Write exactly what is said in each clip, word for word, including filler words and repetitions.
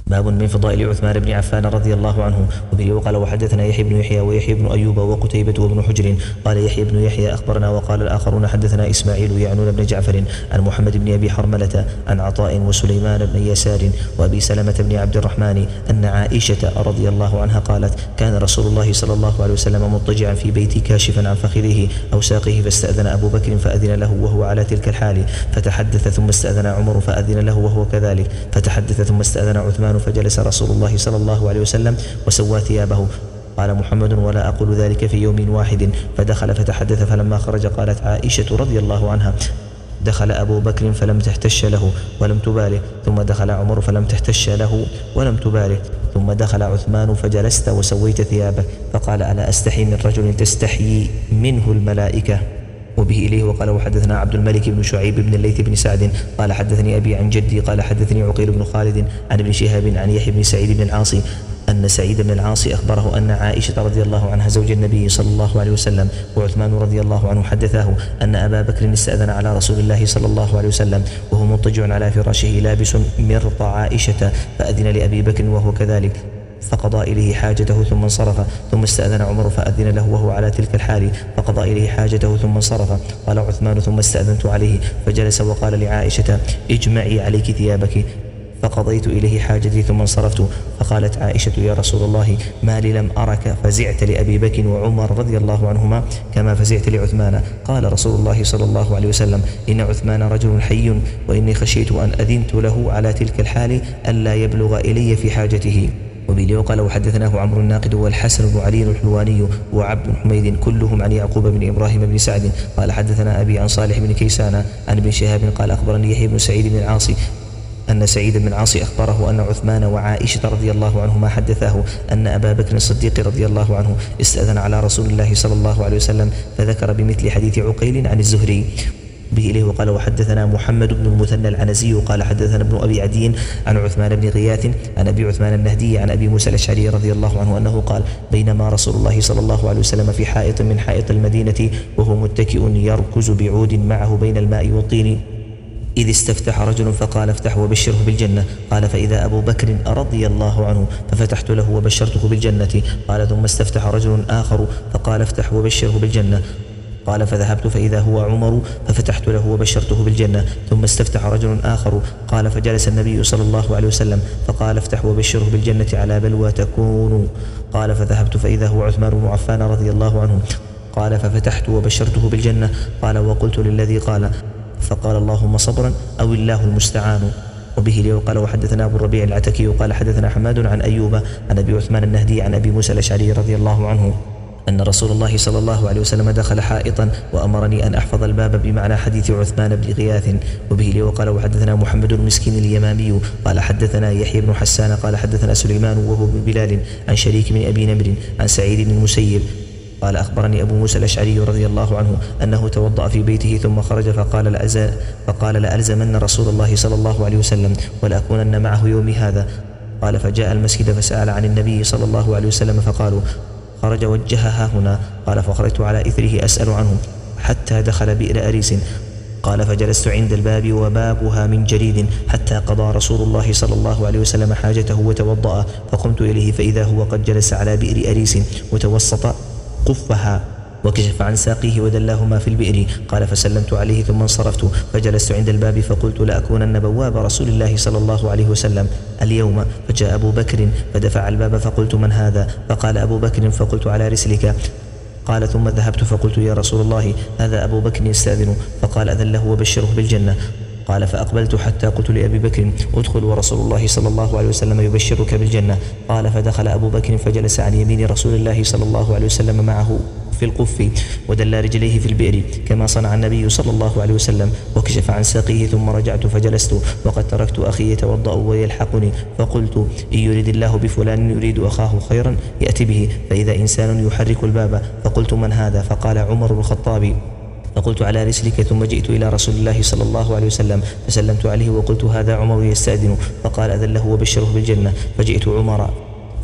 باب من فضائل عثمان بن عفان رضي الله عنه. وبه وقال وحدثنا يحيى بن يحيى ويحيى بن أيوب وقتيبة وابن حجر قال يحيى بن يحيى أخبرنا وقال الآخرون حدثنا إسماعيل يعنون بن جعفر عن محمد بن أبي حرملة عن عطاء وسليمان بن يسار وأبي سلمة بن عبد الرحمن أن عائشة رضي الله عنها قالت كان رسول الله صلى الله عليه وسلم مضطجعا في بيتي كاشفا عن فخذه أو ساقه فاستأذن أبو بكر فأذن له وهو على تلك الحال فتحدث ثم استأذن عمر فأذن له وهو كذلك فتحدث ثم استأذن عثمان فجلس رسول الله صلى الله عليه وسلم وسوى ثيابه. قال محمد ولا أقول ذلك في يوم واحد. فدخل فتحدث فلما خرج قالت عائشة رضي الله عنها دخل أبو بكر فلم تحتش له ولم تباله ثم دخل عمر فلم تحتش له ولم تباله ثم دخل عثمان فجلست وسويت ثيابك فقال ألا أستحي من رجل تستحيي منه الملائكة. وبه إليه وقال وحدثنا عبد الملك بن شعيب بن الليث بن سعد قال حدثني أبي عن جدي قال حدثني عقيل بن خالد عن ابن شهاب عن يحيى بن سعيد بن العاص أن سعيد بن العاص أخبره أن عائشة رضي الله عنها زوج النبي صلى الله عليه وسلم وعثمان رضي الله عنه حدثاه أن أبا بكر استأذن على رسول الله صلى الله عليه وسلم وهو مضطجع على فراشه لابس مرط عائشة فأذن لأبي بكر وهو كذلك فقضى إليه حاجته ثم انصرف ثم استأذن عمر فأذن له وهو على تلك الحال فقضى إليه حاجته ثم انصرف. قال عثمان ثم استأذنت عليه فجلس وقال لعائشة اجمعي عليك ثيابك فقضيت إليه حاجتي ثم انصرفت. فقالت عائشة يا رسول الله ما لي لم أرك فزعت لأبي بكر وعمر رضي الله عنهما كما فزعت لعثمان. قال رسول الله صلى الله عليه وسلم إن عثمان رجل حي وإني خشيت أن أذنت له على تلك الحال ألا يبلغ إلي في حاجته. وبه وقال وحدثناه عمرو الناقد والحسن بن علي الحلواني وعبد حميد كلهم عن يعقوب بن إبراهيم بن سعد قال حدثنا أبي عن صالح بن كيسان عن ابن شهاب قال أخبرني يحيى بن سعيد بن العاص أن سعيد بن العاص أخبره أن عثمان وعائشة رضي الله عنهما حدثاه أن أبا بكر الصديق رضي الله عنه استأذن على رسول الله صلى الله عليه وسلم فذكر بمثل حديث عقيل عن الزهري. به إليه وقال وحدثنا محمد بن المثنى العنزي قال حدثنا ابن أبي عدي عن عثمان بن غياث عن أبي عثمان النهدي عن أبي موسى الأشعري رضي الله عنه أنه قال بينما رسول الله صلى الله عليه وسلم في حائط من حائط المدينة وهو متكئ يركز بعود معه بين الماء والطين إذ استفتح رجل فقال افتح وبشره بالجنة. قال فإذا أبو بكر رضي الله عنه ففتحت له وبشرته بالجنة. قال ثم استفتح رجل آخر فقال افتح وبشره بالجنة. قال فذهبت فإذا هو عمر ففتحت له وبشرته بالجنة. ثم استفتح رجل آخر قال فجلس النبي صلى الله عليه وسلم فقال افتح وبشره بالجنة على بلوى تكون. قال فذهبت فإذا هو عثمان بن عفان رضي الله عنه قال ففتحت وبشرته بالجنة. قال وقلت للذي قال فقال اللهم صبرا أو الله المستعان. وبه لي وقال وحدثنا أبو الربيع العتكي وقال حدثنا حماد عن أيوب عن أبي عثمان النهدي عن أبي موسى الأشعري رضي الله عنه أن رسول الله صلى الله عليه وسلم دخل حائطا وأمرني أن أحفظ الباب بمعنى حديث عثمان بن غياث. وبه لي وقال وحدثنا محمد المسكين اليمامي قال حدثنا يحيى بن حسان قال حدثنا سليمان وهو بن بلال عن شريك من أبي نمر عن سعيد بن المسيب قال أخبرني أبو موسى الأشعري رضي الله عنه أنه توضأ في بيته ثم خرج فقال لأز فقال لألزمن رسول الله صلى الله عليه وسلم ولأكونن معه يومي هذا. قال فجاء المسجد فسأل عن النبي صلى الله عليه وسلم فقالوا خرج وجهها هنا. قال فخرجت على إثره أسأل عنه حتى دخل بئر أريس. قال فجلست عند الباب وبابها من جريد حتى قضى رسول الله صلى الله عليه وسلم حاجته وتوضأ فقمت إليه فإذا هو قد جلس على بئر أريس وتوسط قفها وكشف عن ساقيه ودلاهما في البئر. قال فسلمت عليه ثم انصرفت فجلست عند الباب فقلت لأكونن بواب رسول الله صلى الله عليه وسلم اليوم. فجاء أبو بكر فدفع الباب فقلت من هذا؟ فقال أبو بكر فقلت على رسلك. قال ثم ذهبت فقلت يا رسول الله هذا أبو بكر يستأذن. فقال أذن له وبشره بالجنة. قال فأقبلت حتى قلت لأبي بكر ادخل ورسول الله صلى الله عليه وسلم يبشرك بالجنة. قال فدخل أبو بكر فجلس عن يمين رسول الله صلى الله عليه وسلم معه في القف ودل رجليه في البئر كما صنع النبي صلى الله عليه وسلم وكشف عن ساقيه. ثم رجعت فجلست وقد تركت أخي يتوضأ ويلحقني فقلت إن يريد الله بفلان يريد أخاه خيرا يأتي به. فإذا إنسان يحرك الباب فقلت من هذا؟ فقال عمر بن الخطاب. فقلت على رسلك. ثم جئت إلى رسول الله صلى الله عليه وسلم فسلمت عليه وقلت هذا عمر يستأذن. فقال أذن له وبشره بالجنة. فجئت عمر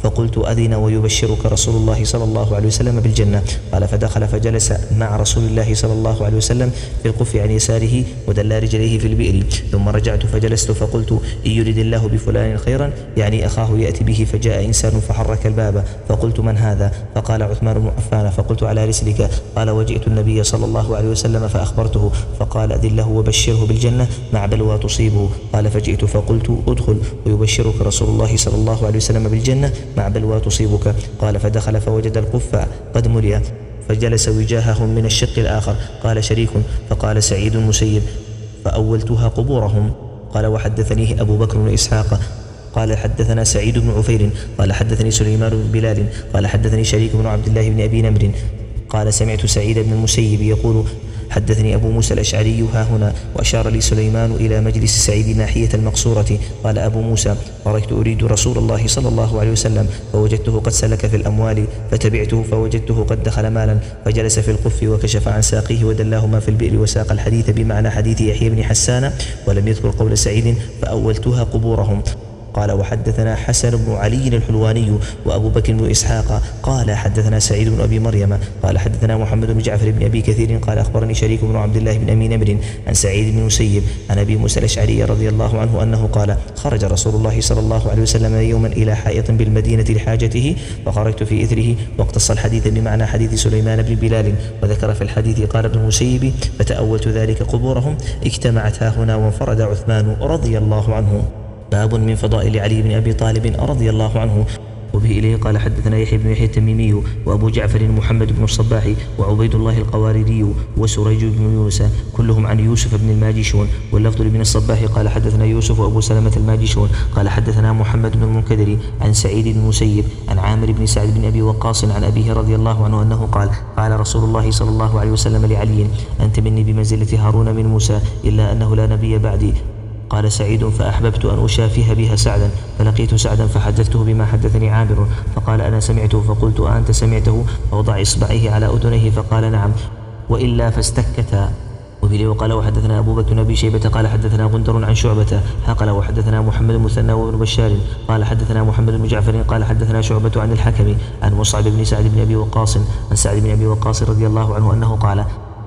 فقلت أذن ويبشرك رسول الله صلى الله عليه وسلم بالجنة. قال فدخل فجلس مع رسول الله صلى الله عليه وسلم في القف عن يساره ودل رجليه في البئر. ثم رجعت فجلست فقلت إن يرد الله بفلان خيرا يعني أخاه يأتي به. فجاء إنسان فحرك الباب فقلت من هذا؟ فقال عثمان بن عفان. فقلت على رسلك؟ قال وجئت النبي صلى الله عليه وسلم فأخبرته فقال أذن له وبشره بالجنة مع بلوى تصيبه. قال فجئت فقلت ادخل ويبشرك رسول الله صلى الله عليه وسلم بالجنة مع بلوى تصيبك. قال فدخل فوجد القف قد ملئ فجلس وجاههم من الشق الآخر. قال شريك فقال سعيد المسيب فأولتها قبورهم. قال وحدثنيه أبو بكر بن إسحاق قال حدثنا سعيد بن عفير قال حدثني سليمان بن بلال قال حدثني شريك بن عبد الله بن أبي نمر قال سمعت سعيد بن المسيب يقول حدثني أبو موسى الأشعري ها هنا. وأشار لي سليمان إلى مجلس سعيد ناحية المقصورة. قال أبو موسى خرجت أريد رسول الله صلى الله عليه وسلم فوجدته قد سلك في الأموال فتبعته فوجدته قد دخل مالا فجلس في القف وكشف عن ساقيه ودلاهما في البئر وساق الحديث بمعنى حديث يحيى بن حسان ولم يذكر قول سعيد فأولتها قبورهم. قال وحدثنا حسن بن علي الحلواني وأبو بكر بن إسحاق قال حدثنا سعيد بن أبي مريم قال حدثنا محمد بن جعفر بن أبي كثير قال أخبرني شريك بن عبد الله بن أبي نمر عن سعيد بن مسيب عن أبي موسى الأشعري رضي الله عنه أنه قال خرج رسول الله صلى الله عليه وسلم يوما إلى حائط بالمدينة لحاجته فخرجت في إثره واقتص الحديث بمعنى حديث سليمان بن بلال. وذكر في الحديث قال ابن المسيب فتأولت ذلك قبورهم اجتمعت ها هنا وانفرد عثمان رضي الله عنه. باب من فضائل علي بن أبي طالب رضي الله عنه. وبه إليه قال حدثنا يحيى بن يحيى التميمي وأبو جعفر محمد بن الصباح وعبيد الله القواردي وسريج بن يونس كلهم عن يوسف بن الماجشون واللفظ بن الصباح قال حدثنا يوسف وأبو سلمة الماجشون قال حدثنا محمد بن المنكدر عن سعيد بن المسيب عن عامر بن سعد بن أبي وقاص عن أبيه رضي الله عنه أنه قال قال رسول الله صلى الله عليه وسلم لعلي أنت مني بمنزلة هارون من موسى إلا أنه لا نبي بعدي. قال سعيد فأحببت أن أشافه بها سعدا فلقيت سعدا فحدثته بما حدثني عامر فقال أنا سمعته فقلت أنت سمعته فوضع إصبعه على أذنه فقال نعم وإلا فاستكتا. وبه قال وحدثنا أبو بكر بن أبي شيبة قال حدثنا غندر عن شعبة قال وحدثنا محمد المثنى وابن بشار قال حدثنا محمد بن جعفر قال حدثنا شعبة عن الحكم عن مصعب بن سعد بن أبي وقاص عن سعد بن أبي وقاص رضي الله عنه أنه قال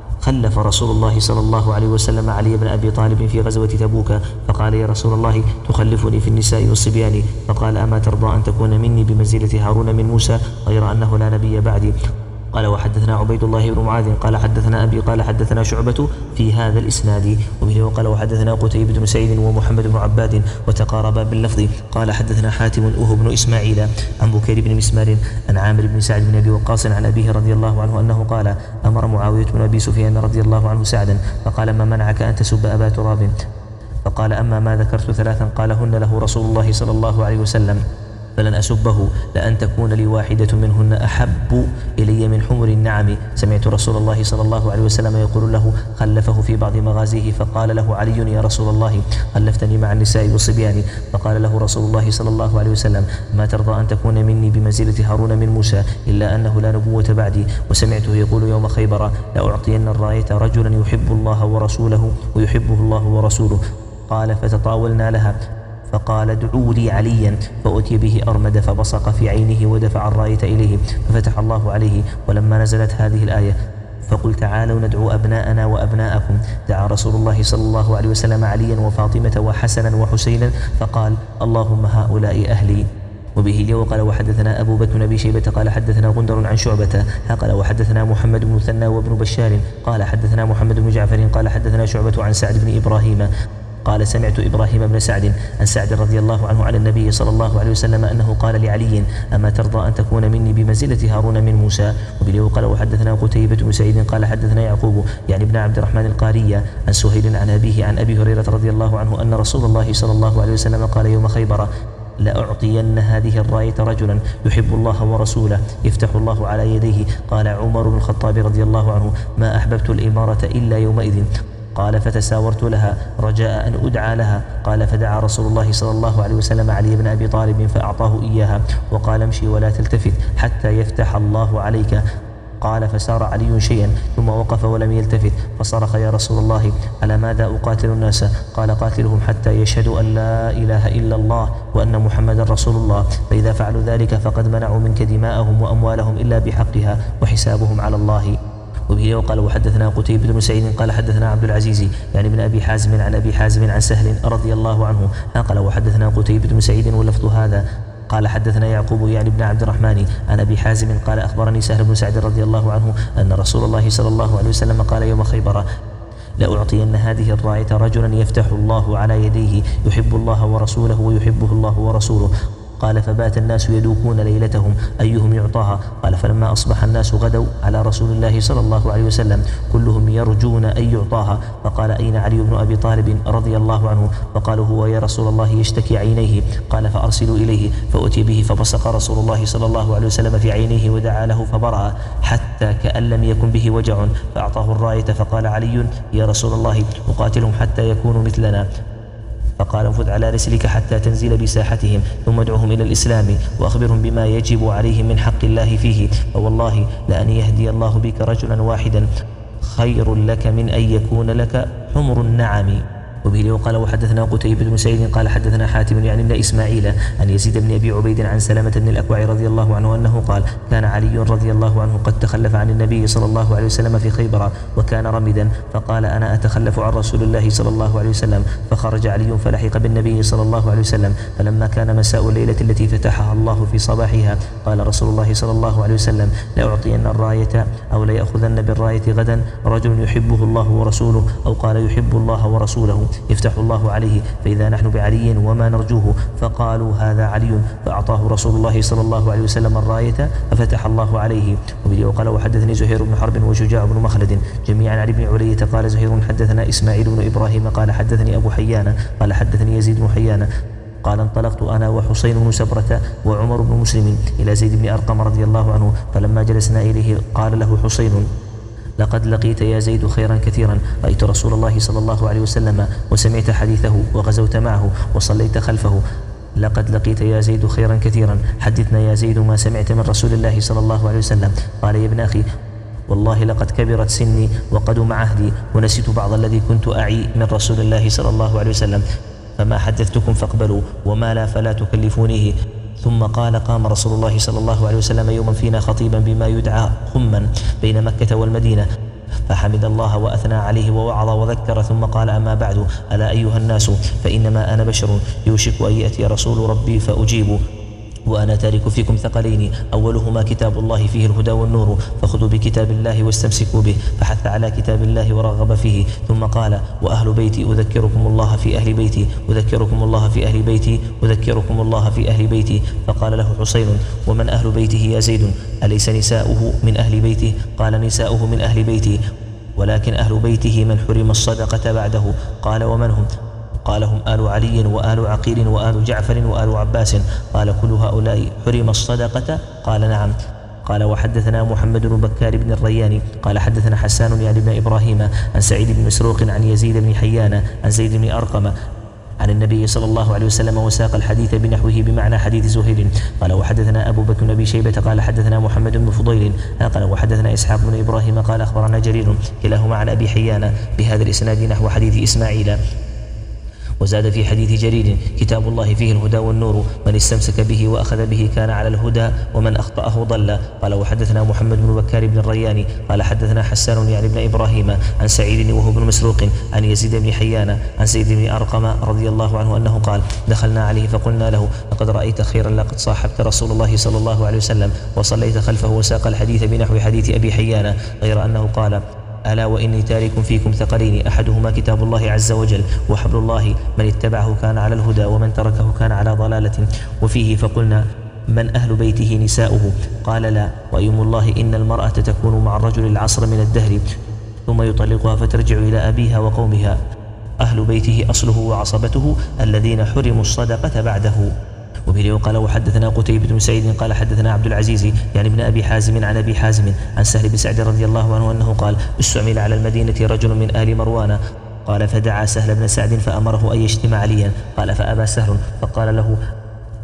خلف رسول الله صلى الله عليه وسلم علي بن أبي طالب في غزوة تبوك فقال يا رسول الله تخلفني في النساء والصبيان فقال أما ترضى أن تكون مني بمنزلة هارون من موسى غير أنه لا نبي بعدي. قال وحدثنا عبيد الله بن معاذ قال حدثنا أبي قال حدثنا شعبة في هذا الإسناد. وبه قال وحدثنا قتيبة بن سعيد ومحمد بن عباد وتقاربا باللفظ. قال حدثنا حاتم وهو بن إسماعيل عن بكير بن مسمار عن عامر بن سعد بن أبي وقاص عن أبيه رضي الله عنه أنه قال أمر معاوية بن أبي سفيان رضي الله عنه سعدا فقال ما منعك أن تسب أبا تراب؟ فقال أما ما ذكرت ثلاثا قالهن له رسول الله صلى الله عليه وسلم فلن أسبه لأن تكون لي واحدة منهن أحب إلي من حمر النعم. سمعت رسول الله صلى الله عليه وسلم يقول له خلفه في بعض مغازيه فقال له علي يا رسول الله خلفتني مع النساء والصبيان فقال له رسول الله صلى الله عليه وسلم ما ترضى أن تكون مني بمنزلة هارون من موسى إلا أنه لا نبوة بعدي. وسمعته يقول يوم خيبر لأعطين الراية رجلا يحب الله ورسوله ويحبه الله ورسوله. قال فتطاولنا لها فقال ادعوا لي عليا فأتي به أرمد فبصق في عينه ودفع الراية إليه ففتح الله عليه. ولما نزلت هذه الآية فقل تعالوا ندعو أبناءنا وأبناءكم دعا رسول الله صلى الله عليه وسلم عليا وفاطمة وحسنا وحسينا فقال اللهم هؤلاء أهلي. وبه لي وقال وحدثنا أبو بكر بن أبي شيبة قال حدثنا غندر عن شعبة قال وحدثنا محمد بن مثنى وابن بشار قال حدثنا محمد بن جعفر قال حدثنا شعبة عن سعد بن إبراهيم قال سمعت إبراهيم بن سعد عن سعد رضي الله عنه عن النبي صلى الله عليه وسلم أنه قال لعلي أما ترضى أن تكون مني بمنزلة هارون من موسى. وبه قال وحدثنا قتيبة بن سعيد قال حدثنا يعقوب يعني ابن عبد الرحمن القارية عن سهيل عن أبيه عن أبي هريرة رضي الله عنه أن رسول الله صلى الله عليه وسلم قال يوم خيبر لأعطين هذه الراية رجلا يحب الله ورسوله يفتح الله على يديه. قال عمر بن الخطاب رضي الله عنه ما أحببت الإمارة إلا يومئذ. قال فتساورت لها رجاء أن أدعى لها. قال فدعا رسول الله صلى الله عليه وسلم علي بن أبي طالب فأعطاه إياها وقال امشي ولا تلتفت حتى يفتح الله عليك. قال فسار علي شيئا ثم وقف ولم يلتفت فصرخ يا رسول الله على ماذا أقاتل الناس؟ قال قاتلهم حتى يشهدوا أن لا إله إلا الله وأن محمد رسول الله، فإذا فعلوا ذلك فقد منعوا منك دماءهم وأموالهم إلا بحقها وحسابهم على الله. وبه وقال وحدثنا قتيبة بن سعيد قال حدثنا عبد العزيز يعني بن أبي حازم عن أبي حازم عن سهل رضي الله عنه قال وحدثنا قتيبة بن سعيد واللفظ هذا قال حدثنا يعقوب يعني بن عبد الرحمن عن أبي حازم قال أخبرني سهل بن سعد رضي الله عنه أن رسول الله صلى الله عليه وسلم قال يوم خيبر لأعطين هذه الراية رجلا يفتح الله على يديه يحب الله ورسوله ويحبه الله ورسوله. قال فبات الناس يدوكون ليلتهم أيهم يعطاها. قال فلما أصبح الناس غدوا على رسول الله صلى الله عليه وسلم كلهم يرجون أن يعطاها. فقال أين علي بن أبي طالب رضي الله عنه؟ فقالوا هو يا رسول الله يشتكي عينيه. قال فأرسلوا إليه فأتي به فبصق رسول الله صلى الله عليه وسلم في عينيه ودعا له فبرأ حتى كأن لم يكن به وجع، فأعطاه الراية فقال علي يا رسول الله أقاتلهم حتى يكونوا مثلنا. فقال انفذ على رسلك حتى تنزل بساحتهم ثم ادعوهم إلى الإسلام وأخبرهم بما يجب عليهم من حق الله فيه، فوالله لأن يهدي الله بك رجلا واحدا خير لك من أن يكون لك حمر النعم. وبه وقال وحدثنا قتيبة بن سعيد قال حدثنا حاتم يعني بن إسماعيل عن يزيد بن أبي عبيد عن سلمة بن الأكوع رضي الله عنه أنه قال كان علي رضي الله عنه قد تخلف عن النبي صلى الله عليه وسلم في خيبر وكان رمدا، فقال أنا أتخلف عن رسول الله صلى الله عليه وسلم، فخرج علي فلحق بالنبي صلى الله عليه وسلم. فلما كان مساء الليلة التي فتحها الله في صباحها قال رسول الله صلى الله عليه وسلم لأعطين الراية أو ليأخذن بالراية غدا رجل يحبه الله ورسوله، أو قال يحب الله ورسوله يفتح الله عليه، فإذا نحن بعلي وما نرجوه. فقالوا هذا علي، فأعطاه رسول الله صلى الله عليه وسلم الراية ففتح الله عليه. وبه وقال وحدثني زهير بن حرب وشجاع بن مخلد جميعا عن ابن علية قال زهير حدثنا إسماعيل بن إبراهيم قال حدثني أبو حيان قال حدثني يزيد بن حيان قال انطلقت أنا وحسين بن سبرة وعمر بن مسلم إلى زيد بن أرقم رضي الله عنه، فلما جلسنا إليه قال له حسين لقد لقيت يا زيد خيرا كثيرا، رأيت رسول الله صلى الله عليه وسلم وسمعت حديثه وغزوت معه وصليت خلفه. لقد لقيت يا زيد خيرا كثيرا، حدثنا يا زيد ما سمعت من رسول الله صلى الله عليه وسلم. قال يا ابن أخي والله لقد كبرت سني وقدم عهدي ونسيت بعض الذي كنت أعي من رسول الله صلى الله عليه وسلم، فما حدثتكم فاقبلوا وما لا فلا تكلفونيه. ثم قال قام رسول الله صلى الله عليه وسلم يوما فينا خطيبا بما يدعى خما بين مكة والمدينة، فحمد الله وأثنى عليه ووعظ وذكر، ثم قال أما بعد ألا أيها الناس فإنما أنا بشر يوشك أن يأتي رسول ربي فأجيب، وأنا تارك فيكم ثقلين أولهما كتاب الله فيه الهدى والنور، فخذوا بكتاب الله واستمسكوا به، فحث على كتاب الله ورغب فيه. ثم قال وأهل بيتي أذكركم الله في أهل بيتي أذكركم الله في أهل بيتي أذكركم الله في أهل بيتي. فقال له حسين ومن أهل بيته يا زيد؟ أليس نساؤه من أهل بيته؟ قال نساؤه من أهل بيتي ولكن أهل بيته من حرم الصدقة بعده. قال ومن هم؟ قال هم آل علي وآل عقيل وآل جعفر وآل عباس. قال كل هؤلاء حرم الصدقة؟ قال نعم. قال وحدثنا محمد بن بكار بن الرياني قال حدثنا حسان يعني بن إبراهيم عن سعيد بن مسروق عن يزيد بن حيان عن زيد بن أرقم عن النبي صلى الله عليه وسلم وساق الحديث بنحوه بمعنى حديث زهير. قال وحدثنا أبو بكر بن أبي شيبة قال حدثنا محمد بن فضيل قال وحدثنا إسحاق بن إبراهيم قال أخبرنا جرير كلاهما عن أبي حيان بهذا الإسناد نحو حديث إسماعيل. وزاد في حديث جرير كتاب الله فيه الهدى والنور، من استمسك به وأخذ به كان على الهدى ومن أخطأه ضل. قال وحدثنا محمد بن بكار بن الرياني قال حدثنا حسان يعني بن إبراهيم عن سعيد وهو بن مسروق عن يزيد بن حيان عن سيد بن أرقم رضي الله عنه أنه قال دخلنا عليه فقلنا له لقد رأيت خيرا لقد صاحبت رسول الله صلى الله عليه وسلم وصليت خلفه، وساق الحديث بنحو حديث أبي حيان غير أنه قال ألا وإني تارك فيكم ثقلين أحدهما كتاب الله عز وجل وحبل الله، من اتبعه كان على الهدى ومن تركه كان على ضلالة. وفيه فقلنا من أهل بيته نساؤه؟ قال لا، وأيم الله إن المرأة تكون مع الرجل العصر من الدهر ثم يطلقها فترجع إلى أبيها وقومها، أهل بيته أصله وعصبته الذين حرموا الصدقة بعده. وبه قال وحدثنا قتيبة بن سعيد قال حدثنا عبد العزيز يعني ابن أبي حازم عن أبي حازم عن سهل بن سعد رضي الله عنه أنه قال استعمل على المدينة رجل من آل مروان، قال فدعا سهل بن سعد فأمره أن يشتم عليا، قال فأبى سهل، فقال له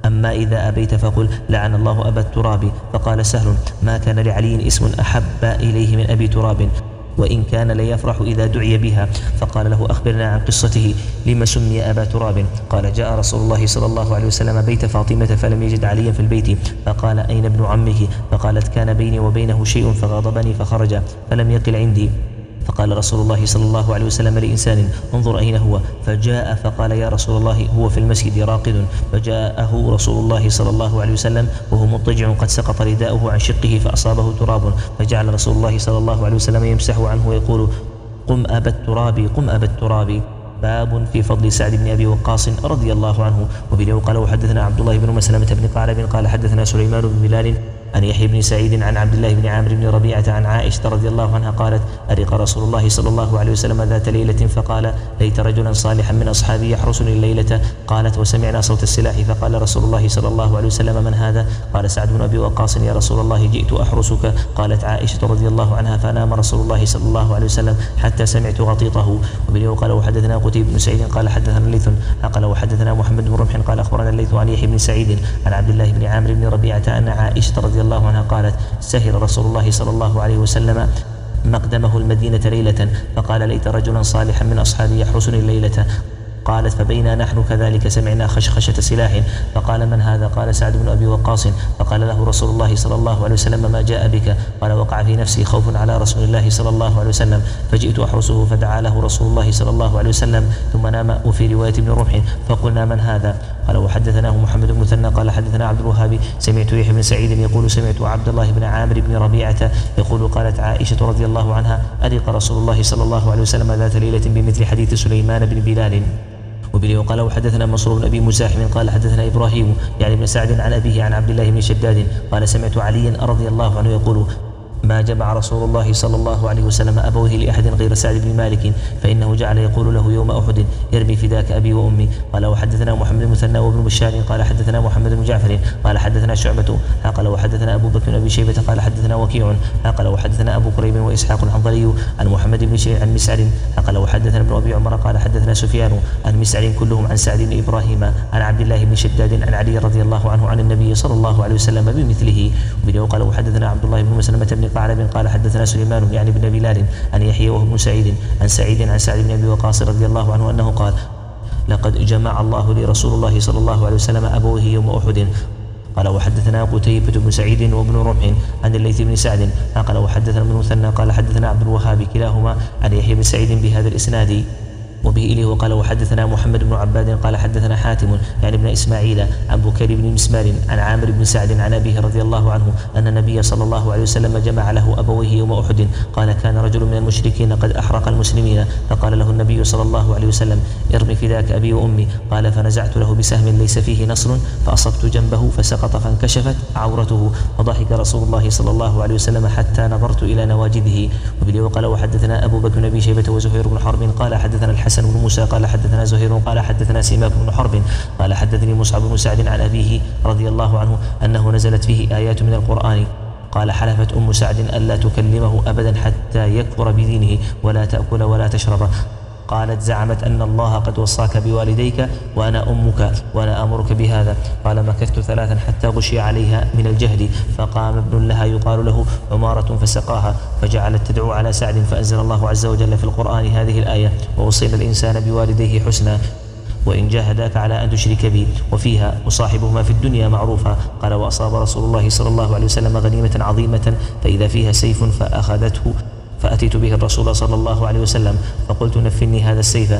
أما إذا أبيت فقل لعن الله أبا التراب. فقال سهل: ما كان لعلي اسم أحب إليه من أبي تراب، وإن كان ليفرح إذا دعي بها. فقال له: أخبرنا عن قصته، لما سمي أبا تراب؟ قال: جاء رسول الله صلى الله عليه وسلم بيت فاطمة فلم يجد عليا في البيت، فقال: أين ابن عمه؟ فقالت: كان بيني وبينه شيء فغاضبني فخرج فلم يقل عندي. فقال رسول الله صلى الله عليه وسلم لإنسان: انظر أين هو؟ فجاء فقال: يا رسول الله هو في المسجد راقد. فجاءه رسول الله صلى الله عليه وسلم وهو مضطجع قد سقط رداؤه عن شقه فأصابه تراب، فجعل رسول الله صلى الله عليه وسلم يمسح عنه ويقول: قم أبا التراب، قم أبا التراب. باب في فضل سعد بن أبي وقاص رضي الله عنه. وبه قال: وحدثنا عبد الله بن مسلمة بن قعلب قال حدثنا سليمان بن بلال عن يحيى بن سعيد عن عبد الله بن عامر بن ربيعة عن عائشة رضي الله عنها قالت: أرق رسول الله صلى الله عليه وسلم ذات ليلة فقال: ليت رجلا صالحا من أصحابي يحرسني الليلة. قالت: وسمعنا صوت السلاح فقال رسول الله صلى الله عليه وسلم: من هذا؟ قال: سعد بن أبي وقاص يا رسول الله، جئت أحرسك. قالت عائشة رضي الله عنها: فنام رسول الله صلى الله عليه وسلم حتى سمعت غطيطه. وبه قال: وحدثنا قتيبة بن سعيد قال حدثنا الليث قال وحدثنا محمد بن رمح قال أخبرنا الليث عن يحيى بن سعيد عن عبد الله بن عامر بن ربيعة أن عائشة رضي الله عنها قالت: سهر رسول الله صلى الله عليه وسلم مقدمه المدينة ليلة فقال: ليت رجلا صالحا من أصحابي يحرسني الليلة. قالت: فبينا نحن كذلك سمعنا خشخشة سلاح، فقال: من هذا؟ قال: سعد بن أبي وقاص. فقال له رسول الله صلى الله عليه وسلم: ما جاء بك؟ قال: وقع في نفسي خوف على رسول الله صلى الله عليه وسلم فجئت أحرسه، فدعا له رسول الله صلى الله عليه وسلم ثم نام. وفي رواية ابن رمح: فقلنا: من هذا؟ قال: وحدثناه محمد بن مثنى قال حدثنا عبد الوهاب سمعت يحيى بن سعيد يقول: سمعت عبد الله بن عامر بن ربيعة يقول: قالت عائشة رضي الله عنها: أرق رسول الله صلى الله عليه وسلم ذات ليلة بمثل حديث سليمان بن بلال. وبه قال: وحدثنا منصور بن أبي مزاحم قال حدثنا إبراهيم يعني بن سعد عن أبيه عن عبد الله بن شداد قال: سمعت عليا رضي الله عنه يقول: ما جمع رسول الله صلى الله عليه وسلم أبويه لأحد غير سعد بن مالك، فإنه جعل يقول له يوم أحد: ارمي فداك أبي وأمي. قال: وحدثنا محمد بن مثنى وابن بشار قال حدثنا محمد بن جعفر قال حدثنا شعبة قال وحدثنا أبو بكر بن أبي شيبة قال حدثنا وكيع قال وحدثنا أبو كريب وإسحاق الحنظلي عن محمد بن شير عن مسعر قال وحدثنا ابن أبي عمر قال حدثنا سفيان عن مسعر كلهم عن سعد بن إبراهيم عن عبد الله بن شداد عن علي رضي الله عنه عن النبي صلى الله عليه وسلم بمثله. وبه قال: وحدثنا عبد الله بن مسلمة بن قعلب قال حدثنا سليمان يعني بن بلال عن يحيى وهو ابن سعيد عن سعيد عن سعد بن أبي وقاص رضي الله عنه أنه قال: لقد جمع الله لرسول الله صلى الله عليه وسلم أبويه يوم أحد. قال: وحدثنا قتيبة بن سعيد وابن رمح عن الليث بن سعد قال وحدثنا ابن مثنى قال حدثنا عبد الوهاب كلاهما عن يحيى بن سعيد بهذا الإسناد. وبه إليه وقال: وحدثنا محمد بن عباد قال حدثنا حاتم يعني ابن إسماعيل عن بكير بن مسمار عن عامر بن سعد عن أبيه رضي الله عنه أن النبي صلى الله عليه وسلم جمع له أبويه يوم أحد. قال: كان رجل من المشركين قد أحرق المسلمين فقال له النبي صلى الله عليه وسلم: ارمي فداك أبي وأمي. قال: فنزعت له بسهم ليس فيه نصر فأصبت جنبه فسقط فانكشفت عورته، فضحك رسول الله صلى الله عليه وسلم حتى نظرت إلى نواجذه. وبه وقال: وحدثنا أبو بكر بن أبي شيبة وزهير بن حرب قال حدثنا الحسن بن موسى قال حدثنا زهير قال حدثنا سماك بن حرب قال حدثني مصعب بن سعد عن أبيه رضي الله عنه أنه نزلت فيه آيات من القرآن. قال: حلفت أم سعد ألا تكلمه أبدا حتى يكفر بدينه ولا تأكل ولا تشرب. قالت: زعمت أن الله قد وصاك بوالديك وأنا أمك وأنا أمرك بهذا. قال: مكثت ثلاثا حتى غشي عليها من الجهد، فقام ابن لها يقال له عمارة فسقاها، فجعلت تدعو على سعد، فأنزل الله عز وجل في القرآن هذه الآية: ووصينا الإنسان بوالديه حسنا وإن جاهداك على أن تشرك بي، وفيها: وصاحبهما في الدنيا معروفا. قال: وأصاب رسول الله صلى الله عليه وسلم غنيمة عظيمة فإذا فيها سيف فأخذته، فأتيت به الرسول صلى الله عليه وسلم فقلت: نفني هذا السيف،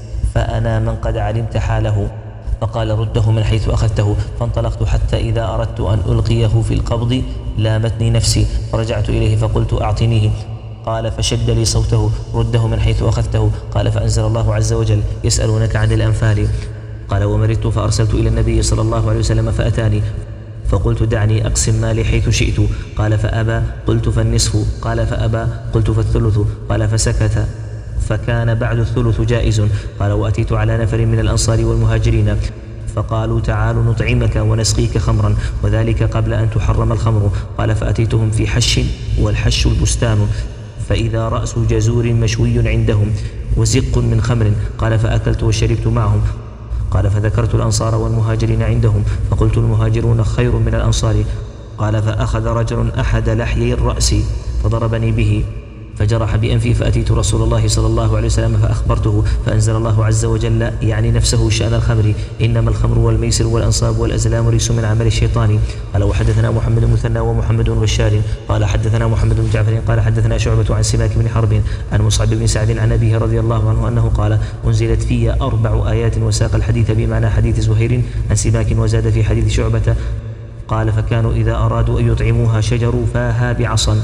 فأنا من قد علمت حاله. فقال: رده من حيث أخذته. فانطلقت حتى إذا أردت أن ألقيه في القبض لامتني نفسي، فرجعت إليه فقلت: أعطنيه. قال: فشد لي صوته: رده من حيث أخذته. قال: فأنزل الله عز وجل: يسألونك عن الأنفال. قال: ومرضت فأرسلت إلى النبي صلى الله عليه وسلم فأتاني، فقلت: دعني أقسم مالي حيث شئت. قال: فأبى. قلت: فالنصف. قال: فأبى. قلت: فالثلث. قال: فسكت، فكان بعد الثلث جائز. قال: وأتيت على نفر من الأنصار والمهاجرين فقالوا: تعالوا نطعمك ونسقيك خمرا، وذلك قبل أن تحرم الخمر. قال: فأتيتهم في حش، والحش البستان، فإذا رأس جزور مشوي عندهم وزق من خمر. قال: فأكلت وشربت معهم. قال فذكرت الأنصار والمهاجرين عندهم فقلت المهاجرون خير من الأنصار. قال فأخذ رجل أحد لحيي الرأس فضربني به فجرح بأنفي فأتيت رسول الله صلى الله عليه وسلم فأخبرته فأنزل الله عز وجل يعني نفسه شأن الخمر إنما الخمر والميسر والأنصاب والأزلام رجس من عمل الشيطان. قال وحدثنا محمد بن مثنى ومحمد بن بشار قال حدثنا محمد بن جعفر قال حدثنا شعبة عن سماك بن حرب عن مصعب بن سعد عن أبيه رضي الله عنه أنه قال أنزلت في أربع آيات وساق الحديث بمعنى حديث زهير عن سماك وزاد في حديث شعبة قال فكانوا إذا أرادوا أن يطعموها شجروا فاها بعصا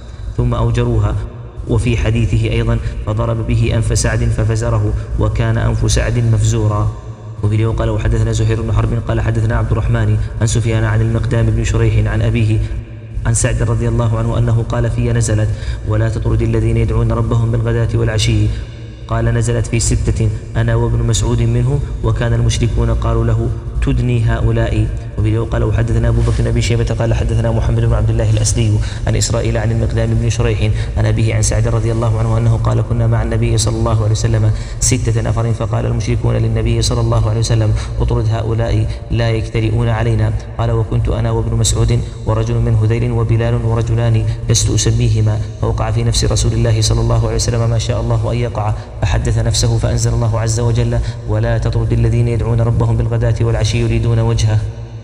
ثم أوجروها. وفي حديثه أيضا فضرب به أنف سعد ففزره وكان أنف سعد مفزورا. وفي قال وحدثنا زهير بن حرب قال حدثنا عبد الرحمن عن سفيان عن المقدام بن شريح عن أبيه عن سعد رضي الله عنه أنه قال في نزلت ولا تطرد الذين يدعون ربهم بالغداة والعشي. قال نزلت في ستة أنا وابن مسعود منه وكان المشركون قالوا له تدني هؤلاء. وفي قال وحدثنا أبو بكر بن شيبة قال حدثنا محمد بن عبد الله الأسدي عن إسرائيل عن المقدام بن شريح عن أبيه عن سعد رضي الله عنه أنه قال كنا مع النبي صلى الله عليه وسلم ستة نفر فقال المشركون للنبي صلى الله عليه وسلم اطرد هؤلاء لا يكترئون علينا. قال وكنت أنا وابن مسعود ورجل من هذيل وبلال ورجلان لست أسميهما فوقع في نفس رسول الله صلى الله عليه وسلم ما شاء الله أن يقع فحدث نفسه فأنزل الله عز وجل ولا تطرد الذين يدعون ربهم بالغداة والعشي يريدون وجهه.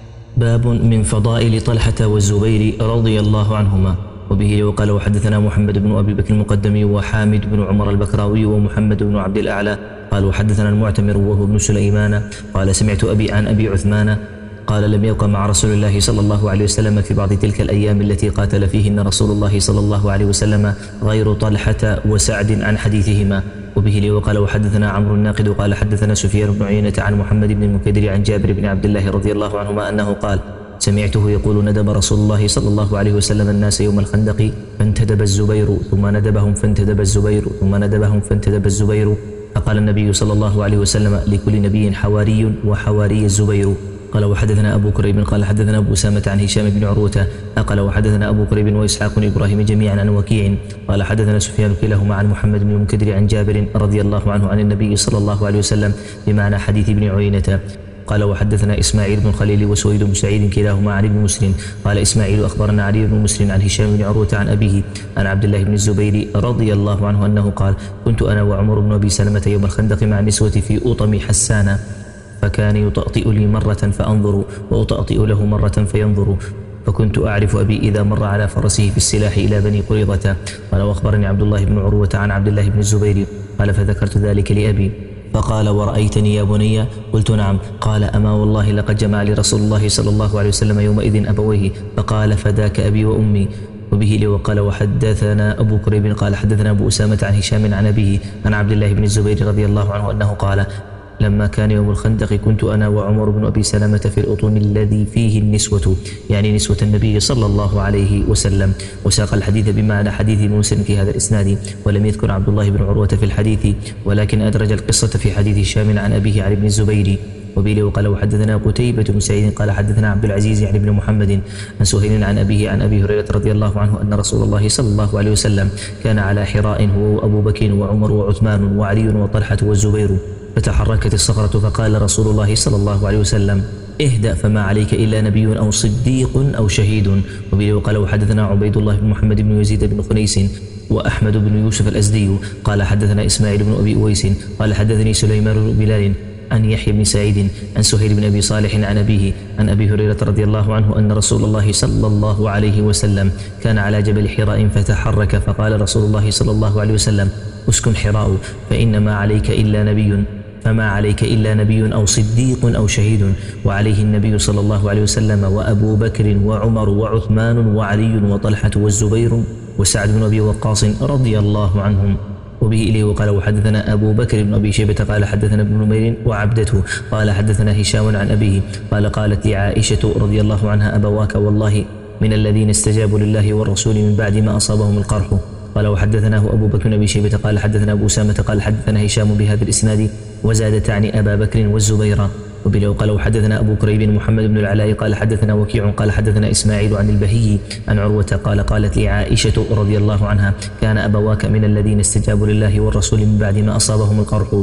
باب من فضائل طلحة والزبير رضي الله عنهما. وبه وقال وحدثنا محمد بن أبي بكر المقدمي وحامد بن عمر البكراوي ومحمد بن عبد الأعلى قال وحدثنا المعتمر وهو ابن سليمان قال سمعت أبي عن أبي عثمان قال لم يبق مع رسول الله صلى الله عليه وسلم في بعض تلك الأيام التي قاتل فيهن رسول الله صلى الله عليه وسلم غير طلحة وسعد عن حديثهما. وبه وقال وحدثنا عمرو الناقد قال حدثنا سفيان بن عيينة عن محمد بن المنكدر عن جابر بن عبد الله رضي الله عنهما أنه قال سمعته يقول ندب رسول الله صلى الله عليه وسلم الناس يوم الخندق فانتدب الزبير ثم ندبهم فانتدب الزبير ثم ندبهم فانتدب الزبير فقال النبي صلى الله عليه وسلم لكل نبي حواري وحواري الزبير. قال وحدثنا أبو كريب قال حدثنا أبو أسامة عن هشام بن عروة قال وحدثنا أبو كريب وإسحاق بن إبراهيم جميعا عن وكيع قال حدثنا سفيان كلاهما عن محمد بن المنكدر عن جابر رضي الله عنه عن النبي صلى الله عليه وسلم بمعنى حديث ابن عيينة. قال وحدثنا إسماعيل بن خليل وسويد بن سعيد كلاهما عن ابن مسلم قال إسماعيل أخبرنا علي بن مسلم عن هشام بن عروة عن أبيه عن عبد الله بن الزبير رضي الله عنه أنه قال كنت أنا وعمر بن أبي سلمة يوم الخندق مع النسوة في أوطم حسان فكان يطأطئ لي مرة فأنظر وأطأطئ له مرة فينظر فكنت أعرف أبي إذا مر على فرسه في السلاح إلى بني قريظة. قال وأخبرني عبد الله بن عروة عن عبد الله بن الزبير قال فذكرت ذلك لأبي فقال ورأيتني يا بني؟ قلت نعم. قال أما والله لقد جمع لي رسول الله صلى الله عليه وسلم يومئذ أبويه فقال فداك أبي وأمي. وبه لي وقال وحدثنا أبو كريب قال حدثنا أبو أسامة عن هشام عن أبيه عن عبد الله بن الزبير رضي الله عنه أنه قال لما كان يوم الخندق كنت أنا وعمر بن أبي سلمة في الأطن الذي فيه النسوة يعني نسوة النبي صلى الله عليه وسلم. وساق الحديث بمعنى حديث مسلم في هذا الإسناد ولم يذكر عبد الله بن عروة في الحديث ولكن أدرج القصة في حديث هشام عن أبيه عن ابن الزبير. وبه وقال وحدثنا قتيبة بن سعيد قال حدثنا عبد العزيز عن ابن محمد عن سهيل عن أبيه عن أبي هريرة رضي الله عنه أن رسول الله صلى الله عليه وسلم كان على حراء هو وأبو بكر وعمر وعثمان وعلي وطلحة والزبير فتحركت الصخرة فقال رسول الله صلى الله عليه وسلم اهدأ فما عليك إلا نبي أو صديق أو شهيد. وبه وقال وحدثنا عبيد الله بن محمد بن يزيد بن خنيس وأحمد بن يوسف الأزدي قال حدثنا إسماعيل بن أبي أويس قال حدثني سليمان بن بلال عن يحيى بن سعيد عن سهيل بن أبي صالح عن أبيه عن أبي هريرة رضي الله عنه أن رسول الله صلى الله عليه وسلم كان على جبل حراء فتحرك فقال رسول الله صلى الله عليه وسلم اسكن حراء فإنما عليك إلا نبي فما عليك إلا نبي أو صديق أو شهيد. وعليه النبي صلى الله عليه وسلم وأبو بكر وعمر وعثمان وعلي وطلحة والزبير وسعد بن أبي وقاص رضي الله عنهم. وبه إليه وقال وحدثنا أبو بكر بن أبي شيبة قال حدثنا ابن نمير وعبدته قال حدثنا هشام عن أبيه قال قالت لي عائشة رضي الله عنها أبواك والله من الذين استجابوا لله والرسول من بعد ما أصابهم القرح. قال وحدثناه أبو بكر بن أبي شيبة قال حدثنا أبو أسامة قال حدثنا هشام بهذا الإسناد وزاد تعني أبا بكر والزبير. وبه قال وحدثنا أبو كريب محمد بن العلاء قال حدثنا وكيع قال حدثنا إسماعيل عن البهي عن عروة قال قالت لي عائشة رضي الله عنها كان أبواك من الذين استجابوا لله والرسول من بعد ما أصابهم القرح.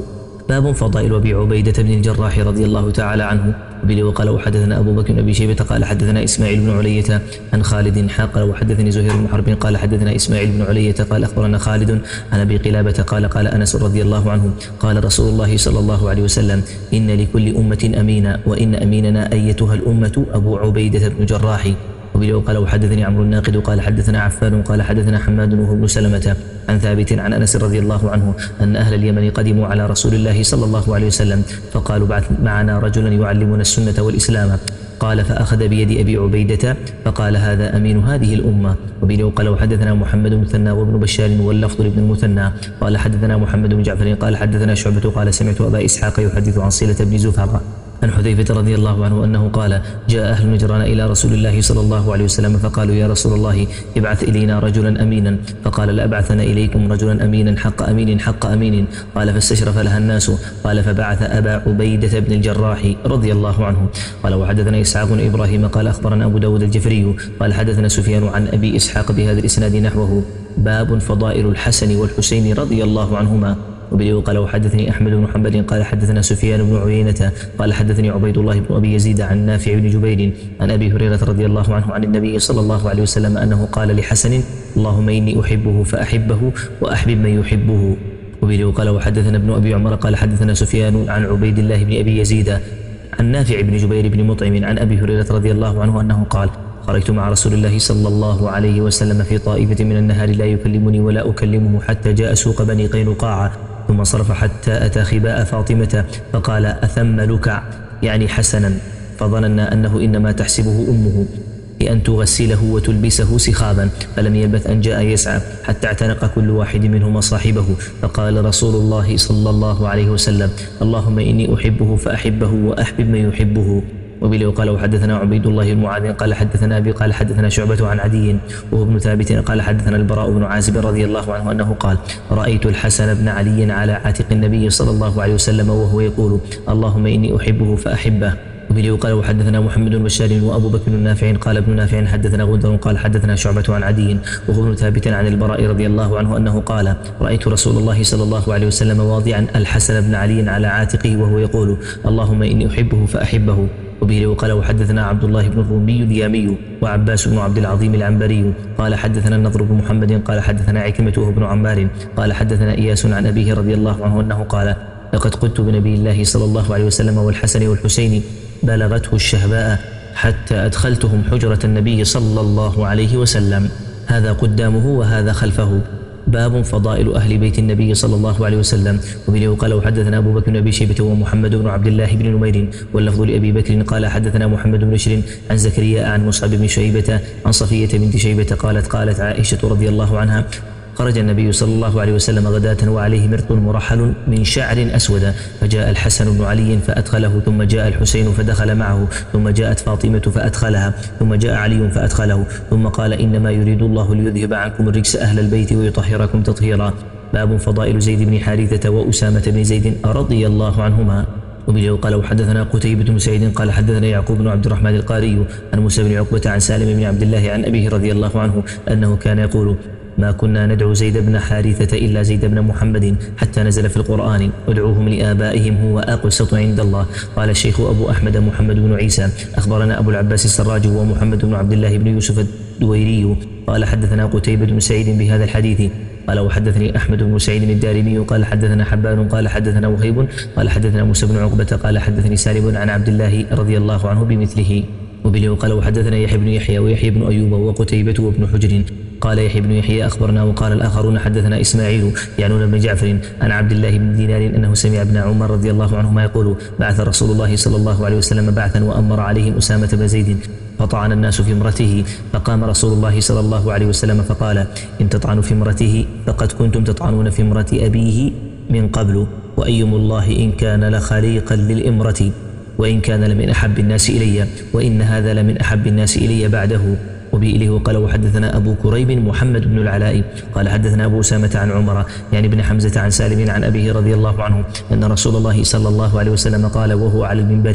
باب فضائل أبي عبيدة بن الجراح رضي الله تعالى عنه. وبه وقال وحدثنا أبو بكر بن أبي شيبة قال حدثنا إسماعيل بن علية عن خالد حا قال وحدثني زهير بن حرب قال حدثنا إسماعيل بن علية قال أخبرنا خالد عن أبي قلابة قال قال أنس رضي الله عنه قال رسول الله صلى الله عليه وسلم إن لكل أمة أمينا وإن أميننا أيتها الأمة أبو عبيدة بن الجراح. وبه وقال وحدثني عمرو الناقد قال حدثنا عفان قال حدثنا حماد وهو بن سلمة عن ثابت عن أنس رضي الله عنه أن أهل اليمن قدموا على رسول الله صلى الله عليه وسلم فقالوا بعث معنا رجلا يعلمنا السنة والإسلام قال فأخذ بيد أبي عبيدة فقال هذا أمين هذه الأمة. وبه وقال وحدثنا محمد بن مثنى وابن بشار واللفظ لابن المثنى قال حدثنا محمد بن جعفر قال حدثنا شعبة قال سمعت أبا إسحاق يحدث عن صلة بن زفر عن حذيفة رضي الله عنه أنه قال جاء أهل نجران إلى رسول الله صلى الله عليه وسلم فقالوا يا رسول الله ابعث إلينا رجلا أمينا فقال لأبعثن إليكم رجلا أمينا حق أمين حق أمين قال فاستشرف لها الناس قال فبعث أبا عبيدة بن الجراح رضي الله عنه. قال وحدثنا إسحاق بن إبراهيم قال أخبرنا أبو داود الجفري قال حدثنا سفيان عن أبي إسحاق بهذا الإسناد نحوه. باب فضائل الحسن والحسين رضي الله عنهما. وبه وقال وحدثني أحمد بن محمد قال حدثنا سفيان بن عيينة قال حدثني عبيد الله بن أبي يزيد عن نافع بن جبير عن أبي هريرة رضي الله عنه عن النبي صلى الله عليه وسلم أنه قال لحسن اللهم إني أحبه فأحبه وأحبب من يحبه. وبه وقال وحدثنا ابن أبي عمر قال حدثنا سفيان عن عبيد الله بن أبي يزيد عن نافع بن جبير بن مطعم عن أبي هريرة رضي الله عنه أنه قال خرجت مع رسول الله صلى الله عليه وسلم في طائفة من النهار لا يكلمني ولا أكلمه حتى جاء سوق بني قينقاع ثم صرف حتى أتى خباء فاطمة فقال أثم لكع يعني حسنا فظننا أنه إنما تحسبه أمه لأن تغسله وتلبسه سخابا فلم يلبث أن جاء يسعى حتى اعتنق كل واحد منهما صاحبه فقال رسول الله صلى الله عليه وسلم اللهم إني أحبه فأحبه وأحبب من يحبه. وبه وقال وحدثنا عبيد الله بن معاذ قال حدثنا أبي قال حدثنا شعبة عن عدي وهو ابن ثابت قال حدثنا البراء بن عازب رضي الله عنه أنه قال رأيت الحسن بن علي على عاتق النبي صلى الله عليه وسلم وهو يقول اللهم إني أحبه فأحبه. وبه وقال وحدثنا محمد بن بشار وأبو بكر النافع قال ابن نافع حدثنا غندر قال حدثنا شعبة عن عدي وهو ابن ثابت عن البراء رضي الله عنه أنه قال رأيت رسول الله صلى الله عليه وسلم واضعا الحسن بن علي على عاتقه وهو يقول اللهم إني أحبه فأحبه. وبه وقال وحدثنا عبد الله بن الرومي اليامي وعباس بن عبد العظيم العنبري قال حدثنا النضر بن محمد قال حدثنا عكرمة وهو ابن عمار قال حدثنا إياس عن أبيه رضي الله عنه أنه قال لقد قلت بنبي الله صلى الله عليه وسلم والحسن والحسين بلغته الشهباء حتى أدخلتهم حجرة النبي صلى الله عليه وسلم هذا قدامه وهذا خلفه. باب فضائل أهل بيت النبي صلى الله عليه وسلم. وبه وقال وحدثنا أبو بكر بن أبي شيبة ومحمد بن عبد الله بن نمير واللفظ لأبي بكر قال حدثنا محمد بن بشر عن زكريا عن مصعب بن شيبة عن صفية بنت شيبة قالت قالت عائشة رضي الله عنها خرج النبي صلى الله عليه وسلم غداة وعليه مرط مرحل من شعر أسود فجاء الحسن بن علي فأدخله ثم جاء الحسين فدخل معه ثم جاءت فاطمة فأدخلها ثم جاء علي فأدخله ثم قال إنما يريد الله ليذهب عنكم الرجس أهل البيت ويطهركم تطهيرا. باب فضائل زيد بن حارثة وأسامة بن زيد رضي الله عنهما. وبه قال وحدثنا قتيبة بن سعيد قال حدثنا يعقوب بن عبد الرحمن القاري عن موسى بن عقبة عن سالم بن عبد الله عن أبيه رضي الله عنه أنه كان يقول ما كنا ندعو زيد بن حارثة إلا زيد بن محمد حتى نزل في القرآن ادعوهم لآبائهم هو أقسط عند الله. قال الشيخ أبو أحمد محمد بن عيسى أخبرنا أبو العباس السراج ومحمد بن عبد الله بن يوسف الدويري قال حدثنا قتيبة بن سعيد بهذا الحديث قال وحدثني أحمد بن سعيد الدارمي قال حدثنا حبان قال حدثنا وهيب قال حدثنا موسى بن عقبة قال حدثني سالم عن عبد الله رضي الله عنه بمثله. وبه قال وحدثنا يحيى بن يحيى ويحيى بن أيوب وقتيبة وابن حجر قال يحيى بن يحيى أخبرنا وقال الآخرون حدثنا إسماعيل يعنون بن جعفر عن عبد الله بن دينار أنه سمع ابن عمر رضي الله عنهما يقول بعث رسول الله صلى الله عليه وسلم بعثا وأمر عليهم أسامة بن زيد فطعن الناس في امرته فقام رسول الله صلى الله عليه وسلم فقال إن تطعنوا في امرته فقد كنتم تطعنون في امرة أبيه من قبل وأيم الله إن كان لخليقا للإمرة وإن كان لمن أحب الناس إلي وإن هذا لمن أحب الناس إلي بعده. وبه وقال وحدثنا أبو كريب محمد بن العلاء قال حدثنا أبو أسامة عن عمر يعني بن حمزة عن سالم عن أبيه رضي الله عنه أن رسول الله صلى الله عليه وسلم قال وهو على المنبر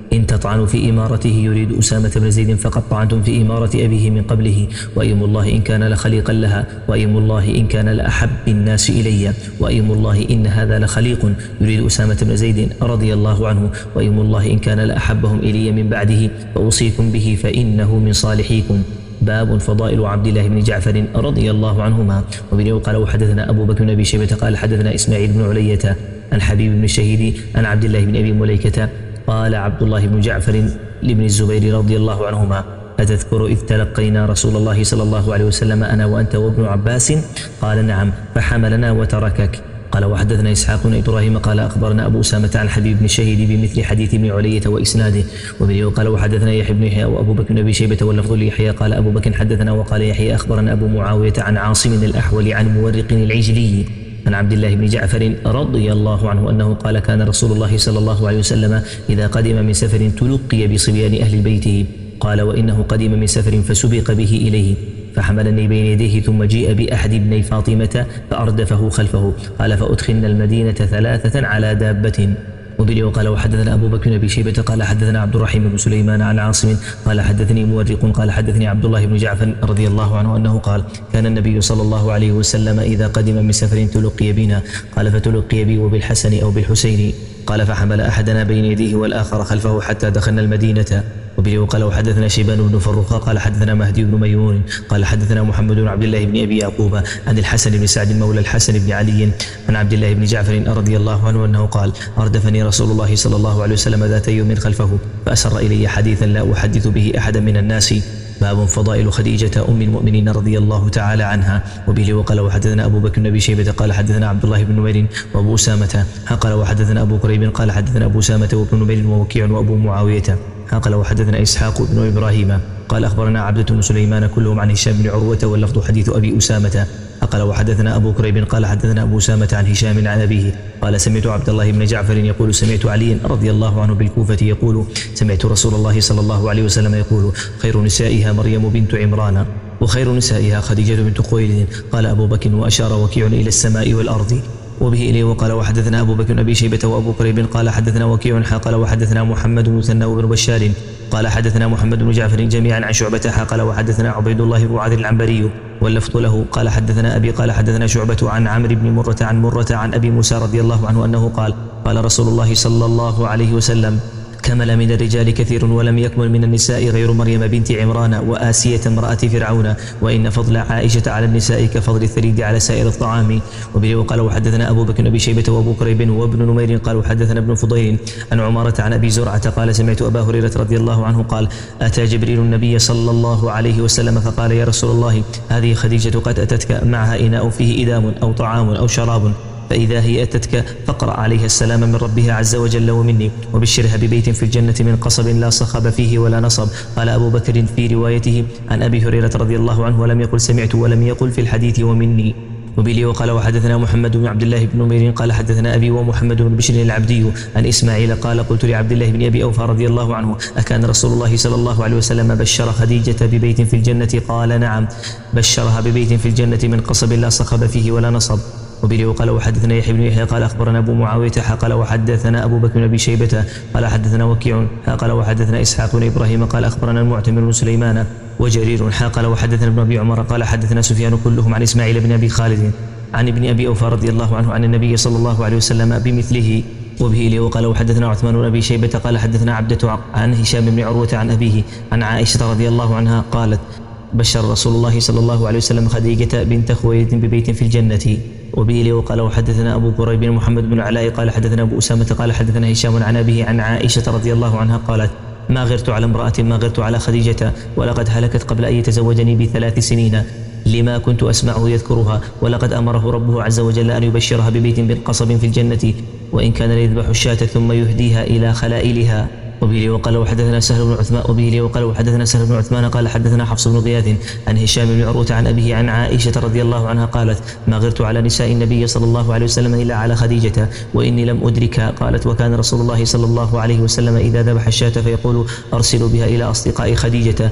إن تطعنوا في إمارته يريد أسامة بن زيد فقد طعنتم في إمارة أبيه من قبله، وأيم الله إن كان لخليقا لها، وأيم الله إن كان لأحب الناس إلي، وأيم الله إن هذا لخليق يريد أسامة بن زيد رضي الله عنه، وأيم الله إن كان لأحبهم إلي من بعده، فأوصيكم به فإنه من صالحيكم. باب فضائل عبد الله بن جعفر رضي الله عنهما. وبه قال وحدثنا أبو بكر بن أبي شيبة قال حدثنا إسماعيل بن علية عن حبيب بن الشهيد عن عبد الله بن أبي مليكة قال عبد الله بن جعفر لابن الزبير رضي الله عنهما: أتذكر إذ تلقينا رسول الله صلى الله عليه وسلم أنا وأنت وابن عباس؟ قال نعم، فحملنا وتركك. قال وحدثنا إسحاق بن إبراهيم قال أخبرنا أبو أسامة عن حبيب بن الشهيد بمثل حديث ابن علية وإسناده. وبه قال وحدثنا يحيى بن يحيى وأبو بكر بن أبي شيبة واللفظ ليحيى قال أبو بكر حدثنا وقال يحيى أخبرنا أبو معاوية عن عاصم الأحول عن مورق العجلي عن عبد الله بن جعفر رضي الله عنه أنه قال كان رسول الله صلى الله عليه وسلم إذا قدم من سفر تلقي بصبيان أهل بيته. قال وإنه قدم من سفر فسبق به إليه فحملني بين يديه ثم جيء بأحد ابني فاطمة فأردفه خلفه. قال فأدخلنا المدينة ثلاثة على دابة. وبه وقال وحدثنا أبو بكر بن أبي شيبة قال حدثنا عبد الرحيم بن سليمان عن عاصم قال حدثني مورق قال حدثني عبد الله بن جعفر رضي الله عنه أنه قال كان النبي صلى الله عليه وسلم إذا قدم من سفر تلقي بنا. قال فتلقي بي وبالحسن أو بالحسين. قال فحمل أحدنا بين يديه والآخر خلفه حتى دخلنا المدينة. وبه وقال وحدثنا شيبان بن فروخ قال حدثنا مهدي بن ميمون قال حدثنا محمد بن عبد الله بن أبي يعقوب عن الحسن بن سعد مولى الحسن بن علي عن عبد الله بن جعفر رضي الله عنه أنه قال أردفني رسول الله صلى الله عليه وسلم ذات يوم خلفه فأسر إلي حديثا لا أحدث به أحدا من الناس. باب فضائل خديجة أم المؤمنين رضي الله تعالى عنها. وبه وقال وحدثنا أبو بكر بن أبي شيبة قال حدثنا عبد الله بن نمير وأبو أسامة قال وحدثنا أبو كريب قال حدثنا أبو أسامة وابن نمير ووكيع وأبو معاوية قال وحدثنا إسحاق بن إبراهيم قال أخبرنا عبدة بن سليمان كلهم عن هشام بن عروة واللفظ حديث أبي أسامة قال وحدثنا أبو كريب قال حدثنا أبو أسامة عن هشام عن أبيه قال سمعت عبد الله بن جعفر يقول سمعت علي رضي الله عنه بالكوفة يقول سمعت رسول الله صلى الله عليه وسلم يقول خير نسائها مريم بنت عمران وخير نسائها خديجة بنت خويلد. قال أبو بكر وأشار وكيع إلى السماء والأرض. وبه إليه وقال وحدثنا أبو بكر بن أبي شيبة وأبو كريب قال حدثنا وكيع قال وحدثنا محمد بن ثنى بن بشار قال حدثنا محمد بن جعفر جميعا عن شعبة قال وحدثنا عبيد الله بن عاذر العنبري واللفظ له قال حدثنا أبي قال حدثنا شعبة عن عمرو بن مرة عن مرة عن أبي موسى رضي الله عنه أنه قال قال رسول الله صلى الله عليه وسلم كمل من الرجال كثير ولم يكمل من النساء غير مريم بنت عمران وآسية امرأة فرعون وإن فضل عائشة على النساء كفضل الثريد على سائر الطعام. وبه وقال وحدثنا أبو بكر بن أبي شيبة وأبو كريب وابن نمير قال وحدثنا ابن فضيل عن عمارة عن أبي زرعة قال سمعت أبا هريرة رضي الله عنه قال أتى جبريل النبي صلى الله عليه وسلم فقال يا رسول الله هذه خديجة قد أتتك معها إناء فيه إدام أو طعام أو شراب فإذا هي أتتك فاقرأ عليها السلام من ربها عز وجل ومني وبشرها ببيت في الجنة من قصب لا صخب فيه ولا نصب. قال أبو بكر في روايته عن أبي هريرة رضي الله عنه ولم يقل سمعت ولم يقل في الحديث ومني. وبه وقال وحدثنا محمد بن عبد الله بن نمير قال حدثنا أبي ومحمد بن بشر العبدي عن إسماعيل قال قلت لعبد الله بن أبي أوفى رضي الله عنه أكان رسول الله صلى الله عليه وسلم بشر خديجة ببيت في الجنة؟ قال نعم بشرها ببيت في الجنة من قصب لا صخب فيه ولا نصب. وبه وقال وحدثنا يحيى بن يحيى قال أخبرنا أبو معاوية قال وحدثنا أبو بكر بن أبي شيبة قال حدثنا وكيع قال وحدثنا إسحاق بن إبراهيم قال أخبرنا المعتمر بن سليمان وجرير قال وحدثنا ابن أبي عمر قال حدثنا سفيان كلهم عن إسماعيل بن أبي خالد عن ابن أبي أوفى رضي الله عنه عن النبي صلى الله عليه وسلم بمثله. وبه إليه وقال وحدثنا عثمان بن أبي شيبة قال حدثنا عبدة عن هشام بن عروة عن أبيه عن عائشة رضي الله عنها قالت بشر رسول الله صلى الله عليه وسلم خديجة بنت خويلد ببيت في الجنة. وبه إليه وقال وحدثنا أبو كريب بن محمد بن علاء قال حدثنا أبو أسامة قال حدثنا هشام عن أبيه عن عائشة رضي الله عنها قالت ما غرت على امرأة ما غرت على خديجة ولقد هلكت قبل أن يتزوجني بثلاث سنين لما كنت أسمعه يذكرها ولقد أمره ربه عز وجل أن يبشرها ببيت من قصب في الجنة وإن كان ليذبح الشاة ثم يهديها إلى خلائلها. وبه وقال وحدثنا سهل بن عثمان وبه وقال وحدثنا سهل بن عثمان قال حدثنا حفص بن غياث عن هشام بن عروة عن أبيه عن عائشة رضي الله عنها قالت ما غرت على نساء النبي صلى الله عليه وسلم إلا على خديجة وإني لم أدركها. قالت وكان رسول الله صلى الله عليه وسلم إذا ذبح الشاة فيقول أرسلوا بها إلى أصدقاء خديجة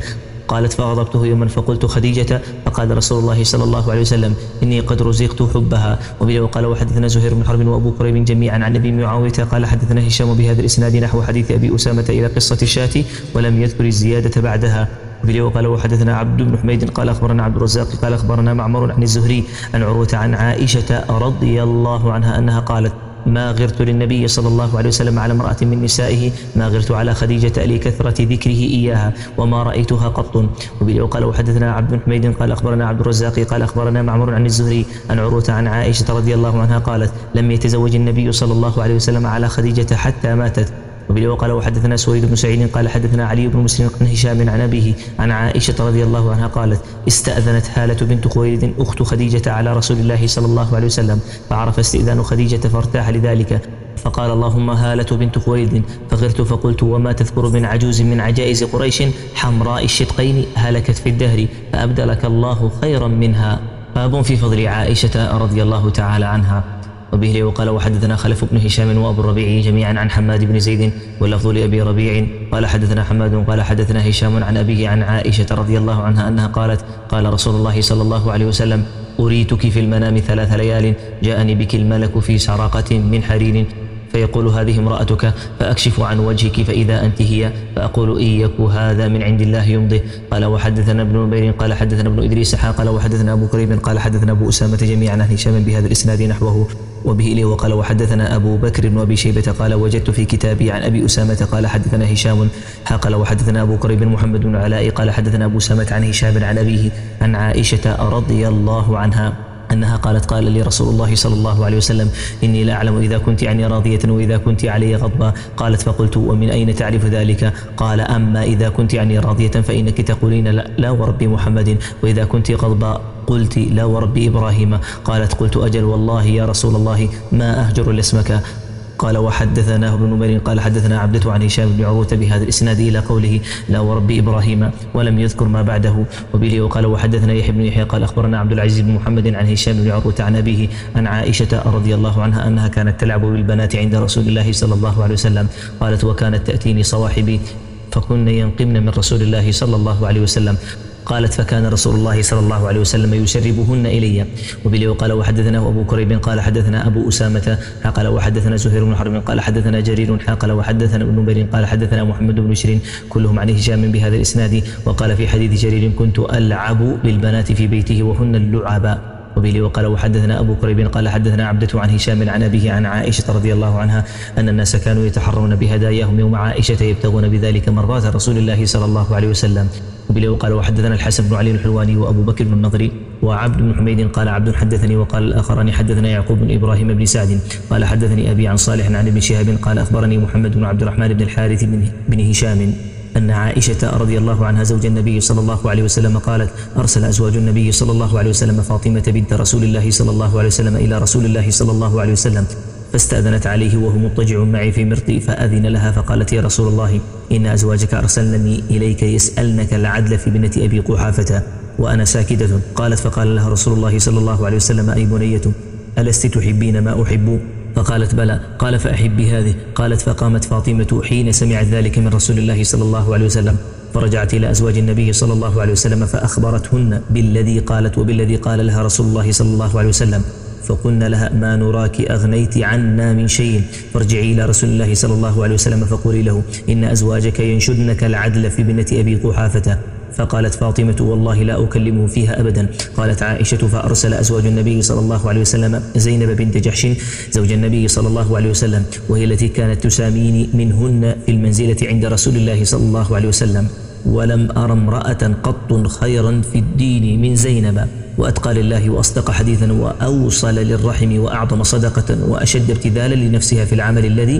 قالت فأغضبته يوما فقلت خديجة، فقال رسول الله صلى الله عليه وسلم إني قد رزقت حبها. وبه وقال وحدثنا زهير بن حرب وأبو كريب جميعا عن أبي معاوية قال حدثنا هشام بهذا الإسناد نحو حديث أبي أسامة إلى قصة الشاة ولم يذكر الزيادة بعدها. وبه وقال وحدثنا عبد بن حميد قال أخبرنا عبد الرزاق قال أخبرنا معمر عن الزهري عن عروة عن عائشة رضي الله عنها أنها قالت ما غرت للنبي صلى الله عليه وسلم على امرأة من نسائه ما غرت على خديجة لكثرة ذكره إياها وما رأيتها قط. وبه وقال وحدثنا عبد بن حميد قال أخبرنا عبد الرزاق قال أخبرنا معمر عن الزهري عن عروة عن عائشة رضي الله عنها قالت لم يتزوج النبي صلى الله عليه وسلم على خديجة حتى ماتت. وبه وقال وحدثنا سويد بن سعيد قال حدثنا علي بن مسلم عن هشام عن أبيه عن عائشة رضي الله عنها قالت استأذنت هالة بنت خويلد أخت خديجة على رسول الله صلى الله عليه وسلم فعرف استئذان خديجة فارتاح لذلك فقال اللهم هالة بنت خويلد فغرت فقلت وما تذكر من عجوز من عجائز قريش حمراء الشدقين هلكت في الدهر فأبدلك الله خيرا منها. باب في فضل عائشة رضي الله تعالى عنها. وبه وقال وحدثنا خلف بن هشام وابو الربيع جميعا عن حماد بن زيد واللفظ لأبي ربيع قال حدثنا حماد قال حدثنا هشام عن أبيه عن عائشة رضي الله عنها أنها قالت قال رسول الله صلى الله عليه وسلم أريتك في المنام ثلاث ليال جاءني بك الملك في سراقة من حرير فيقول هذه امرأتك فأكشف عن وجهك فإذا أنت هي فأقول إن يك هذا من عند الله يمضي. قال وحدثنا ابن نمير قال حدثنا ابن إدريس قال وحدثنا أبو كريب قال حدثنا أبو أسامة جميعا عن هشام بهذا الإسناد نحوه. وبه إليه وقال وحدثنا أبو بكر بن أبي شيبة قال وجدت في كتابي عن أبي أسامة قال حدثنا هشام قال وحدثنا أبو كريب محمد بن علاء قال حدثنا أبو أسامة عن هشام عن أبيه عن عائشة رضي الله عنها أنها قالت قال لي رسول الله صلى الله عليه وسلم إني لا أعلم إذا كنت عني راضية وإذا كنت علي غضبا. قالت فقلت ومن أين تعرف ذلك؟ قال أما إذا كنت عني راضية فإنك تقولين لا, لا ورب محمد وإذا كنت غضبا قلت لا ورب إبراهيم. قالت قلت أجل والله يا رسول الله ما أهجر لاسمك. قال وحدثناه ابن نمير قال حدثنا عبدة عن هشام بن عروة بهذا الإسناد إلى قوله لا ورب إبراهيم ولم يذكر ما بعده. وبه وقال وحدثنا يحيى بن يحيى قال أخبرنا عبد العزيز بن محمد عن هشام بن عروة عن أبيه عن عائشة رضي الله عنها أنها كانت تلعب بالبنات عند رسول الله صلى الله عليه وسلم. قالت وكانت تأتيني صواحبي فكن ينقمن من رسول الله صلى الله عليه وسلم. قالت فكان رسول الله صلى الله عليه وسلم يسربهن إلي. وبه وقال وحدثناه أبو كريب قال حدثنا أبو أسامة قال وحدثنا زهير بن حرب قال حدثنا جرير قال وحدثنا ابن نمير قال حدثنا محمد بن بشير كلهم عن هشام بهذا الإسناد. وقال في حديث جرير كنت ألعب بالبنات في بيته وهن اللعبا. وبه وقال وحدثنا أبو كريب قال حدثنا عبدة عن هشام عن أبيه عن عائشة رضي الله عنها أن الناس كانوا يتحرون بهداياهم يوم عائشة يبتغون بذلك مرضات رسول الله صلى الله عليه وسلم. وبه وقال وحدثنا الحسن بن علي الحلواني وأبو بكر بن النضري وعبد بن حميد قال عبد حدثني وقال الآخران حدثنا يعقوب بن إبراهيم بن سعد قال حدثني أبي عن صالح عن ابن شهاب قال أخبرني محمد بن عبد الرحمن بن الحارث بن هشام أن عائشة رضي الله عنها زوج النبي صلى الله عليه وسلم قالت أرسل أزواج النبي صلى الله عليه وسلم فاطمة بنت رسول الله صلى الله عليه وسلم إلى رسول الله صلى الله عليه وسلم فاستأذنت عليه وهو مضطجع معي في مرطي فأذن لها فقالت يا رسول الله إن أزواجك أرسلنني إليك يسألنك العدل في بنة أبي قحافة وأنا ساكتة. قالت فقال لها رسول الله صلى الله عليه وسلم أي بنية ألست تحبين ما أحب؟ فقالت بلى. قال فأحبي هذه. قالت فقامت فاطمة حين سمعت ذلك من رسول الله صلى الله عليه وسلم فرجعت إلى أزواج النبي صلى الله عليه وسلم فأخبرتهن بالذي قالت وبالذي قال لها رسول الله صلى الله عليه وسلم فقلنا لها ما نراك أغنيت عنا من شيء فارجعي إلى رسول الله صلى الله عليه وسلم فقولي له إن أزواجك ينشدنك العدل في بنة أبي قحافة. فقالت فاطمة والله لا أكلمه فيها أبدا. قالت عائشة فأرسل أزواج النبي صلى الله عليه وسلم زينب بنت جحش زوج النبي صلى الله عليه وسلم وهي التي كانت تساميني منهن في المنزلة عند رسول الله صلى الله عليه وسلم ولم أر امرأة قط خيرا في الدين من زينب وأتقى لله وأصدق حديثا وأوصل للرحم وأعظم صدقة وأشد ابتذالا لنفسها في العمل الذي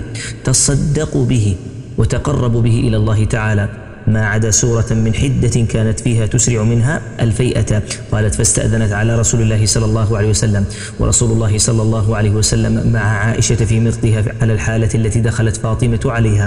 تصدق به وتقرب به إلى الله تعالى ما عدا سورة من حدة كانت فيها تسرع منها الفيئة. قالت فاستأذنت على رسول الله صلى الله عليه وسلم ورسول الله صلى الله عليه وسلم مع عائشة في مرطها على الحالة التي دخلت فاطمة عليها.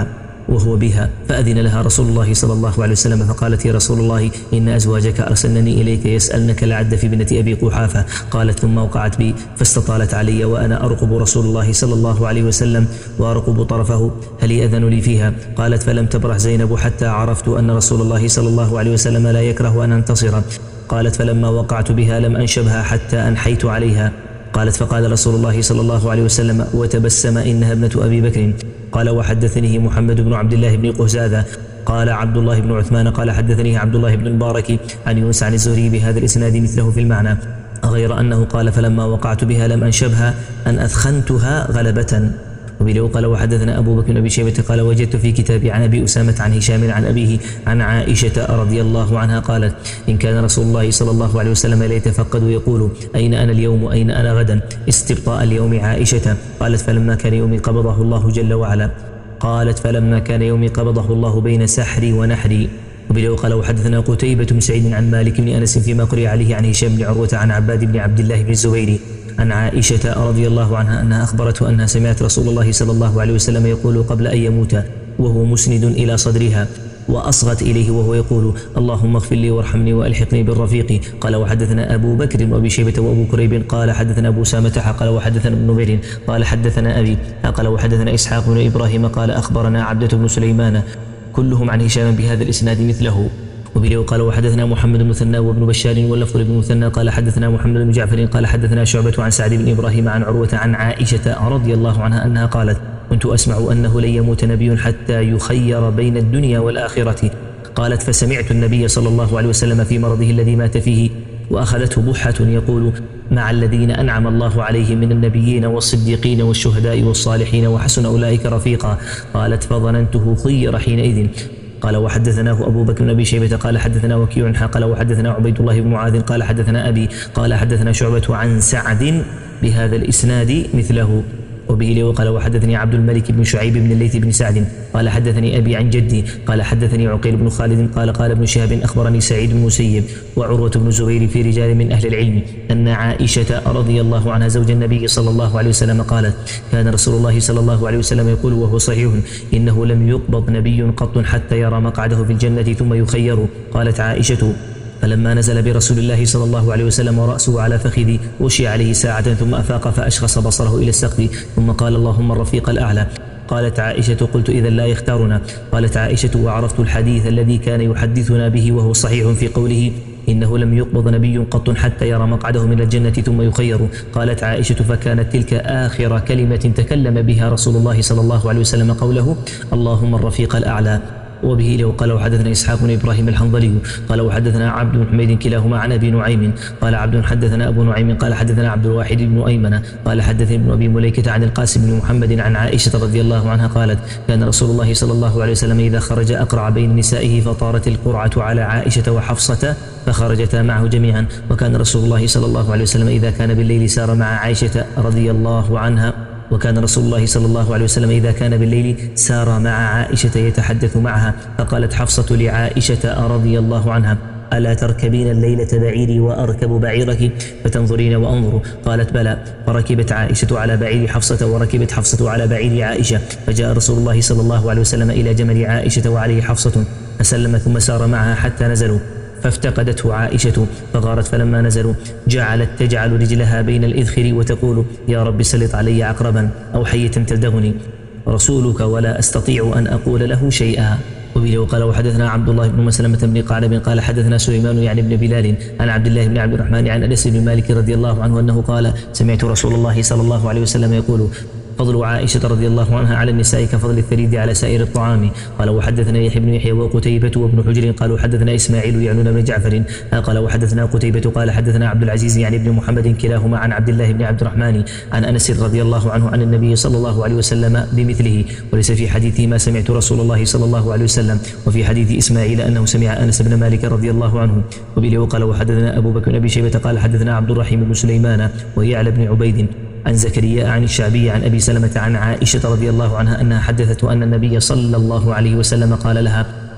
وهو بها، فأذن لها رسول الله صلى الله عليه وسلم فقالت: يا رسول الله إن أزواجك أرسلنني إليك يسألنك العد في ابنة أبي قحافة. قالت: ثم وقعت بي فاستطالت علي وأنا أرقب رسول الله صلى الله عليه وسلم وأرقب طرفه، هل يأذن لي فيها؟ قالت: فلم تبرح زينب حتى عرفت أن رسول الله صلى الله عليه وسلم لا يكره أن أنتصر. قالت: فلما وقعت بها لم أنشبها حتى أنحيت عليها. قالت: فقال رسول الله صلى الله عليه وسلم وتبسم: إنها ابنة أبي بكر. قال: وحدثني محمد بن عبد الله بن قهزاذة قال عبد الله بن عثمان قال حدثني عبد الله بن المبارك عن يونس عن الزهري بهذا الإسناد مثله في المعنى، غير أنه قال: فلما وقعت بها لم أنشبها أن أثخنتها غلبة. وبه قال: وحدثنا أبو بكر بن أبي شيبة قال: وجدت في كتابي عن أبي أسامة عن هشام عن أبيه عن عائشة رضي الله عنها قالت: إن كان رسول الله صلى الله عليه وسلم ليتفقد يقول: أين أنا اليوم أين أنا غدا، استبطاء اليوم عائشة. قالت: فلما كان يومي قبضه الله جل وعلا. قالت: فلما كان يومي قبضه الله بين سحري ونحري. وبه قال: وحدثنا قتيبة بن سعيد عن مالك بن أنس فيما قرئ عليه عن هشام بن عروة عن عباد بن عبد الله بن الزبير عن عائشة رضي الله عنها أنها أخبرته أنها سمعت رسول الله صلى الله عليه وسلم يقول قبل أن يموت وهو مسند إلى صدرها، وأصغت إليه وهو يقول: اللهم اغفر لي وارحمني وألحقني بالرفيق. قال: وحدثنا أبو بكر وأبي شيبة وأبو كريب قال حدثنا أبو سامة قال وحدثنا ابن نمير قال حدثنا أبي قال وحدثنا إسحاق بن إبراهيم قال أخبرنا عبدة بن سليمان كلهم عن هشام بهذا الإسناد مثله. وبه قال: وحدثنا محمد بن مثنى وابن بشار واللفظ بن مثنى قال حدثنا محمد بن جعفر قال حدثنا شعبة عن سعد بن إبراهيم عن عروة عن عائشة رضي الله عنها أنها قالت: كنت أسمع أنه لن يموت نبي حتى يخير بين الدنيا والآخرة. قالت: فسمعت النبي صلى الله عليه وسلم في مرضه الذي مات فيه وأخذته بحة يقول: مع الذين أنعم الله عليهم من النبيين والصديقين والشهداء والصالحين وحسن أولئك رفيقا. قالت: فظننته خير حينئذ. قال: وحدثناه أبو بكر بن أبي شيبة قال حدثنا وكيع قال وحدثنا عبيد الله بن معاذ قال حدثنا أبي قال حدثنا شعبة عن سعد بهذا الإسناد مثله. وبه وقال: وحدثني عبد الملك بن شعيب بن الليث بن سعد قال حدثني أبي عن جدي قال حدثني عقيل بن خالد قال قال ابن شهاب أخبرني سعيد بن المسيب وعروة بن الزبير في رجال من أهل العلم أن عائشة رضي الله عنها زوج النبي صلى الله عليه وسلم قالت: كان رسول الله صلى الله عليه وسلم يقول وهو صحيح: إنه لم يقبض نبي قط حتى يرى مقعده في الجنة ثم يخير. قالت عائشة: فلما نزل برسول الله صلى الله عليه وسلم ورأسه على فخذي غشي عليه ساعة ثم أفاق فأشخص بصره إلى السقف ثم قال: اللهم الرفيق الأعلى. قالت عائشة: قلت: إذا لا يختارنا. قالت عائشة: وعرفت الحديث الذي كان يحدثنا به وهو صحيح في قوله: إنه لم يقبض نبي قط حتى يرى مقعده من الجنة ثم يخير. قالت عائشة: فكانت تلك آخر كلمة تكلم بها رسول الله صلى الله عليه وسلم قوله: اللهم الرفيق الأعلى. وبه له قال: وحدثنا إسحاق بن إبراهيم الحنظلي قال وحدثنا عبد بن حميد كلاهما عن أبي نعيم قال عبد حدثنا أبو نعيم قال حدثنا عبد الواحد بن أيمن قال حدثني ابن أبي مليكة عن القاسم بن محمد عن عائشة رضي الله عنها قالت: كان رسول الله صلى الله عليه وسلم إذا خرج أقرع بين نسائه فطارت القرعة على عائشة وحفصة فخرجتا معه جميعا. وكان رسول الله صلى الله عليه وسلم إذا كان بالليل سار مع عائشة رضي الله عنها وكان رسول الله صلى الله عليه وسلم إذا كان بالليل سار مع عائشة يتحدث معها. فقالت حفصة لعائشة رضي الله عنها: ألا تركبين الليلة بعيري وأركب بعيرك فتنظرين وأنظر؟ قالت: بلى. فركبت عائشة على بعير حفصة وركبت حفصة على بعير عائشة، فجاء رسول الله صلى الله عليه وسلم إلى جمل عائشة وعليه حفصة فسلم ثم سار معها حتى نزلوا فافتقدته عائشة فغارت، فلما نزلوا جعلت تجعل رجلها بين الإذخر وتقول: يا رب سلط علي عقربا أو حية تلدغني رسولك ولا أستطيع أن أقول له شيئا. وبه قال: وحدثنا عبد الله بن مسلمة بن قعنب قال حدثنا سليمان يعني بن بلال عن عبد الله بن عبد الرحمن عن أنس بن مالك رضي الله عنه أنه قال: سمعت رسول الله صلى الله عليه وسلم يقول: فضل عائشة رضي الله عنها على النساء كفضل الثريد على سائر الطعام. قال: وحدثنا يحيى بن يحيى وقتيبة وابن حجر قالوا حدثنا إسماعيل يعنون بن جعفر قال: وحدثنا قتيبة قال حدثنا عبد العزيز يعني ابن محمد كلاهما عن عبد الله بن عبد الرحمن عن أنس رضي الله عنه عن النبي صلى الله عليه وسلم بمثله، وليس في حديثه ما سمعت رسول الله صلى الله عليه وسلم، وفي حديث إسماعيل أنه سمع أنس بن مالك رضي الله عنه. وبه قال: وحدثنا أبو بكر بن أبي شيبة قال حدثنا عبد الرحيم بن سليمان ويعلى بن عبيد عن زكريا عن الشعبي عن أبي سلمة عن عائشة رضي الله عنها أنها حدثت أن النبي صلى الله عليه وسلم قال لها: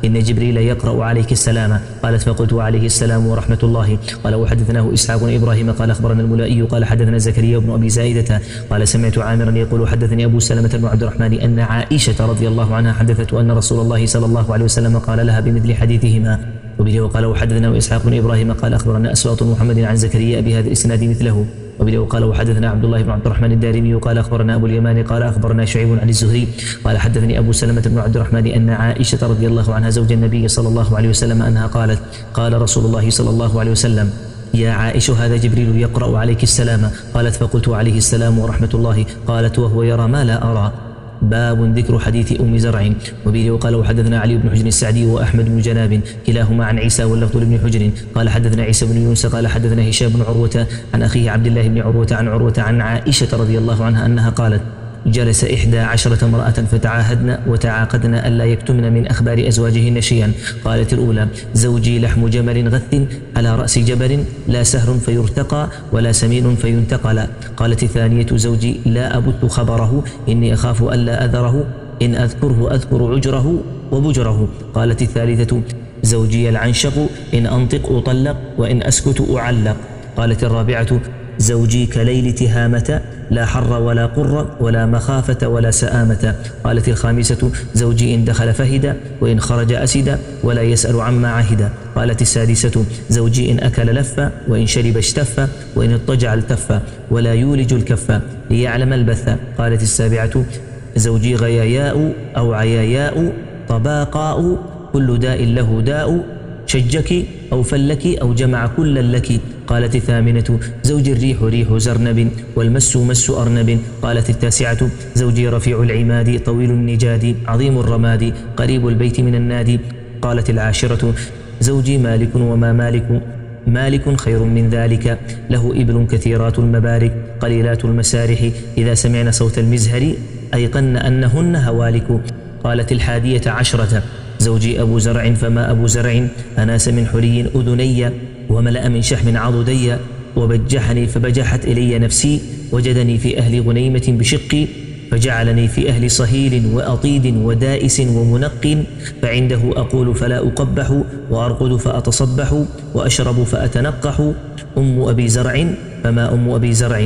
إن جبريل يقرأ عليك السلام. قالت فقلت وعليه السلام ورحمة الله. قال وحدثناه إسحاق بن إبراهيم قال أخبرنا الملائي قال حدثنا زكريا بن أبي زائدة قال سمعت عامرا يقول حدثني أبو سلمة بن عبد الرحمن أن عائشة رضي الله عنها حدثته أن رسول الله صلى الله عليه وسلم قال لها بمثل حديثهما. وبه قال وحدثنا إسحاق بن إبراهيم قال أخبرنا أسواط محمد عن زكريا بهذا الإسناد مثله. وبه قال وحدثنا عبد الله بن عبد الرحمن الدارمي قال أخبرنا أبو اليمان قال أخبرنا شعيب عن الزهري قال حدثني أبو سلمة بن عبد الرحمن أن عائشة رضي الله عنها زوج النبي صلى الله عليه وسلم أنها قالت قال رسول الله صلى الله عليه وسلم يا عائشة هذا جبريل يقرأ عليك السلام. قالت فقلت عليه السلام ورحمة الله. قالت وهو يرى ما لا أرى. باب ذكر حديث أم زرع. وبه قال وحدثنا علي بن حجر السعدي وأحمد بن جناب كلاهما عن عيسى واللفظ لابن حجر قال حدثنا عيسى بن يونس قال حدثنا هشام بن عروة عن أخيه عبد الله بن عروة عن عروة عن عائشة رضي الله عنها أنها قالت جلس إحدى عشرة امرأة فتعاهدن وتعاقدن ألا يكتمن من أخبار أزواجهن شيئا. قالت الأولى زوجي لحم جمل غث على رأس جبل لا سهر فيرتقى ولا سمين فينتقل. قالت الثانية زوجي لا أبث خبره إني أخاف ألا أذره إن أذكره أذكر عجره وبجره. قالت الثالثة زوجي العنشق إن أنطق أطلق وإن أسكت أعلق. قالت الرابعة زوجي كليل تهامة لا حر ولا قر ولا مخافة ولا سآمة. قالت الخامسة زوجي إن دخل فهد وإن خرج أسد ولا يسأل عما عهد. قالت السادسة زوجي إن أكل لف وإن شرب اشتف وإن اضطجع التف ولا يولج الكف ليعلم البث. قالت السابعة زوجي غياياء أو عياياء طباقاء كل داء له داء شجك أو فلك أو جمع كلا لك. قالت الثامنة زوجي الريح ريح زرنب والمس مس أرنب. قالت التاسعة زوجي رفيع العماد طويل النجاد عظيم الرماد قريب البيت من النادي. قالت العاشرة زوجي مالك وما مالك مالك خير من ذلك له إبل كثيرات المبارك قليلات المسارح إذا سمعن صوت المزهر أيقن أنهن هوالك. قالت الحادية عشرة زوجي أبو زرع فما أبو زرع أناس من حلي أذني وملأ من شحم عضدي وبجحني فبجحت إلي نفسي وجدني في أهل غنيمة بشقي فجعلني في أهل صهيل وأطيد ودائس ومنق فعنده أقول فلا أقبح وأرقد فأتصبح وأشرب فأتنقح. أم أبي زرع فما أم أبي زرع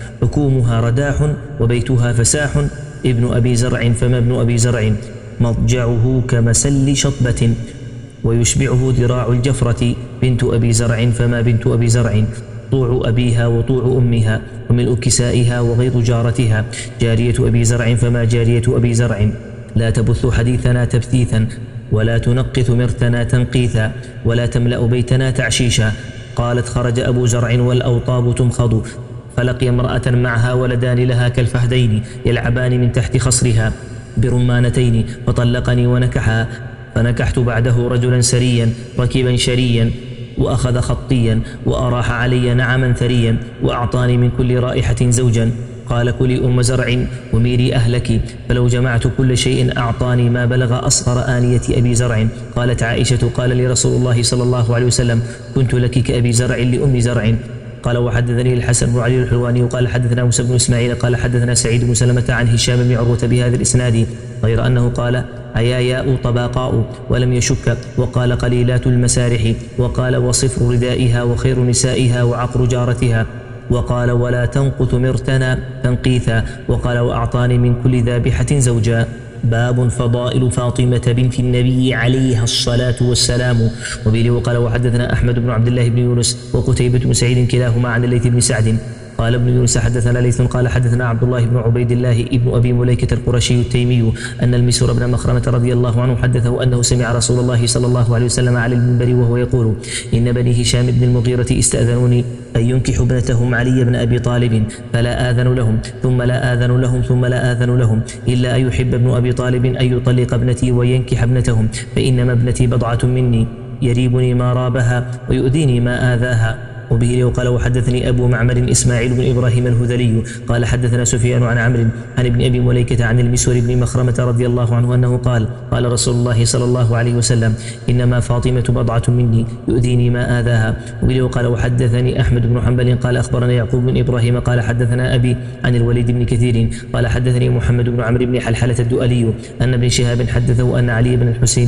حكومها رداح وبيتها فساح ابن أبي زرع فما ابن أبي زرع مضجعه كمسل شطبة ويشبعه ذراع الجفرة. بنت أبي زرع فما بنت أبي زرع طوع أبيها وطوع أمها وملء كسائها وغيظ جارتها. جارية أبي زرع فما جارية أبي زرع لا تبث حديثنا تبثيثا ولا تنقث مرتنا تنقيثا ولا تملأ بيتنا تعشيشا. قالت خرج أبو زرع والأوطاب تمخض فلقي امرأة معها ولدان لها كالفهدين يلعبان من تحت خصرها برمانتين فطلقني ونكحا. فنكحت بعده رجلا سريا ركبا شريا وأخذ خطيا وأراح علي نعما ثريا وأعطاني من كل رائحة زوجا. قال كلي أم زرع وميري أهلك فلو جمعت كل شيء أعطاني ما بلغ أصغر آنية أبي زرع. قالت عائشة قال لي رسول الله صلى الله عليه وسلم كنت لك كأبي زرع لأم زرع. قال وحدثني الحسن بن علي الحلواني وقال حدثنا موسى بن إسماعيل قال حدثنا سعيد بن سلمة عن هشام بن عروة بهذا الإسناد غير أنه قال عياياء طباقاء ولم يشك وقال قليلات المسارح وقال وصفر ردائها وخير نسائها وعقر جارتها وقال ولا تنقث مرتنا تنقيثا وقال وأعطاني من كل ذابحة زوجا. باب فضائل فاطمة بنت النبي عليها الصلاة والسلام. وبه وقال وحدثنا أحمد بن عبد الله بن يونس وقتيبة بن سعيد كلاهما عن الليث بن سعد قال ابن يونس حدثنا ليث قال حدثنا عبد الله بن عبيد الله ابن أبي مليكة القرشي التيمي أن المسور بن مخرمة رضي الله عنه حدثه أنه سمع رسول الله صلى الله عليه وسلم على المنبر وهو يقول إن بني هشام بن المغيرة استأذنوني أن ينكحوا ابنتهم علي بن أبي طالب فلا آذن لهم ثم لا آذن لهم ثم لا آذن لهم إلا أن يحب ابن أبي طالب أن يطلق ابنتي وينكح ابنتهم فإنما ابنتي بضعة مني يريبني ما رابها ويؤذيني ما آذاها. وبه وقال وحدثني أبو معمر إسماعيل بن إبراهيم الهذلي قال حدثنا سفيان عن عمرو عن ابن أبي مليكة عن المسور بن مخرمة رضي الله عنه أنه قال قال رسول الله صلى الله عليه وسلم إنما فاطمة بضعة مني يؤذيني ما آذاها. وبه وقال وحدثني أحمد بن حنبل قال أخبرنا يعقوب بن إبراهيم قال حدثنا أبي عن الوليد بن كثير قال حدثني محمد بن عمرو بن حلحلة الدؤلي أن ابن شهاب حدثه أن علي بن الحسين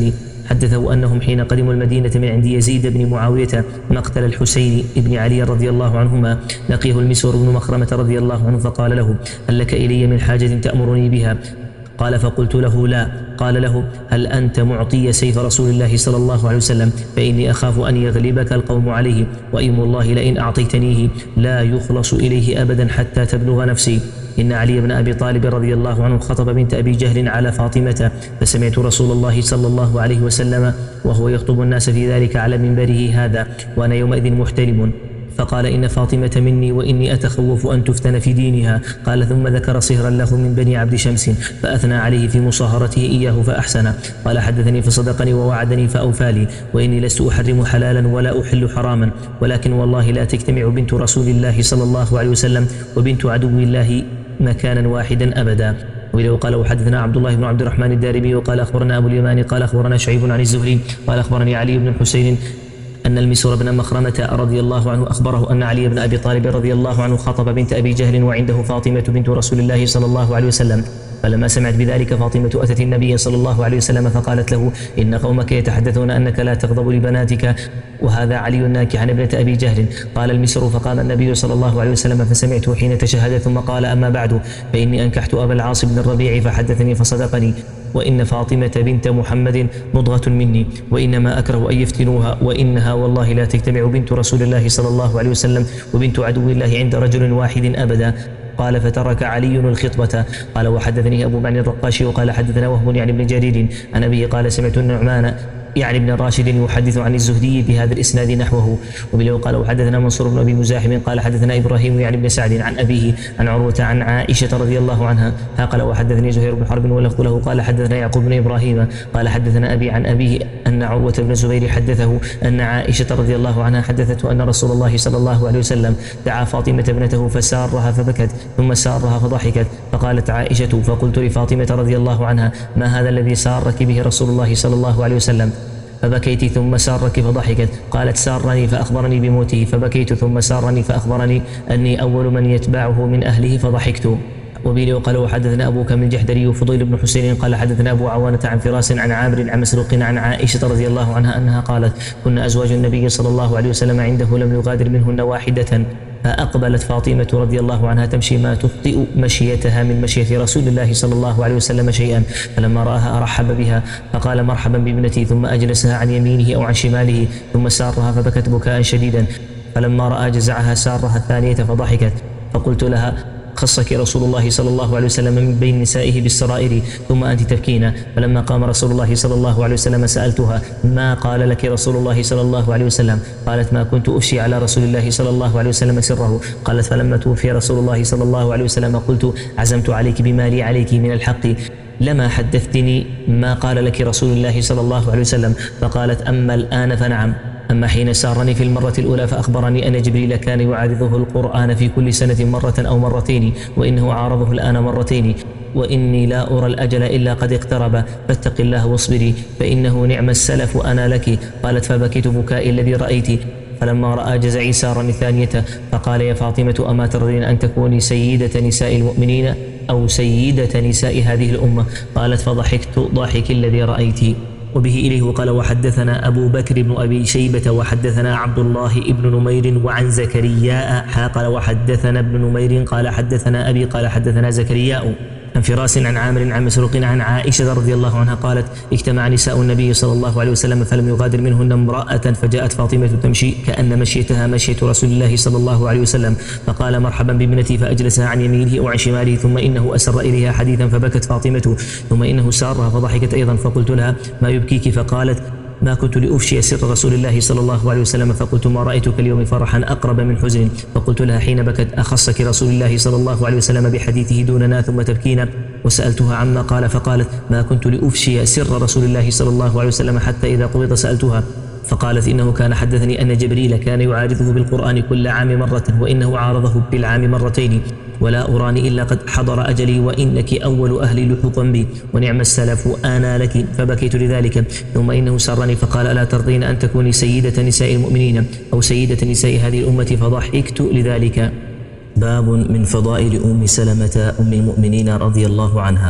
حدثه أنهم حين قدموا المدينة من عند يزيد بن معاوية مقتل الحسين بن علي رضي الله عنهما لقيه المسور بن مخرمة رضي الله عنه فقال له: هل لك إلي من حاجة تأمرني بها؟ قال: فقلت له: لا. قال له: هل أنت معطي سيف رسول الله صلى الله عليه وسلم؟ فإني أخاف أن يغلبك القوم عليه، وإيم الله لئن أعطيتنيه لا يخلص إليه أبدا حتى تبلغ نفسي. إن علي بن أبي طالب رضي الله عنه خطب بنت أبي جهل على فاطمة، فسمعت رسول الله صلى الله عليه وسلم وهو يخطب الناس في ذلك على منبره هذا وأنا يومئذ محتلم، فقال: إن فاطمة مني وإني أتخوف أن تفتن في دينها. قال: ثم ذكر صهرا له من بني عبد شمس فأثنى عليه في مصاهرته إياه فأحسن. قال: حدثني فصدقني ووعدني فأوفالي، وإني لست أحرم حلالا ولا أحل حراما، ولكن والله لا تجتمع بنت رسول الله صلى الله عليه وسلم وبنت عدو الله مكانا واحدا أبدا. وله قال: وحدثنا عبد الله بن عبد الرحمن الدارمي وقال أخبرنا أبو اليمان قال أخبرنا شعيب عن الزهري قال أخبرني علي بن الحسين أن المسور بن مخرمة رضي الله عنه أخبره أن علي بن أبي طالب رضي الله عنه خطب بنت أبي جهل وعنده فاطمة بنت رسول الله صلى الله عليه وسلم. فلما سمعت بذلك فاطمة أتت النبي صلى الله عليه وسلم فقالت له: إن قومك يتحدثون أنك لا تغضب لبناتك، وهذا علي ناكح عن ابنة أبي جهل. قال المسر: فقام النبي صلى الله عليه وسلم فسمعته حين تشهد ثم قال: أما بعد فإني أنكحت أبا العاص بن الربيع فحدثني فصدقني، وإن فاطمة بنت محمد مضغة مني، وإنما أكره أن يفتنوها، وإنها والله لا تجتمع بنت رسول الله صلى الله عليه وسلم وبنت عدو الله عند رجل واحد أبدا. قال: فترك علي الخطبة. قال: وحدثني أبو معن الرقاشي وقال حدثنا وهب يعني بن جرير عن أبيه قال: سمعت النعمان يعني ابن راشد يحدث عن الزهدي بهذا الإسناد نحوه. وبله قال: وحدثنا منصور بن أبي مزاحم قال حدثنا إبراهيم يعني بن سعد عن أبيه عن عروة عن عائشة رضي الله عنها قال: وحدثني زهير بن حرب ولفظ له قال حدثنا يعقوب بن إبراهيم قال حدثنا أبي عن أبيه أن عروة بن الزبير حدثه أن عائشة رضي الله عنها حدثته أن رسول الله صلى الله عليه وسلم دعا فاطمة ابنته فسارها فبكت ثم سارها فضحكت. فقالت عائشة: فقلت لفاطمة رضي الله عنها: ما هذا الذي سارك به رسول الله صلى الله عليه وسلم؟ فبكيت ثم سارك فضحكت. قالت: سارني فأخبرني بموته، فبكيت ثم سارني فأخبرني أني أول من يتبعه من أهله فضحكت. وبه قال: وحدثنا أبو كامل الجحدري وفضيل بن حسين قال حدثنا أبو عوانة عن فراس عن عامر عن مسروق عن عائشة رضي الله عنها أنها قالت: كنا أزواج النبي صلى الله عليه وسلم عنده لم يغادر منهن واحدة، فأقبلت فاطمة رضي الله عنها تمشي ما تخطئ مشيتها من مشية رسول الله صلى الله عليه وسلم شيئا، فلما رآها أرحب بها فقال: مرحبا بابنتي، ثم أجلسها عن يمينه أو عن شماله ثم سارها فبكت بكاء شديدا، فلما رأى جزعها سارها الثانية فضحكت. فقلت لها: خصك رسول الله صلى الله عليه وسلم من بين نسائه بالسرائر ثم أنت تبكين. فلما قام رسول الله صلى الله عليه وسلم سألتها: ما قال لك رسول الله صلى الله عليه وسلم؟ قالت: ما كنت أفشي على رسول الله صلى الله عليه وسلم سره. قالت: فلما توفي رسول الله صلى الله عليه وسلم قلت: عزمت عليك بما لي عليك من الحق، لما حدثتني ما قال لك رسول الله صلى الله عليه وسلم. فقالت: أما الآن فنعم، أما حين سارني في المرة الأولى فأخبرني أن جبريل كان يعارضه القرآن في كل سنة مرة أو مرتين، وإنه عارضه الآن مرتين، وإني لا أرى الأجل إلا قد اقترب، فاتق الله واصبري فإنه نعم السلف أنا لك. قالت: فبكيت بكائي الذي رأيت. فلما رأى جزعي سارني ثانية فقال: يا فاطمة، أما ترضين أن تكوني سيدة نساء المؤمنين أو سيدة نساء هذه الأمة؟ قالت: فضحكت ضاحك الذي رأيت. وبه إليه وقال: وحدثنا أبو بكر بن أبي شيبة وحدثنا عبد الله بن نمير وعن زكرياء قال: وحدثنا ابن نمير قال حدثنا أبي قال حدثنا زكرياء عن فراس عن عامر عن مسروق عن عائشة رضي الله عنها قالت: اجتمع نساء النبي صلى الله عليه وسلم فلم يغادر منهن امرأة، فجاءت فاطمة تمشي كأن مشيتها مشية رسول الله صلى الله عليه وسلم، فقال: مرحبا بابنتي، فأجلسها عن يمينه وعن شماله، ثم إنه أسر إليها حديثا فبكت فاطمة، ثم إنه سارها فضحكت أيضا. فقلت لها: ما يبكيك؟ فقالت: ما كنت لأفشي سر رسول الله صلى الله عليه وسلم. فقلت: ما رأيتك اليوم فرحا أقرب من حزن. فقلت لها حين بكت: أخصك رسول الله صلى الله عليه وسلم بحديثه دوننا ثم تبكين؟ وسألتها عما قال فقالت: ما كنت لأفشي سر رسول الله صلى الله عليه وسلم حتى إذا قبض سألتها، فقالت: إنه كان حدثني أن جبريل كان يعارضه بالقرآن كل عام مرة، وإنه عارضه بالعام مرتين، ولا أراني إلا قد حضر أجلي، وإنك أول أهل لحوقا بي، ونعم السلف آنا لك. فبكيت لذلك. ثم إنه سرني فقال: ألا ترضين أن تكوني سيدة نساء المؤمنين أو سيدة نساء هذه الأمة؟ فضحكت لذلك. باب من فضائل أم سلمة أم المؤمنين رضي الله عنها.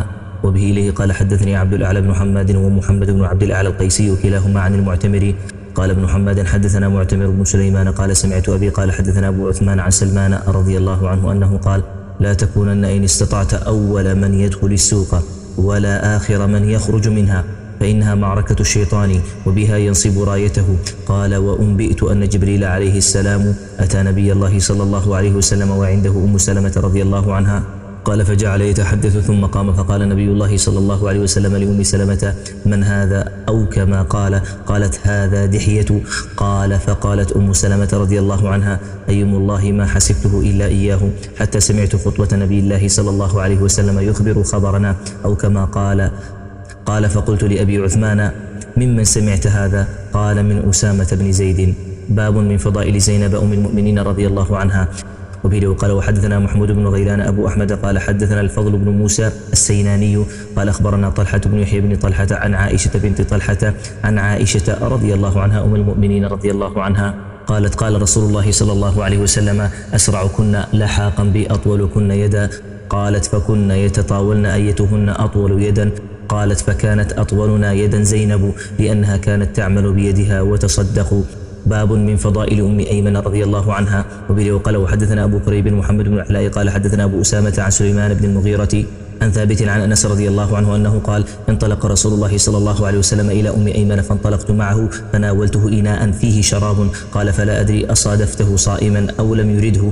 وبه إليه قال حدثني عبد الأعلى بن حماد ومحمد بن عبد الأعلى القيسي كلاهما عن المعتمر قال ابن حماد حدثنا معتمر بن سليمان قال سمعت أبي قال حدثنا أبو عثمان عن سلمان رضي الله عنه أنه قال لا تكونن إن استطعت أول من يدخل السوق ولا آخر من يخرج منها فإنها معركة الشيطان وبها ينصب رايته. قال وأنبئت أن جبريل عليه السلام أتى نبي الله صلى الله عليه وسلم وعنده أم سلمة رضي الله عنها قال فجعل يتحدث ثم قام فقال نبي الله صلى الله عليه وسلم لأم سلمة من هذا أو كما قال قالت هذا دحية. قال فقالت أم سلمة رضي الله عنها أيم الله ما حسبته إلا إياه حتى سمعت خطوة نبي الله صلى الله عليه وسلم يخبر خبرنا أو كما قال. قال فقلت لأبي عثمان ممن سمعت هذا؟ قال من أسامة بن زيد. باب من فضائل زينب أم المؤمنين رضي الله عنها. وبه قال وحدثنا محمود بن غيلان أبو أحمد قال حدثنا الفضل بن موسى السيناني قال أخبرنا طلحة بن يحيى بن طلحة عن عائشة بنت طلحة عن عائشة رضي الله عنها أم المؤمنين رضي الله عنها قالت قال رسول الله صلى الله عليه وسلم أسرعكن لحاقا بأطولكن يدا. قالت فكن يتطاولن أيتهن أطول يدا. قالت فكانت أطولنا يدا زينب لأنها كانت تعمل بيدها وتصدق. باب من فضائل أم أيمن رضي الله عنها. وبه قال وحدثنا أبو كريب محمد بن العلاء قال حدثنا أبو أسامة عن سليمان بن المغيرة عن ثابت عن أنس رضي الله عنه أنه قال انطلق رسول الله صلى الله عليه وسلم إلى أم أيمن فانطلقت معه فناولته إناء فيه شراب. قال فلا أدري أصادفته صائما أو لم يرده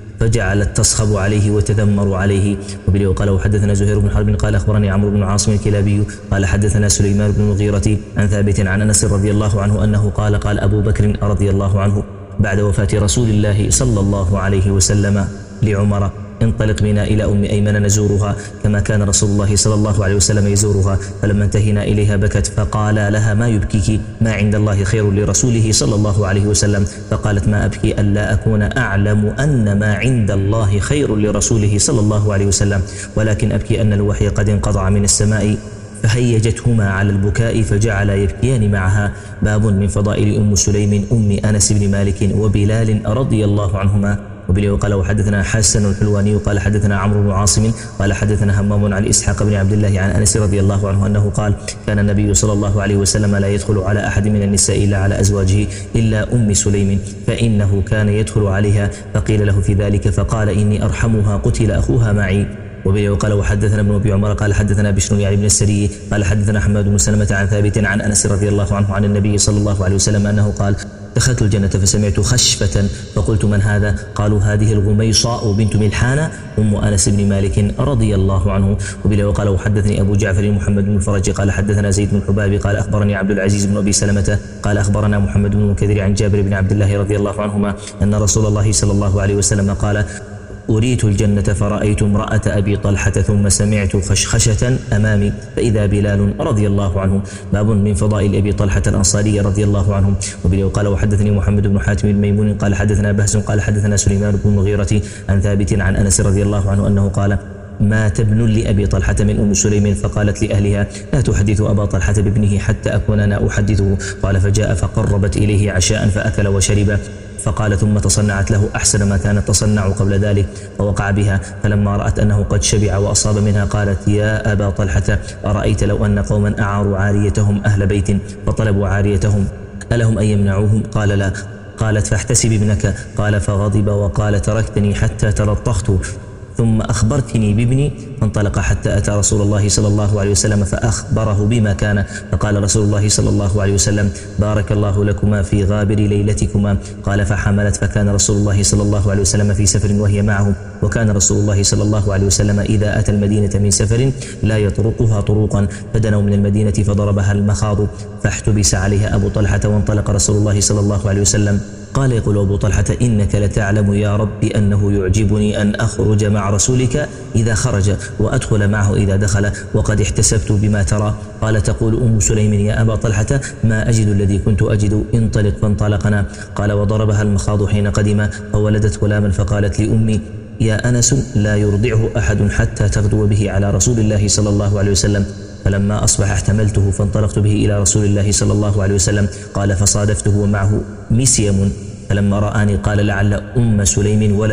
فجعلت تصخب عليه وتذمر عليه. وبه قال وحدثنا زهير بن حرب قال أخبرني عمرو بن عاصم الكلابي قال حدثنا سليمان بن المغيرة عن ثابت عن أنس رضي الله عنه أنه قال قال أبو بكر رضي الله عنه بعد وفاة رسول الله صلى الله عليه وسلم لعمر انطلق بنا إلى أم أيمن نزورها كما كان رسول الله صلى الله عليه وسلم يزورها. فلما انتهينا إليها بكت فقال لها ما يبكيك؟ ما عند الله خير لرسوله صلى الله عليه وسلم. فقالت ما أبكي ألا أكون أعلم أن ما عند الله خير لرسوله صلى الله عليه وسلم ولكن أبكي أن الوحي قد انقطع من السماء. فهيجتهما على البكاء فجعلا يبكيان معها. باب من فضائل أم سليم أم أنس بن مالك وبلال رضي الله عنهما. وبه قال وحدثنا حسن الحلواني قال حدثنا عمرو بن عاصم قال حدثنا همام عن إسحاق بن عبد الله عن أنس رضي الله عنه أنه قال كان النبي صلى الله عليه وسلم لا يدخل على أحد من النساء إلا على أزواجه إلا أم سليم فإنه كان يدخل عليها فقيل له في ذلك فقال إني أرحمها قتل أخوها معي. وبه قال وحدثنا ابن أبي عمر قال حدثنا بشر يعني بن السري قال حدثنا حماد بن سلمة عن ثابت عن أنس رضي الله عنه عن النبي صلى الله عليه وسلم أنه قال دخلت الجنة فسمعت خشفة فقلت من هذا؟ قالوا هذه الغميصاء بنت ملحان أم أنس بن مالك رضي الله عنه. وبه قال وحدثني أبو جعفر محمد بن الفرج قال حدثنا زيد بن حباب قال أخبرني عبد العزيز بن أبي سلمة قال أخبرنا محمد بن المنكدر عن جابر بن عبد الله رضي الله عنهما أن رسول الله صلى الله عليه وسلم قال أريت الجنة فرأيت امرأة أبي طلحة ثم سمعت خشخشة أمامي فإذا بلال رضي الله عنه. باب من فضائل أبي طلحة الأنصاري رضي الله عنه. وبه قال وحدثني محمد بن حاتم الميمون قال حدثنا بهز قال حدثنا سليمان بن المغيرة عن ثابت عن أنس رضي الله عنه أنه قال مات ابن لأبي طلحة من أم سليم فقالت لأهلها لا تحدث أبا طلحة بابنه حتى أكون أنا أحدثه. قال فجاء فقربت إليه عشاء فأكل وشرب فقال ثم تصنعت له أحسن ما كانت تصنع قبل ذلك فوقع بها فلما رأت أنه قد شبع وأصاب منها قالت يا أبا طلحة أرأيت لو أن قوما أعاروا عاريتهم أهل بيت فطلبوا عاريتهم ألهم أن يمنعوهم؟ قال لا. قالت فاحتسب ابنك. قال فغضب وقال تركتني حتى تلطخت ثم أخبرتني بابني فانطلق حتى أتى رسول الله صلى الله عليه وسلم فأخبره بما كان فقال رسول الله صلى الله عليه وسلم بارك الله لكما في غابر ليلتكما. قال فحملت فكان رسول الله صلى الله عليه وسلم في سفر وهي معه وكان رسول الله صلى الله عليه وسلم إذا أتى المدينة من سفر لا يطرقها طروقا فدنوا من المدينة فضربها المخاض فاحتبس عليها أبو طلحة وانطلق رسول الله صلى الله عليه وسلم. قال يقول أبو طلحة إنك لتعلم يا رب أنه يعجبني أن أخرج مع رسولك إذا خرج وأدخل معه إذا دخل وقد احتسبت بما ترى. قال تقول أم سليم يا أبا طلحة ما أجد الذي كنت أجد انطلق فانطلقنا. قال وضربها المخاض حين قدم فولدت غلاما فقالت لأمي يا أنس لا يرضعه أحد حتى تغدو به على رسول الله صلى الله عليه وسلم. فلما أصبح احتملته فانطلقت به إلى رسول الله صلى الله عليه وسلم. قال فصادفته ومعه مسيم فلما رآني قال لعل أم سليم ولدت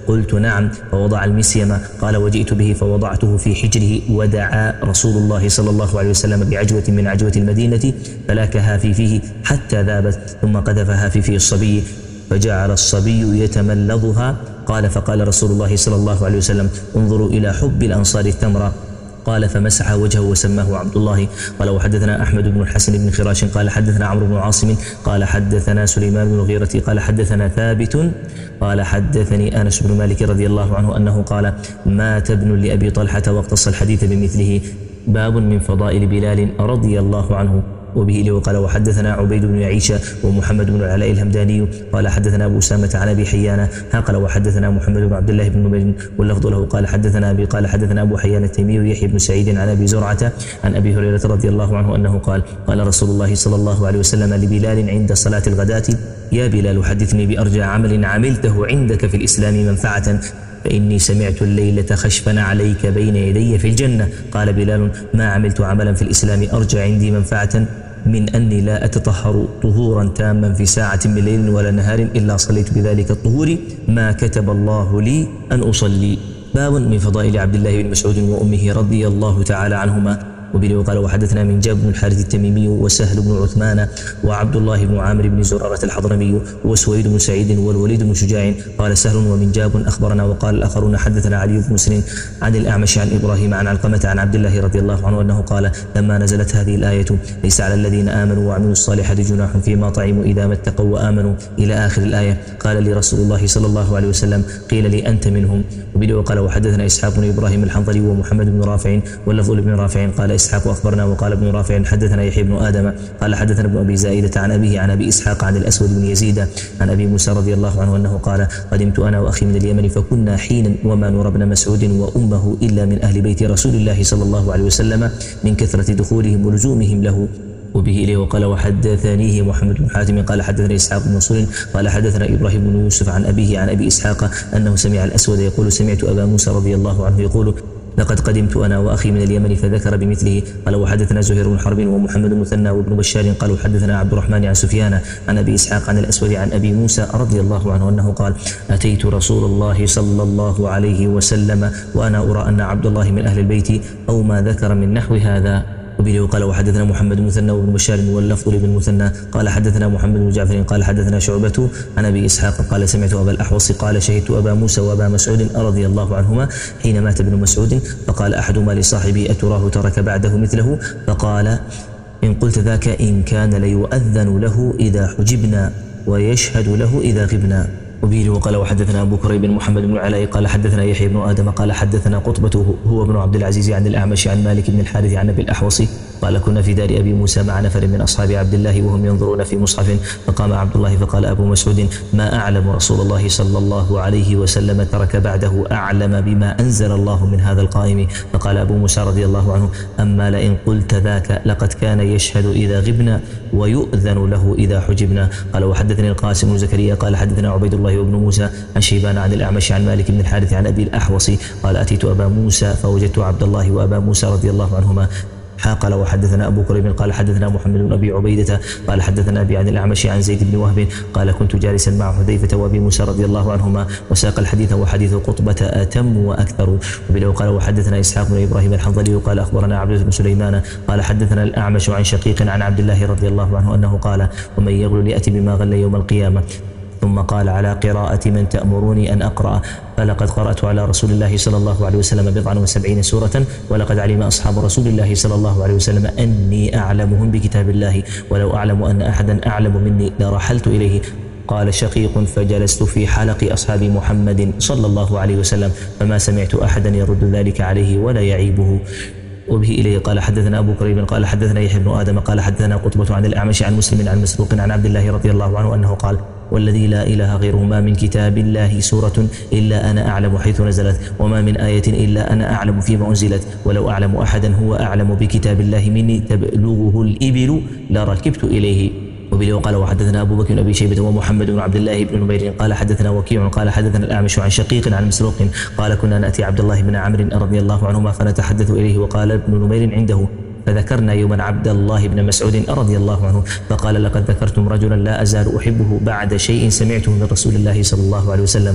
قلت نعم، فوضع المسيم. قال وجئت به فوضعته في حجره، ودعا رسول الله صلى الله عليه وسلم بعجوة من عجوة المدينة فلاكها في فيه حتى ذابت، ثم قذفها في فيه الصبي فجعل الصبي يتملضها. قال فقال رسول الله صلى الله عليه وسلم انظروا إلى حب الأنصار التمر. قال فمسح وجهه وسماه عبد الله. قال وحدثنا أحمد بن الحسن بن خراش قال حدثنا عمرو بن عاصم قال حدثنا سليمان بن الغيرة قال حدثنا ثابت قال حدثني أنس بن مالك رضي الله عنه أنه قال مات ابن لأبي طلحة واقتص الحديث بمثله. باب من فضائل بلال رضي الله عنه. وبه له قال وحدثنا عبيد بن عيشة ومحمد بن العلاء الهمداني قال حدثنا أبو أسامة عن أبي حيان قال وحدثنا محمد بن عبد الله بن نمير واللفظ له قال حدثنا أبي قال حدثنا أبو حيان التيمي ويحيى بن سعيد عن أبي زرعة عن أبي هريرة رضي الله عنه أنه قال قال رسول الله صلى الله عليه وسلم لبلال عند صلاة الغداة يا بلال حدثني بأرجى عمل عملته عندك في الإسلام منفعة فإني سمعت الليلة خشفا عليك بين يدي في الجنة. قال بلال ما عملت عملا في الإسلام أرجى عندي منفعة من أني لا أتطهر طهورا تاما في ساعة من ليل ولا نهار إلا صليت بذلك الطهور ما كتب الله لي أن أصلي. باب من فضائل عبد الله بن مسعود وأمه رضي الله تعالى عنهما. وبه قال وحدثنا من جاب بن الحارث التميمي وسهل بن عثمان وعبد الله بن عامر بن زرارة الحضرمي وسويد بن سعيد والوليد بن شجاع. قال سهل ومن جاب أخبرنا. وقال الآخرون حدثنا علي بن مسلم عن الأعمش عن إبراهيم عن علقمة عن عبد الله رضي الله عنه أنه قال لما نزلت هذه الآية ليس على الذين آمنوا وعملوا الصالحات جناح فيما طعموا إذا ما اتقوا وآمنوا إلى آخر الآية قال لي رسول الله صلى الله عليه وسلم قيل لي أنت منهم. وبه قال وحدثنا إسحاق بن إبراهيم الحنظلي ومحمد بن رافع واللفظ لابن رافع قال إسحاق أخبرنا. وقال ابن رافع حدثنا يحيى بن آدم قال حدثنا ابن أبي زائدة عن أبيه عن أبي إسحاق عن الأسود بن يزيد عن أبي موسى رضي الله عنه أنه قال قدمت أنا وأخي من اليمن فكنا حينا وما نرى ابن مسعود وأمه إلا من أهل بيت رسول الله صلى الله عليه وسلم من كثرة دخولهم ولزومهم له. وبه إليه وقال وحدثنيه محمد بن حاتم قال حدثنا إسحاق بن منصور قال حدثنا إبراهيم بن يوسف عن أبيه عن أبي إسحاق أنه سمع الأسود يقول سمعت أبا موسى رضي الله عنه يقول لقد قدمت أنا وأخي من اليمن فذكر بمثله. قال وحدثنا زهير بن حرب ومحمد المثنى وابن بشار قالوا حدثنا عبد الرحمن عن سفيان عن أبي إسحاق عن الأسود عن أبي موسى رضي الله عنه أنه قال أتيت رسول الله صلى الله عليه وسلم وأنا أرى أن عبد الله من أهل البيت أو ما ذكر من نحو هذا. وبه قال وحدثنا محمد المثنى وابن بشار واللفظ لابن المثنى قال حدثنا محمد بن جعفر قال حدثنا شعبة عن أبي إسحاق قال سمعت أبا الأحوص قال شهدت أبا موسى وأبا مسعود رضي الله عنهما حين مات ابن مسعود فقال أحدهما لصاحبه أتراه ترك بعده مثله فقال إن قلت ذاك إن كان ليؤذن له إذا حجبنا ويشهد له إذا غبنا. وبه وقال وحدثنا أبو كريب بن محمد بن العلاء قال حدثنا يحيى بن آدم قال حدثنا قطبة هو ابن عبد العزيز عن الأعمش عن مالك بن الحارث عن أبي الأحوص قال كنا في دار أبي موسى مع نفر من أصحاب عبد الله وهم ينظرون في مصحف فقام عبد الله فقال أبو مسعود ما أعلم رسول الله صلى الله عليه وسلم ترك بعده أعلم بما أنزل الله من هذا القائم. فقال أبو موسى رضي الله عنه أما لئن قلت ذاك لقد كان يشهد إذا غبنا ويؤذن له إذا حجبنا. قال وحدثني القاسم بن زكريا قال حدثنا عبيد الله وابن موسى عن شيبان عن الأعمش عن مالك بن الحارث عن أبي الأحوص قال أتيت أبا موسى فوجدت عبد الله وأبا موسى رضي الله عنهما. قال وحدثنا أبو كريب قال حدثنا محمد بن أبي عبيدة قال حدثنا أبي عن الأعمش عن زيد بن وهب قال كنت جالسا مع حذيفة وأبي موسى رضي الله عنهما وساق الحديث وحديث قطبة أتم وأكثر. وبه قال وحدثنا إسحاق بن إبراهيم الحنظلي قال أخبرنا عبد بن سليمان قال حدثنا الأعمش عن شقيق عن عبد الله رضي الله عنه أنه قال ومن يغل يأتي بما غل يوم القيامة. ثم قال على قراءة من تأمروني أن أقرأ فلقد قرأت على رسول الله صلى الله عليه وسلم بضعا وسبعين سورة ولقد علم أصحاب رسول الله صلى الله عليه وسلم أني أعلمهم بكتاب الله ولو أعلم أن أحدا أعلم مني لرحلت إليه. قال شقيق فجلست في حلق أصحاب محمد صلى الله عليه وسلم فما سمعت أحدا يرد ذلك عليه ولا يعيبه. وبه إليه قال حدثنا أبو كريب قال حدثنا يحيى بن آدم قال حدثنا قطبة عن الأعمش عن مسلم عن مسروق عن عبد الله رضي الله عنه أنه قال والذي لا إله غيره ما من كتاب الله سورة إلا أنا أعلم حيث نزلت وما من آية إلا أنا أعلم فيما أنزلت ولو أعلم أحدا هو أعلم بكتاب الله مني تبلغه الإبل لركبت إليه. وبه قال وحدثنا أبو بكر بن أبي شيبة ومحمد بن عبد الله بن نمير قال حدثنا وكيع قال حدثنا الأعمش عن شقيق عن مسروق قال كنا نأتي عبد الله بن عمرو رضي الله عنهما فنتحدث إليه وقال ابن نمير عنده فذكرنا يوما عبد الله بن مسعود رضي الله عنه فقال لقد ذكرتم رجلا لا أزال أحبه بعد شيء سمعته من رسول الله صلى الله عليه وسلم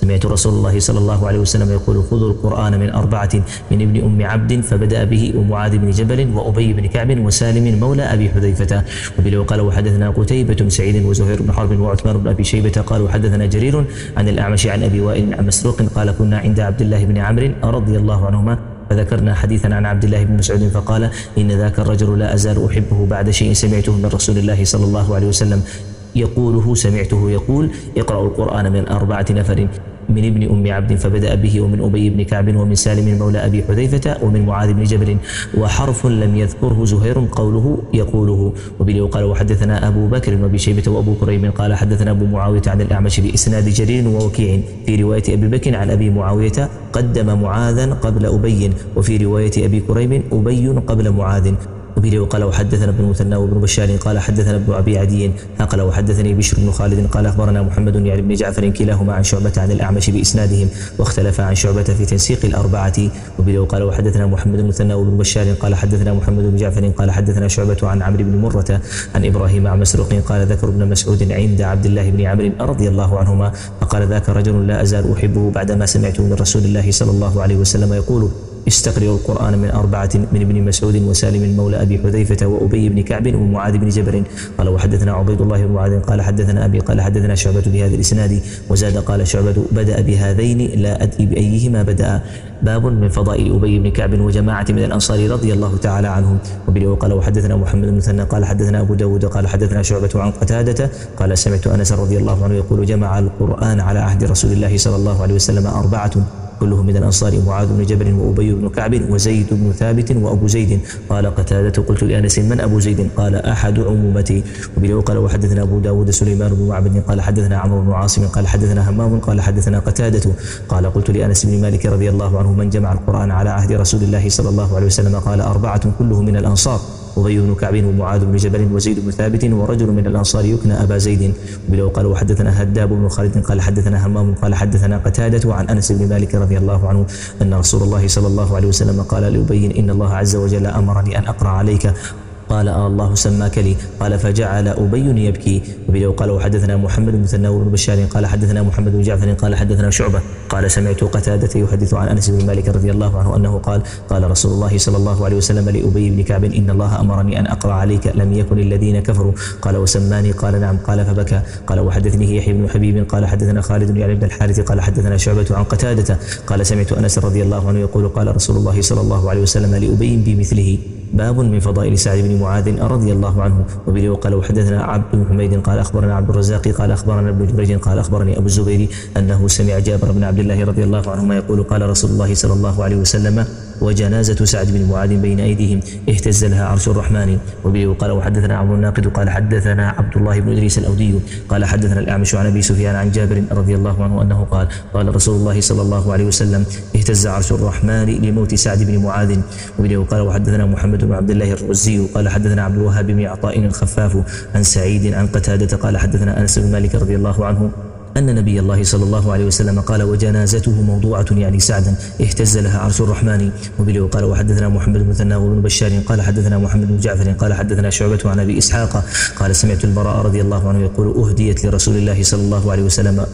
سمعت رسول الله صلى الله عليه وسلم يقول خذوا القرآن من أربعة من ابن أم عبد فبدأ به ومعاذ بن جبل وأبي بن كعب وسالم مولى أبي حذيفة. وبه قال وحدثنا قتيبة بن سعيد وزهير بن حرب وعثمان بن أبي شيبة قالوا حدثنا جرير عن الأعمش عن أبي وائل عن مسروق قال كنا عند عبد الله بن عمرو رضي الله عنهما فذكرنا حديثا عن عبد الله بن مسعود فقال إن ذاك الرجل لا أزال أحبه بعد شيء سمعته من رسول الله صلى الله عليه وسلم يقوله سمعته يقول اقرأوا القرآن من أربعة نفر من ابن أم عبد فبدأ به ومن أبي بن كعب ومن سالم مولى أبي حذيفة ومن معاذ بن جبل وحرف لم يذكره زهير قوله يقوله. وبه قال وحدثنا أبو بكر بن أبي شيبة وأبو كريم قال حدثنا أبو معاوية عن الأعمش بإسناد جرير ووكيع في رواية أبي بكر عن أبي معاوية قدم معاذا قبل أبي وفي رواية أبي كريم أبي قبل معاذ. وبه قال وحدثنا ابن المثنى وابن بشار قال حدثنا ابن أبي عدي قال وحدثني بشر بن خالد قال أخبرنا محمد يعني بن جعفر كلاهما عن شعبة عن الأعمش بإسنادهم واختلف عن شعبة في تنسيق الأربعة. وبه قال وحدثنا محمد بن المثنى وابن بشار قال حدثنا محمد بن جعفر قال حدثنا شعبة عن عمرو بن مرة عن إبراهيم عن مسروق قال ذكر ابن مسعود عند عبد الله بن عمرو رضي الله عنهما فقال ذاك رجل لا أزال أحبه بعدما سمعته من رسول الله صلى الله عليه وسلم يقول استقرئوا القرآن من أربعة من ابن مسعود وسالم مولى أبي حذيفة وأبي بن كعب ومعاذ بن جبل قال وحدثنا عبيد الله بن معاذ قال حدثنا أبي قال حدثنا شعبة بهذا الإسناد وزاد قال شعبة بدأ بهذين لا أدري بأيهما بدأ. باب من فضائل أبي بن كعب وجماعة من الأنصار رضي الله تعالى عنهم. وبه قال وحدثنا محمد بن مثنى قال حدثنا أبو داود قال حدثنا شعبة عن قتادة قال سمعت أنس رضي الله عنه يقول جمع القرآن على عهد رسول الله صلى الله عليه وسلم أربعة كلهم من الأنصار معاذ بن جبل وأبي بن كعب وزيد بن ثابت وأبو زيد. قال قتادة قلت لأنس من أبو زيد قال أحد عمومتي. وبه قال وحدثنا أبو داود سليمان بن معبد قال حدثنا عمرو بن عاصم قال حدثنا همام قال حدثنا قتادة قال قلت لأنس بن مالك رضي الله عنه من جمع القرآن على عهد رسول الله صلى الله عليه وسلم قال أربعة كلهم من الأنصار أبي بن كعب ومعاذ بن جبل وزيد بن ثابت ورجل من الأنصار يكنى أبا زيد. وبه قال وحدثنا هداب بن خالد قال حدثنا همام قال حدثنا قتادة عن أنس بن مالك رضي الله عنه أن رسول الله صلى الله عليه وسلم قال لأبي إن الله عز وجل أمرني أن أقرأ عليك قال آه الله سماك لي قال فجعل أبي يبكي. وبه قال وحدثنا محمد بن مثنى وابن بشار قال حدثنا محمد بن جعفر قال حدثنا شعبة قال سمعت قتادة يحدث عن أنس بن مالك رضي الله عنه أنه قال قال رسول الله صلى الله عليه وسلم لأبي بن كعب إن الله أمرني أن أقرأ عليك لم يكن الذين كفروا قال وسماني قال نعم قال فبكى. قال وحدثني يحيى بن حبيب قال حدثنا خالد يعني بن الحارث قال حدثنا شعبة عن قتادة قال سمعت أنس رضي الله عنه يقول قال رسول الله صلى الله عليه وسلم لأبي بمثله. باب من فضائل سعد بن معاذ رضي الله عنه. وبه قال وحدثنا عبد بن حميد قال أخبرنا عبد الرزاق قال أخبرنا ابن جريج قال أخبرني أبو الزبير أنه سمع جابر بن عبد الله رضي الله عنهما يقول قال رسول الله صلى الله عليه وسلم وجنازة سعد بن معاذ بين أيديهم اهتز لها عرش الرحمن. وبه قال وحدثنا عمرو الناقد قال حدثنا عبد الله بن إدريس الأودي قال حدثنا الأعمش عن أبي سفيان عن جابر رضي الله عنه أنه قال قال رسول الله صلى الله عليه وسلم اهتز عرش الرحمن لموت سعد بن معاذ. وبه قال وحدثنا محمد بن عبد الله الرزي قال حدثنا عبد الوهاب بن عطاء الخفاف عن سعيد عن قتادة قال حدثنا أنس بن مالك رضي الله عنه أن نبي الله صلى الله عليه وسلم قال وجنازته موضوعة يعني سعدا اهتز لها عرش الرحمن. وبه قال وحدثنا محمد بن مثنى وابن بشار قال حدثنا محمد بن جعفر قال حدثنا شعبة عن أبي إسحاق قال سمعت البراء رضي الله عنه يقول أهديت لرسول الله صلى الله عليه وسلم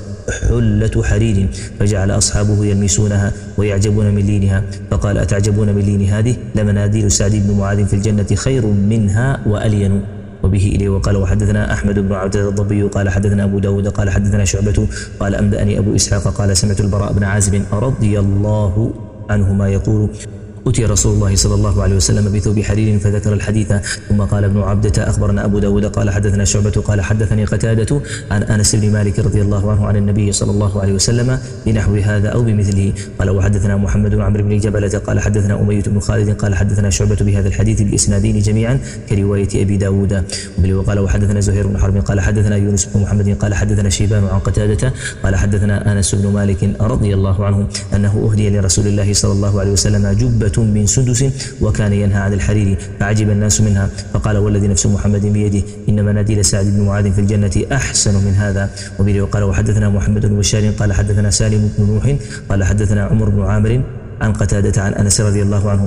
حلة حرير فجعل أصحابه يلمسونها ويعجبون من لينها فقال أتعجبون من لين هذه لمناديل سعد بن معاذ في الجنة خير منها وألين. وبه إليه وقال وحدثنا أحمد بن عبد الضبي قال حدثنا أبو داود قال حدثنا شعبة قال أنبأني أبو إسحاق قال سمعت البراء بن عازب رضي الله عنهما يقول أتي رسول الله صلى الله عليه وسلم بثوب حرير فذكر الحديث ثم قال ابن عبدة أخبرنا أبو داود قال حدثنا شعبة قال حدثني قتادة عن أنس بن مالك رضي الله عنه عن النبي صلى الله عليه وسلم بنحو هذا أو بمثله. قال وحدثنا محمد بن عمرو بن جبلة قال حدثنا أمية بن خالد قال حدثنا شعبة بهذا الحديث بإسنادين جميعا كرواية أبي داود. وقال وحدثنا زهير بن حرب قال حدثنا يونس بن محمد قال حدثنا شيبان عن قتادة قال حدثنا أنس بن مالك رضي الله عنه أنه أهدي لرسول الله صلى الله عليه وسلم جبة من سندس وكان ينهى عن الحرير فعجب الناس منها فقال والذي نفس محمد بيده إن مناديل سعد بن معاذ في الجنة أحسن من هذا. وبه قال وحدثنا محمد بن بشار قال حدثنا سالم بن نوح قال حدثنا عمر بن عامر عن قتادة عن أنس رضي الله عنه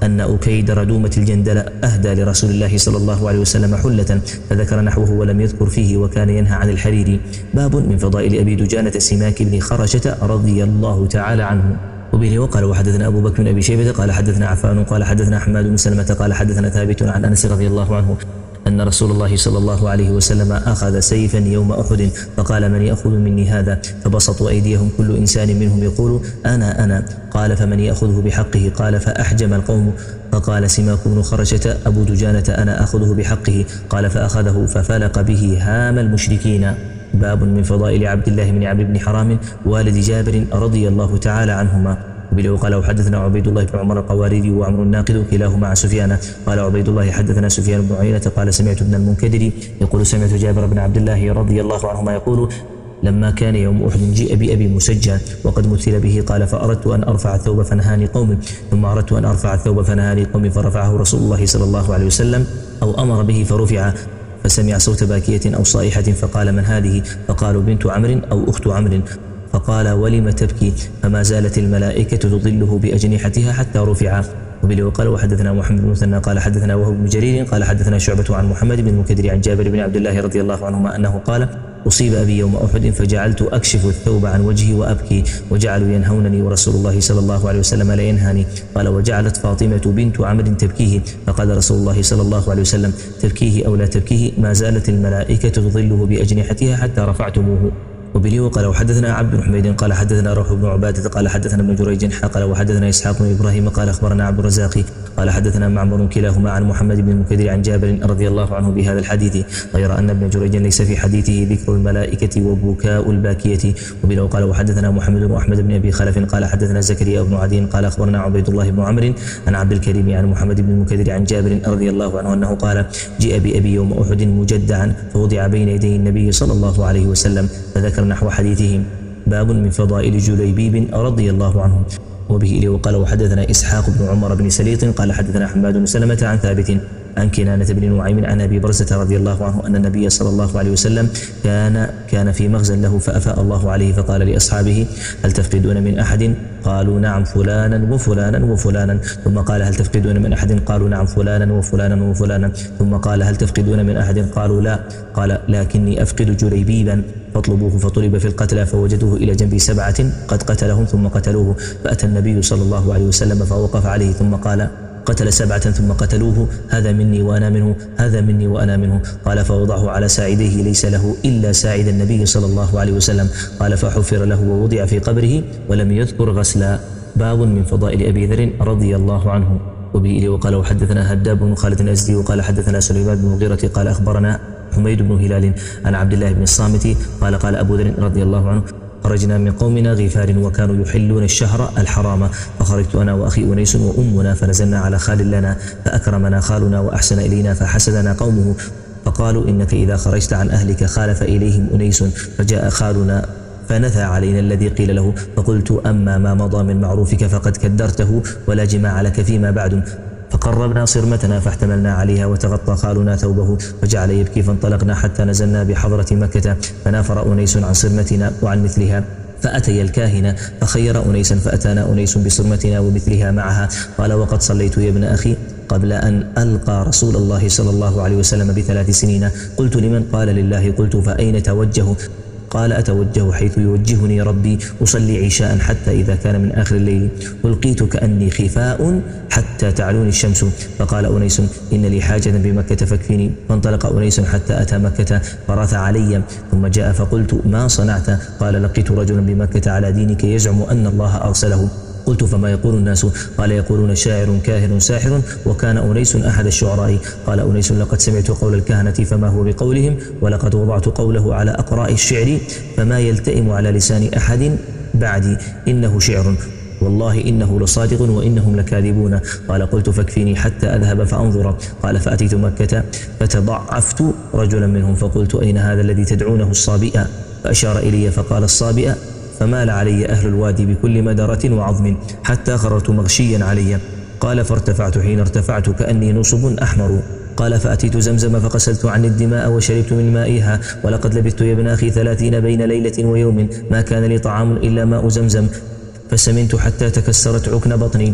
أن أكيد ردومة الجندل أهدى لرسول الله صلى الله عليه وسلم حلة، فذكر نحوه ولم يذكر فيه وكان ينهى عن الحرير. باب من فضائل أبي دجانة سماك بن خرشة رضي الله تعالى عنه. وبه وقال وحدثنا أبو بكر بن أبي شيبة قال حدثنا عفان قال حدثنا حماد بن سلمة قال حدثنا ثابت عن أنس رضي الله عنه أن رسول الله صلى الله عليه وسلم أخذ سيفا يوم أحد فقال من يأخذ مني هذا؟ فبسطوا أيديهم كل إنسان منهم يقول أنا أنا. قال فمن يأخذه بحقه؟ قال فأحجم القوم، فقال سماك بن خرشة أبو دجانة أنا أخذه بحقه. قال فأخذه ففلق به هام المشركين. باب من فضائل عبد الله بن عمرو بن حرام والد جابر رضي الله تعالى عنهما. وبه قال وحدثنا عبيد الله بن عمر القواريري وعمر الناقد كلاهما عن سفيان قال عبيد الله حدثنا سفيان بن عيينة قال سمعت ابن المنكدر يقول سمعت جابر بن عبد الله رضي الله عنهما يقول لما كان يوم أحد جيء بأبي مسجى وقد مثل به قال فأردت أن أرفع الثوب فنهاني قوم، ثم أردت أن أرفع الثوب فنهاني قوم، فرفعه رسول الله صلى الله عليه وسلم أو أمر به فرفع، فسمع صوت باكية أو صائحة فقال من هذه؟ فقالوا بنت عمرو أو أخت عمرو، فقال ولم تبكي؟ فما زالت الملائكة تظله بأجنحتها حتى رفع. وبه وقال وحدثنا محمد بن مثنى قال حدثنا وهو بن جرير قال حدثنا شعبة عن محمد بن المنكدر عن جابر بن عبد الله رضي الله عنهما أنه قال أصيب أبي يوم أحد فجعلت أكشف الثوب عن وجهي وأبكي وجعلوا ينهونني ورسول الله صلى الله عليه وسلم لا ينهاني. قال وجعلت فاطمة بنت عمرو تبكيه، فقال رسول الله صلى الله عليه وسلم تبكيه أو لا تبكيه ما زالت الملائكة تظله بأجنحتها حتى رفعتموه. وبه وقال وحدثنا عبد بن حميد قال حدثنا روح بن عبادة قال حدثنا ابن جريج قال وحدثنا إسحاق بن إبراهيم قال أخبرنا عبد الرزاق قال حدثنا معمر كلاهما عن محمد بن المنكدر عن جابر رضي الله عنه بهذا الحديث، غير أن ابن جريج ليس في حديثه ذكر الملائكة وبكاء الباكية. وبه وقال وحدثنا محمد بن أحمد بن أبي خلف قال حدثنا زكريا بن عدي قال أخبرنا عبيد الله بن عمرو عن عبد الكريم عن محمد بن المنكدر عن جابر رضي الله عنه أنه قال جيء بأبي يوم أحد مجدعا فوضع بين يدي النبي صلى الله عليه وسلم، فذكر نحو حديثهم. باب من فضائل جليبيب رضي الله عنه. وبه إليه وقال وحدثنا إسحاق بن عمر بن سليط قال حدثنا حماد بن سلمة عن ثابت عن كنانة بن نعيم عن أبي برزة رضي الله عنه أن النبي صلى الله عليه وسلم كان كان في مخزن له فأفاء الله عليه فقال لأصحابه هل تفقدون من أحد؟ قالوا نعم فلانا وفلانا وفلانا، ثم قال هل تفقدون من أحد؟ قالوا نعم فلانا وفلانا وفلانا، ثم قال هل تفقدون من أحد؟ قالوا لا، قال لكني أفقد جليبيبا، فاطلبوه فطلب في القتلى فوجدوه إلى جنب سبعة قد قتلهم ثم قتلوه، فأتى النبي صلى الله عليه وسلم فوقف عليه ثم قال قتل سبعة ثم قتلوه، هذا مني وأنا منه، هذا مني وأنا منه. قال فوضعه على ساعديه ليس له إلا ساعد النبي صلى الله عليه وسلم. قال فحفر له ووضع في قبره ولم يذكر غسلا. باب من فضائل أبي ذر رضي الله عنه. وبه إليه وقال وحدثنا هداب بن خالد الأزدي وقال حدثنا سليمان بن مغيرة قال أخبرنا حميد بن هلال عن عبد الله بن الصامت قال قال أبو ذر رضي الله عنه خرجنا من قومنا غفار وكانوا يحلون الشهر الحرام، فخرجت أنا وأخي أنيس وأمنا فنزلنا على خال لنا فأكرمنا خالنا وأحسن إلينا فحسدنا قومه، فقالوا إنك إذا خرجت عن أهلك خالف إليهم أنيس، فجاء خالنا فنثى علينا الذي قيل له، فقلت أما ما مضى من معروفك فقد كدرته ولا جماع لك فيما بعد، فقربنا صرمتنا فاحتملنا عليها وتغطى خالنا ثوبه فجعل يبكي، فانطلقنا حتى نزلنا بحضرة مكة فنافر أنيس عن صرمتنا وعن مثلها، فأتي الكاهن فخير أنيسا فأتانا أنيس بصرمتنا ومثلها معها. قال وقد صليت يا ابن أخي قبل أن ألقى رسول الله صلى الله عليه وسلم بثلاث سنين، قلت لمن؟ قال لله. قلت فأين توجه؟ قال أتوجه حيث يوجهني ربي، أصلي عشاء حتى إذا كان من آخر الليل ألقيت كأني خفاء حتى تعلوني الشمس، فقال أنيس إن لي حاجة بمكة فاكفني، فانطلق أنيس حتى أتى مكة فرث علي، ثم جاء فقلت ما صنعت؟ قال لقيت رجلا بمكة على دينك يزعم أن الله أرسله. قلت فما يقول الناس؟ قال يقولون شاعر كاهن ساحر، وكان أنيس أحد الشعراء. قال أنيس لقد سمعت قول الكهنة فما هو بقولهم، ولقد وضعت قوله على أقراء الشعر فما يلتئم على لسان أحد بعدي، إنه شعر والله إنه لصادق وإنهم لكاذبون. قال قلت فاكفيني حتى أذهب فأنظر. قال فأتيت مكة فتضعفت رجلا منهم فقلت أين هذا الذي تدعونه الصابئة؟ فأشار إلي فقال الصابئة، فمال علي أهل الوادي بكل مدرة وعظم حتى خررت مغشيا علي. قال فارتفعت، حين ارتفعت كأني نصب أحمر. قال فأتيت زمزم فغسلت عني الدماء وشربت من مائها، ولقد لبثت يا ابن أخي ثلاثين بين ليلة ويوم ما كان لي طعام إلا ماء زمزم، فسمنت حتى تكسرت عكن بطني،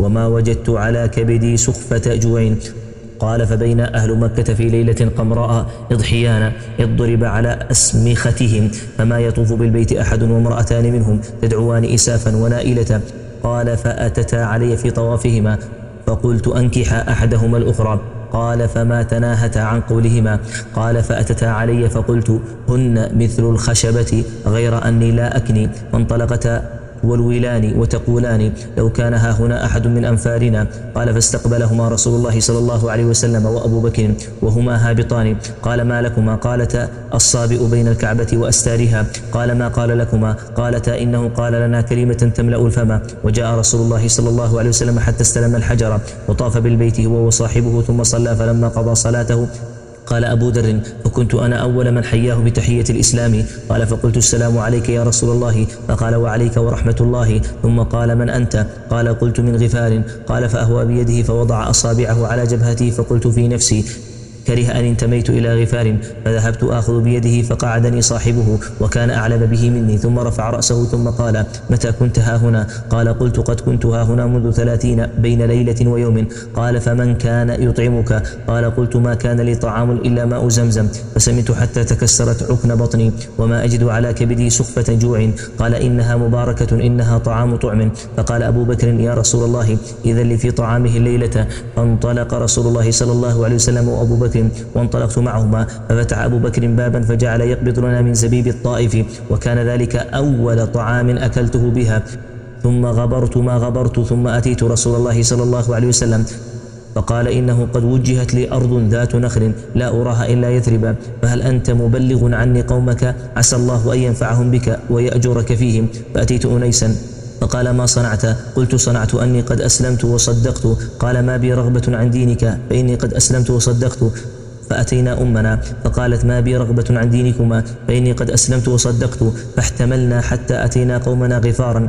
وما وجدت على كبدي سخفة جوع. قال فبين أهل مكة في ليلة قمراء إضحيان اضرب على أسمختهم فما يطوف بالبيت أحد وامرأتان منهم تدعوان إسافا ونائلة. قال فأتتا علي في طوافهما فقلت أنكح أحدهما الأخرى. قال فما تناهتا عن قولهما. قال فأتتا علي فقلت هن مثل الخشبة غير أني لا أكني. فانطلقتا والولان وتقولان لو كان ها هنا أحد من أنفارنا. قال فاستقبلهما رسول الله صلى الله عليه وسلم وأبو بكر وهما هابطان. قال ما لكما؟ قالتا الصابئ بين الكعبة وأستارها. قال ما قال لكما؟ قالتا إنه قال لنا كلمة تملأ الفم. وجاء رسول الله صلى الله عليه وسلم حتى استلم الحجر وطاف بالبيت هو وصاحبه ثم صلى. فلما قضى صلاته قال أبو ذر فكنت أنا أول من حياه بتحية الإسلام. قال فقلت السلام عليك يا رسول الله. فقال وعليك ورحمة الله. ثم قال من أنت؟ قال قلت من غفار. قال فأهوى بيده فوضع أصابعه على جبهته فقلت في نفسي كره أن انتميت إلى غفار. فذهبت آخذ بيده فقعدني صاحبه وكان أعلم به مني ثم رفع رأسه ثم قال متى كنت ها هنا؟ قال قلت قد كنت ها هنا منذ ثلاثين بين ليلة ويوم. قال فمن كان يطعمك؟ قال قلت ما كان لي طعام إلا ماء زمزم فسمت حتى تكسرت عكن بطني وما أجد على كبدي سخفة جوع. قال إنها مباركة إنها طعام طعم. فقال أبو بكر يا رسول الله إذا لي في طعامه الليلة. فانطلق رسول الله صلى الله عليه وسلم وأبو بكر وانطلقت معهما ففتح أبو بكر بابا فجعل يقبض لنا من زبيب الطائف وكان ذلك أول طعام أكلته بها. ثم غبرت ما غبرت ثم أتيت رسول الله صلى الله عليه وسلم فقال إنه قد وجهت لي أرض ذات نخل لا أراها إلا يثرب فهل أنت مبلغ عني قومك عسى الله أن ينفعهم بك ويأجرك فيهم. فأتيت أنيسا فقال ما صنعت؟ قلت صنعت أني قد أسلمت وصدقت. قال ما بي رغبة عن دينك فإني قد أسلمت وصدقت. فأتينا أمنا فقالت ما بي رغبة عن دينكما فإني قد أسلمت وصدقت. فاحتملنا حتى أتينا قومنا غفارا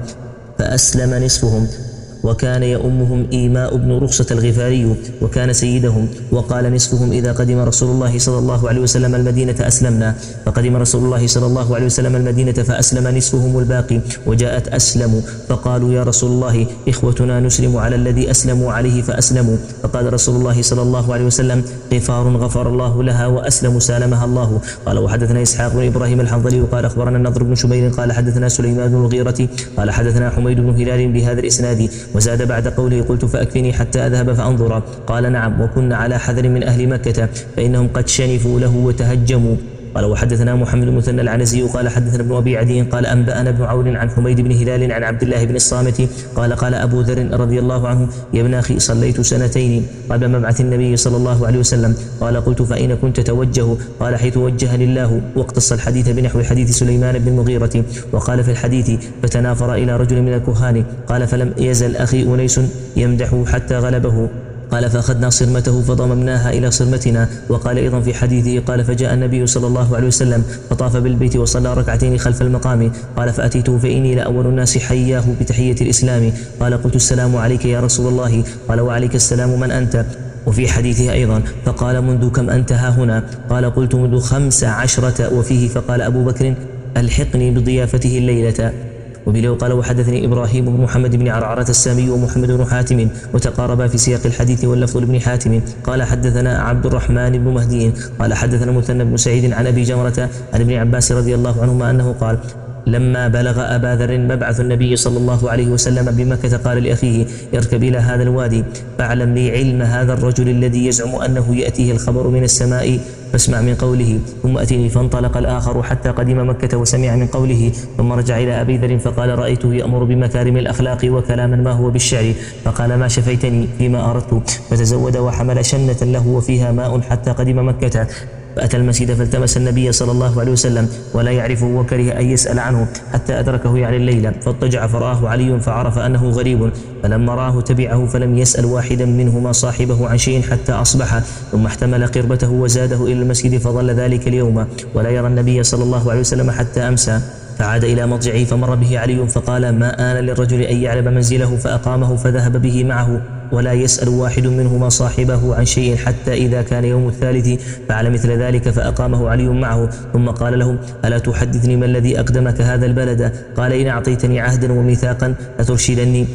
فأسلم نصفهم وكان يؤمهم إيماء بن رخصة الغفاري وكان سيدهم. وقال نصفهم إذا قدم رسول الله صلى الله عليه وسلم المدينة أسلمنا. فقدم رسول الله صلى الله عليه وسلم المدينة فأسلم نصفهم الباقي. وجاءت أسلموا فقالوا يا رسول الله إخوتنا نسلم على الذي أسلموا عليه فأسلموا. فقال رسول الله صلى الله عليه وسلم غفار غفر الله لها وأسلم سالمها الله. قال وحدثنا إسحاق بن إبراهيم الحنظلي وقال أخبرنا النضر بن شمير قال حدثنا سليمان بن المغيرة قال حدثنا حميد بن هلال بهذا الإسناد. وزاد بعد قوله قلت فأكفني حتى أذهب فأنظر. قال نعم وكنا على حذر من أهل مكة فإنهم قد شنفوا له وتهجموا. قال وحدثنا محمد بن مثنى العنزي قال حدثنا ابن أبي عدي قال أنبأنا ابن عون عن حميد بن هلال عن عبد الله بن الصامت قال قال أبو ذر رضي الله عنه يا ابن أخي صليت سنتين قبل مبعث النبي صلى الله عليه وسلم. قال قلت فأين كنت توجه؟ قال حيث وجهني الله. واقتص الحديث بنحو حديث سليمان بن المغيرة. وقال في الحديث فتنافر إلى رجل من الكهان. قال فلم يزل أخي أنيس يمدحه حتى غلبه. قال فأخذنا صرمته فضممناها إلى صرمتنا. وقال أيضا في حديثه قال فجاء النبي صلى الله عليه وسلم فطاف بالبيت وصلى ركعتين خلف المقام. قال فأتيته فإني لأول الناس حياه بتحية الإسلام. قال قلت السلام عليك يا رسول الله. قال وعليك السلام من أنت؟ وفي حديثه أيضا فقال منذ كم أنت ها هنا؟ قال قلت منذ خمس عشرة. وفيه فقال أبو بكر ألحقني بضيافته الليلة. وبلو قال وحدثني إبراهيم بن محمد بن عرعرة السامي ومحمد بن حاتم وتقاربا في سياق الحديث واللفظ لابن حاتم. قال حدثنا عبد الرحمن بن مهدي قال حدثنا مثنى بن سعيد عن أبي جمرة عن ابن عباس رضي الله عنهما أنه قال لما بلغ أبا ذر مبعث النبي صلى الله عليه وسلم بمكة قال لأخيه اركب إلى هذا الوادي فاعلم لي علم هذا الرجل الذي يزعم أنه يأتيه الخبر من السماء فاسمع من قوله ثم أتني. فانطلق الآخر حتى قدم مكة وسمع من قوله ثم رجع إلى أبي ذر فقال رأيته يأمر بمكارم الأخلاق وكلاما ما هو بالشعر. فقال ما شفيتني فيما أردت. فتزود وحمل شنة له وفيها ماء حتى قدم مكة. فأتى المسجد فالتمس النبي صلى الله عليه وسلم ولا يعرفه وكره أن يسأل عنه حتى أدركه يعني الليلة. فاضطجع فرآه علي فعرف أنه غريب. فلما رآه تبعه فلم يسأل واحدا منهما صاحبه عن شيء حتى أصبح. ثم احتمل قربته وزاده إلى المسجد فظل ذلك اليوم ولا يرى النبي صلى الله عليه وسلم حتى أمسى. فعاد إلى مضجعه فمر به علي فقال ما آن للرجل أن يعلم منزله فأقامه فذهب به معه ولا يسأل واحد منهما صاحبه عن شيء حتى إذا كان يوم الثالث فعل مثل ذلك فأقامه علي معه. ثم قال له ألا تحدثني ما الذي أقدمك هذا البلد؟ قال إن أعطيتني عهدا وميثاقا لترشدني.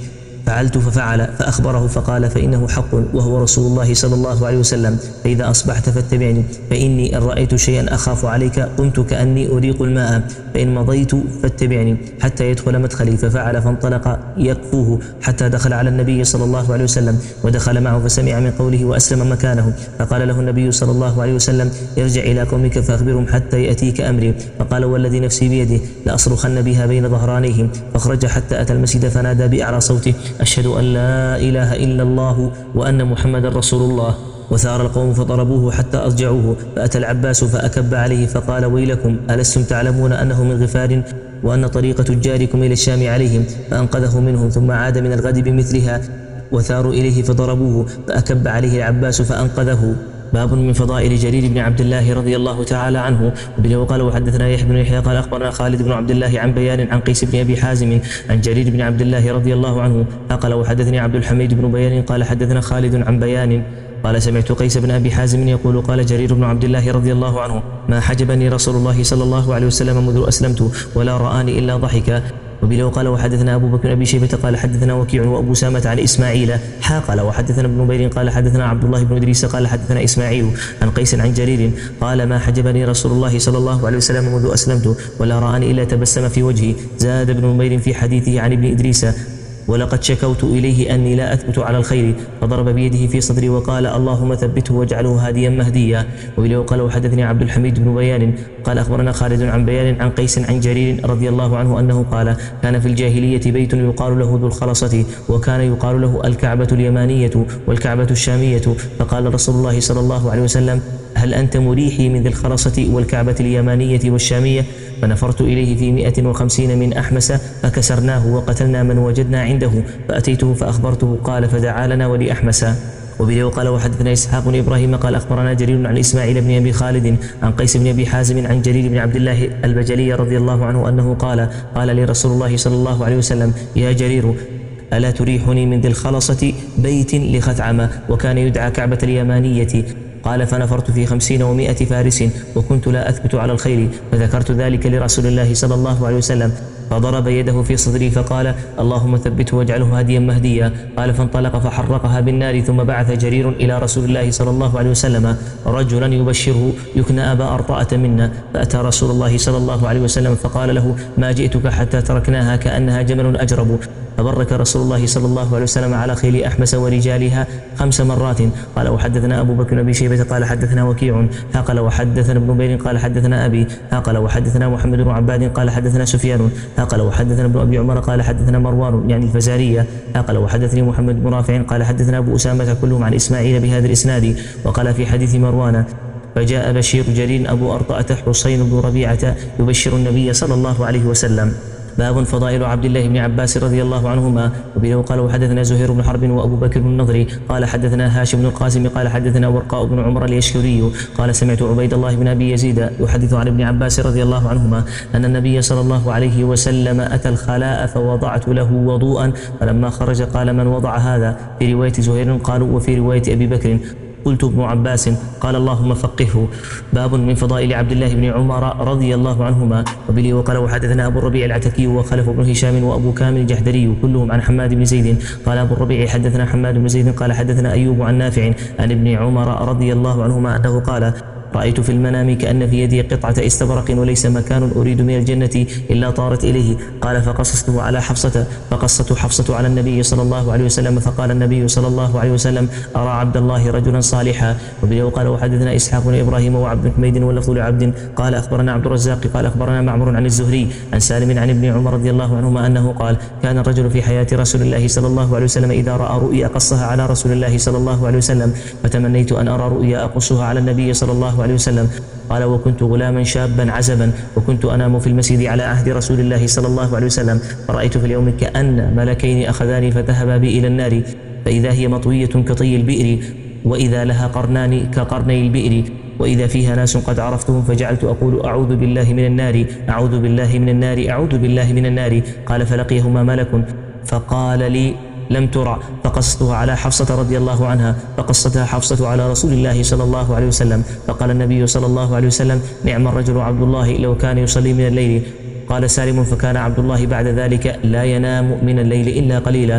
فعلت ففعل فأخبره فقال فإنه حق وهو رسول الله صلى الله عليه وسلم، فإذا أصبحت فاتبعني، فإني إن رأيت شيئا أخاف عليك قمت كأني أريق الماء، فإن مضيت فاتبعني حتى يدخل مدخلي، ففعل فانطلق يكفوه حتى دخل على النبي صلى الله عليه وسلم، ودخل معه فسمع من قوله وأسلم مكانه، فقال له النبي صلى الله عليه وسلم ارجع إلى قومك فأخبرهم حتى يأتيك أمري، فقال والذي نفسي بيده لأصرخن بها بين ظهرانيهم، فخرج حتى أتى المسجد فنادى بأعلى صوته أشهد أن لا إله إلا الله وأن محمدا رسول الله، وثار القوم فضربوه حتى أضجعوه، فأتى العباس فأكب عليه فقال ويلكم ألستم تعلمون أنه من غفار وأن طريق تجاركم إلى الشام عليهم، فأنقذه منهم ثم عاد من الغد بمثلها، وثاروا إليه فضربوه فأكب عليه العباس فأنقذه. باب من فضائل جرير بن عبد الله رضي الله تعالى عنه. وبه قال وحدثنا يحيى بن يحيى قال أخبرنا خالد بن عبد الله عن بيان عن قيس بن أبي حازم عن جرير بن عبد الله رضي الله عنه قال وحدثني عبد الحميد بن بيان قال حدثنا خالد عن بيان قال سمعت قيس بن أبي حازم يقول قال جرير بن عبد الله رضي الله عنه ما حجبني رسول الله صلى الله عليه وسلم منذ أسلمت ولا رآني إلا ضحكا. وبه قال وحدثنا أبو بكر أبي شيبة قال حدثنا وكيع وأبو سامة عن إسماعيل حا قال وحدثنا ابن نمير قال حدثنا عبد الله بن إدريس قال حدثنا إسماعيل عن قيس عن جرير قال ما حجبني رسول الله صلى الله عليه وسلم منذ أسلمت ولا رآني إلا تبسم في وجهي. زاد ابن نمير في حديثه عن ابن إدريس ولقد شكوت إليه أني لا أثبت على الخير فضرب بيده في صدري وقال اللهم ثبته واجعله هاديا مهديا. وبه قال وحدثني عبد الحميد بن بيان قال أخبرنا خالد عن بيان عن قيس عن جرير رضي الله عنه أنه قال كان في الجاهلية بيت يقال له ذو الخلصة وكان يقال له الكعبة اليمانية والكعبة الشامية، فقال رسول الله صلى الله عليه وسلم هل أنت مريحي من ذي الخلصة والكعبة اليمانية والشامية؟ فنفرت إليه في مئة وخمسين من أحمس فكسرناه وقتلنا من وجدنا عنده، فأتيته فأخبرته قال فدعا لنا ولأحمس. وبه قال وحدثنا إسحاق بن إبراهيم قال أخبرنا جرير عن إسماعيل بن أبي خالد عن قيس بن أبي حازم عن جرير بن عبد الله البجلي رضي الله عنه أنه قال قال لي رسول الله صلى الله عليه وسلم يا جرير ألا تريحني من ذي الخلصة بيت لخثعم وكان يدعى كعبة اليمانية؟ قال فنفرت في خمسين ومائة فارس وكنت لا أثبت على الخير، فذكرت ذلك لرسول الله صلى الله عليه وسلم فضرب يده في صدري فقال اللهم ثبته واجعله هاديا مهديا. قال فانطلق فحرقها بالنار ثم بعث جرير إلى رسول الله صلى الله عليه وسلم رجلا يبشره يكنى أبا أرطاءة منا، فأتى رسول الله صلى الله عليه وسلم فقال له ما جئتك حتى تركناها كأنها جمل أجرب، فبرك رسول الله صلى الله عليه وسلم على خيل أحمس ورجالها خمس مرات. قال وحدثنا أبو بكر بن شيبة قال حدثنا وكيع قال وحدثنا ابن بير قال حدثنا أبي قال وحدثنا محمد بن عباد قال حدثنا سفيان قال وحدثنا ابن أبي عمر قال حدثنا مروان يعني الفزارية قال وحدثني محمد بن رافع قال حدثنا أبو أسامة كلهم عن إسماعيل بهذا الإسناد. وقال في حديث مروان فجاء بشير جرير أبو أرطاءة حسين بن ربيعة يبشر النبي صلى الله عليه وسلم. باب فضائل عبد الله بن عباس رضي الله عنهما. وبه قال وحدثنا زهير بن حرب وأبو بكر بن النضري قال حدثنا هاشم بن القاسم قال حدثنا ورقاء بن عمر اليشكري قال سمعت عبيد الله بن أبي يزيد يحدث عن ابن عباس رضي الله عنهما أن النبي صلى الله عليه وسلم أتى الخلاء فوضعت له وضوءا، فلما خرج قال من وضع هذا؟ في رواية زهير قالوا وفي رواية أبي بكر قلت ابن عباس قال اللهم فقهه. باب من فضائل عبد الله بن عمر رضي الله عنهما. وبه وقال وحدثنا أبو الربيع العتكي وخلف بن هشام وأبو كامل الجحدري كلهم عن حماد بن زيد قال أبو الربيع حدثنا حماد بن زيد قال حدثنا أيوب عن نافع عن ابن عمر رضي الله عنهما أنه قال رأيت في المنام كأن في يدي قطعة استبرق وليس مكان أريد من الجنة إلا طارت إليه. قال فقصصته على حفصة فقصته حفصة على النبي صلى الله عليه وسلم فقال النبي صلى الله عليه وسلم أرى عبد الله رجلا صالحا. وبه قال وحدثنا إسحاق بن إبراهيم وعبد حميد واللفظ لعبد قال أخبرنا عبد الرزاق قال أخبرنا معمر عن الزهري عن سالم عن ابن عمر رضي الله عنهما أنه قال كان الرجل في حياة رسول الله صلى الله عليه وسلم إذا رأى رؤيا قصها على رسول الله صلى الله عليه وسلم، فتمنيت أن أرى رؤيا أقصها على النبي صلى الله عليه وسلم. قال وكنت غلاما شابا عزبا وكنت أنام في المسجد على عهد رسول الله صلى الله عليه وسلم، فرأيت في اليوم كأن ملكين أخذاني فذهبا بي إلى النار فإذا هي مطوية كطي البئر وإذا لها قرنان كقرني البئر وإذا فيها ناس قد عرفتهم فجعلت أقول أعوذ بالله من النار أعوذ بالله من النار أعوذ بالله من النار. قال فلقيهما ملك فقال لي لم ترى، فقصتها على حفصة رضي الله عنها فقصتها حفصة على رسول الله صلى الله عليه وسلم. فقال النبي صلى الله عليه وسلم نعم الرجل عبد الله لو كان يصلي من الليل. قال سالم فكان عبد الله بعد ذلك لا ينام من الليل إلا قليلا.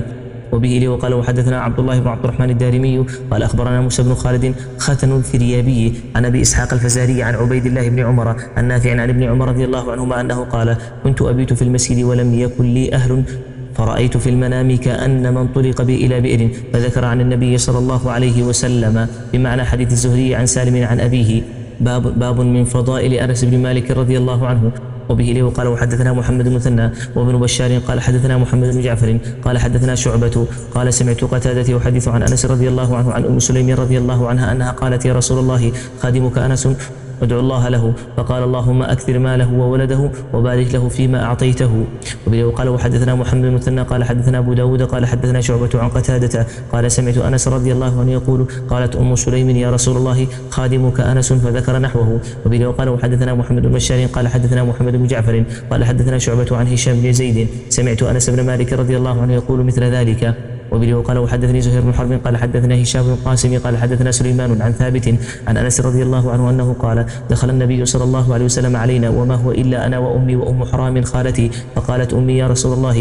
وبه لي وقال وحدثنا عبد الله بن عبد الرحمن الدارمي قال أخبرنا موسى بن خالد ختن الفريابي عن أبي إسحاق الفزاري عن عبيد الله بن عمر عن نافع عن ابن عمر رضي الله عنهما أنه قال كنت أبيت في المسجد ولم يكن لي أهل فرأيت في المنام كأن من طلق بي إلى بئر فذكر عن النبي صلى الله عليه وسلم بمعنى حديث الزهري عن سالم عن أبيه. باب, باب من فضائل أنس بن مالك رضي الله عنه. وبه لي وقال وحدثنا محمد بن مثنى وابن بشار قال حدثنا محمد بن جعفر قال حدثنا شعبة قال سمعت قتادة يحدث عن أنس رضي الله عنه عن أم سليم رضي الله عنها أنها قالت يا رسول الله خادمك أنس ادعو الله له فقال اللهم أكثر ماله وولده وبارك له فيما أعطيته. وبه وقال وحدثنا محمد بن مثنى قال حدثنا أبو داود قال حدثنا شعبة عن قتادة قال سمعت أنس رضي الله عنه يقول قالت أم سليم يا رسول الله خادمك أنس فذكر نحوه. وبه وقال وحدثنا محمد بن بشار قال حدثنا محمد بن جعفر قال حدثنا شعبة عن هشام بن زيد سمعت أنس بن مالك رضي الله عنه يقول مثل ذلك. وبه وقال وحدثني زهير بن حرب قال حدثنا هشام بن القاسم قال حدثنا سليمان عن ثابت عن أنس رضي الله عنه أنه قال دخل النبي صلى الله عليه وسلم علينا وما هو إلا أنا وأمي وأم حرام خالتي فقالت أمي يا رسول الله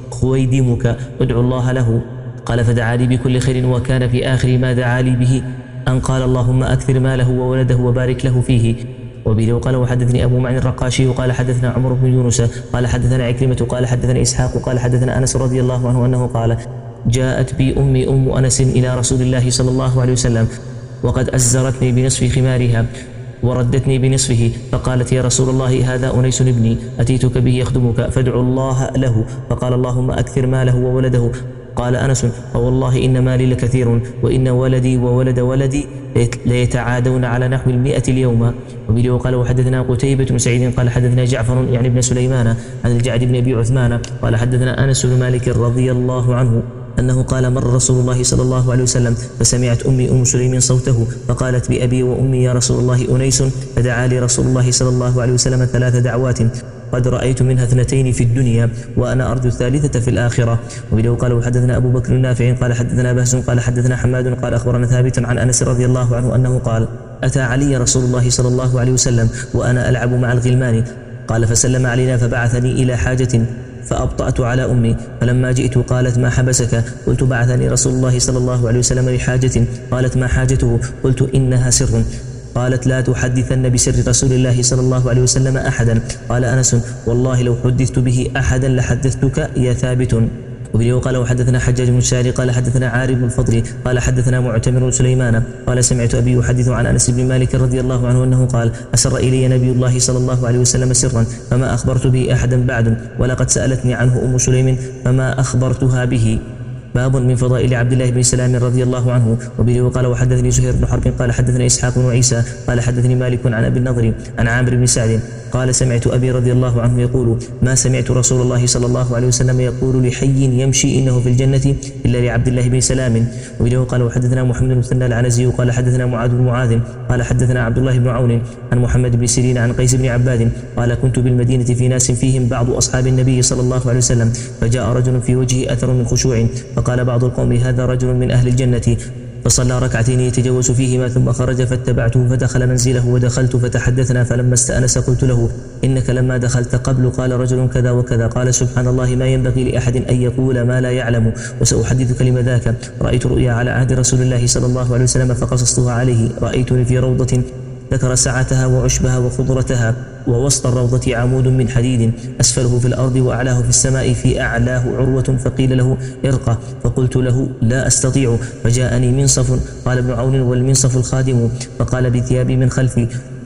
خويدمك ادعو الله له قال فدعا لي بكل خير وكان في آخر ما دعا لي به أن قال اللهم أكثر ماله وولده وبارك له فيه. وبه وقال وحدثني أبو معن الرقاشي وقال حدثنا عمر بن يونس قال حدثنا عكرمة قال حدثنا إسحاق قال حدثنا أنس رضي الله عنه أنه قال جاءت بي أمي أم أنس إلى رسول الله صلى الله عليه وسلم وقد أزرتني بنصف خمارها وردتني بنصفه فقالت يا رسول الله هذا أنيس ابني أتيتك به يخدمك فادعو الله له فقال اللهم أكثر ماله وولده. قال أنس فوالله إن مالي لكثير وإن ولدي وولد ولدي ليتعادون على نحو المئة اليوم. وبه وقال وحدثنا قتيبة بن سعيد قال حدثنا جعفر يعني ابن سليمان عن الجعد بن أبي عثمان قال حدثنا أنس بن مالك رضي الله عنه أنه قال مر رسول الله صلى الله عليه وسلم فسمعت أمي أم سليم صوته فقالت بأبي وأمي يا رسول الله أنيس فدعا لي رسول الله صلى الله عليه وسلم ثلاث دعوات قد رأيت منها اثنتين في الدنيا وأنا أرجو الثالثة في الآخرة. وبه قال وحدثنا أبو بكر النافع قال حدثنا بهز قال حدثنا حماد قال أخبرنا ثابت عن أنس رضي الله عنه أنه قال أتى علي رسول الله صلى الله عليه وسلم وأنا ألعب مع الغلمان قال فسلم علينا فبعثني إلى حاجة فأبطأت على أمي فلما جئت قالت ما حبسك قلت بعثني رسول الله صلى الله عليه وسلم لحاجة قالت ما حاجته قلت إنها سر قالت لا تحدثن بسر رسول الله صلى الله عليه وسلم أحدا. قال أنس والله لو حدثت به أحدا لحدثتك يا ثابت. وبه قال وحدثنا حجاج بن شاري قال حدثنا عارف بن الفضل قال حدثنا معتمر بن سليمان قال سمعت أبي يحدث عن أنس بن مالك رضي الله عنه أنه قال أسر إلي نبي الله صلى الله عليه وسلم سرا فما أخبرت به أحدا بعد ولقد سألتني عنه أم سليم فما أخبرتها به. باب من فضائل عبد الله بن سلام رضي الله عنه. وبه قال وحدثني زهير بن حرب قال حدثنا إسحاق بن عيسى قال حدثني مالك عن أبي النضر عن عامر بن سعد قال سمعت أبي رضي الله عنه يقول ما سمعت رسول الله صلى الله عليه وسلم يقول لحي يمشي إنه في الجنة إلا لعبد الله بن سلام. وبه قال وحدثنا محمد بن مثنى العنزي قال حدثنا معاذ بن معاذ قال حدثنا عبد الله بن عون عن محمد بن سيرين عن قيس بن عباد قال كنت بالمدينة في ناس فيهم بعض أصحاب النبي صلى الله عليه وسلم فجاء رجل في وجهه أثر من خشوع فقال بعض القوم هذا رجل من أهل الجنة فصلى ركعتين يتجوز فيهما ثم خرج فاتبعته فدخل منزله ودخلت فتحدثنا فلما استأنس قلت له إنك لما دخلت قبل قال رجل كذا وكذا قال سبحان الله ما ينبغي لأحد أن يقول ما لا يعلم وسأحدثك لما ذاك رأيت رؤيا على عهد رسول الله صلى الله عليه وسلم فقصصتها عليه رأيتني في روضة ذكر سعتها وعشبها وخضرتها ووسط الروضة عمود من حديد أسفله في الأرض وأعلاه في السماء في أعلاه عروة فقيل له ارقى فقلت له لا أستطيع فجاءني منصف قال ابن عون والمنصف الخادم فقال بثيابي من خلفي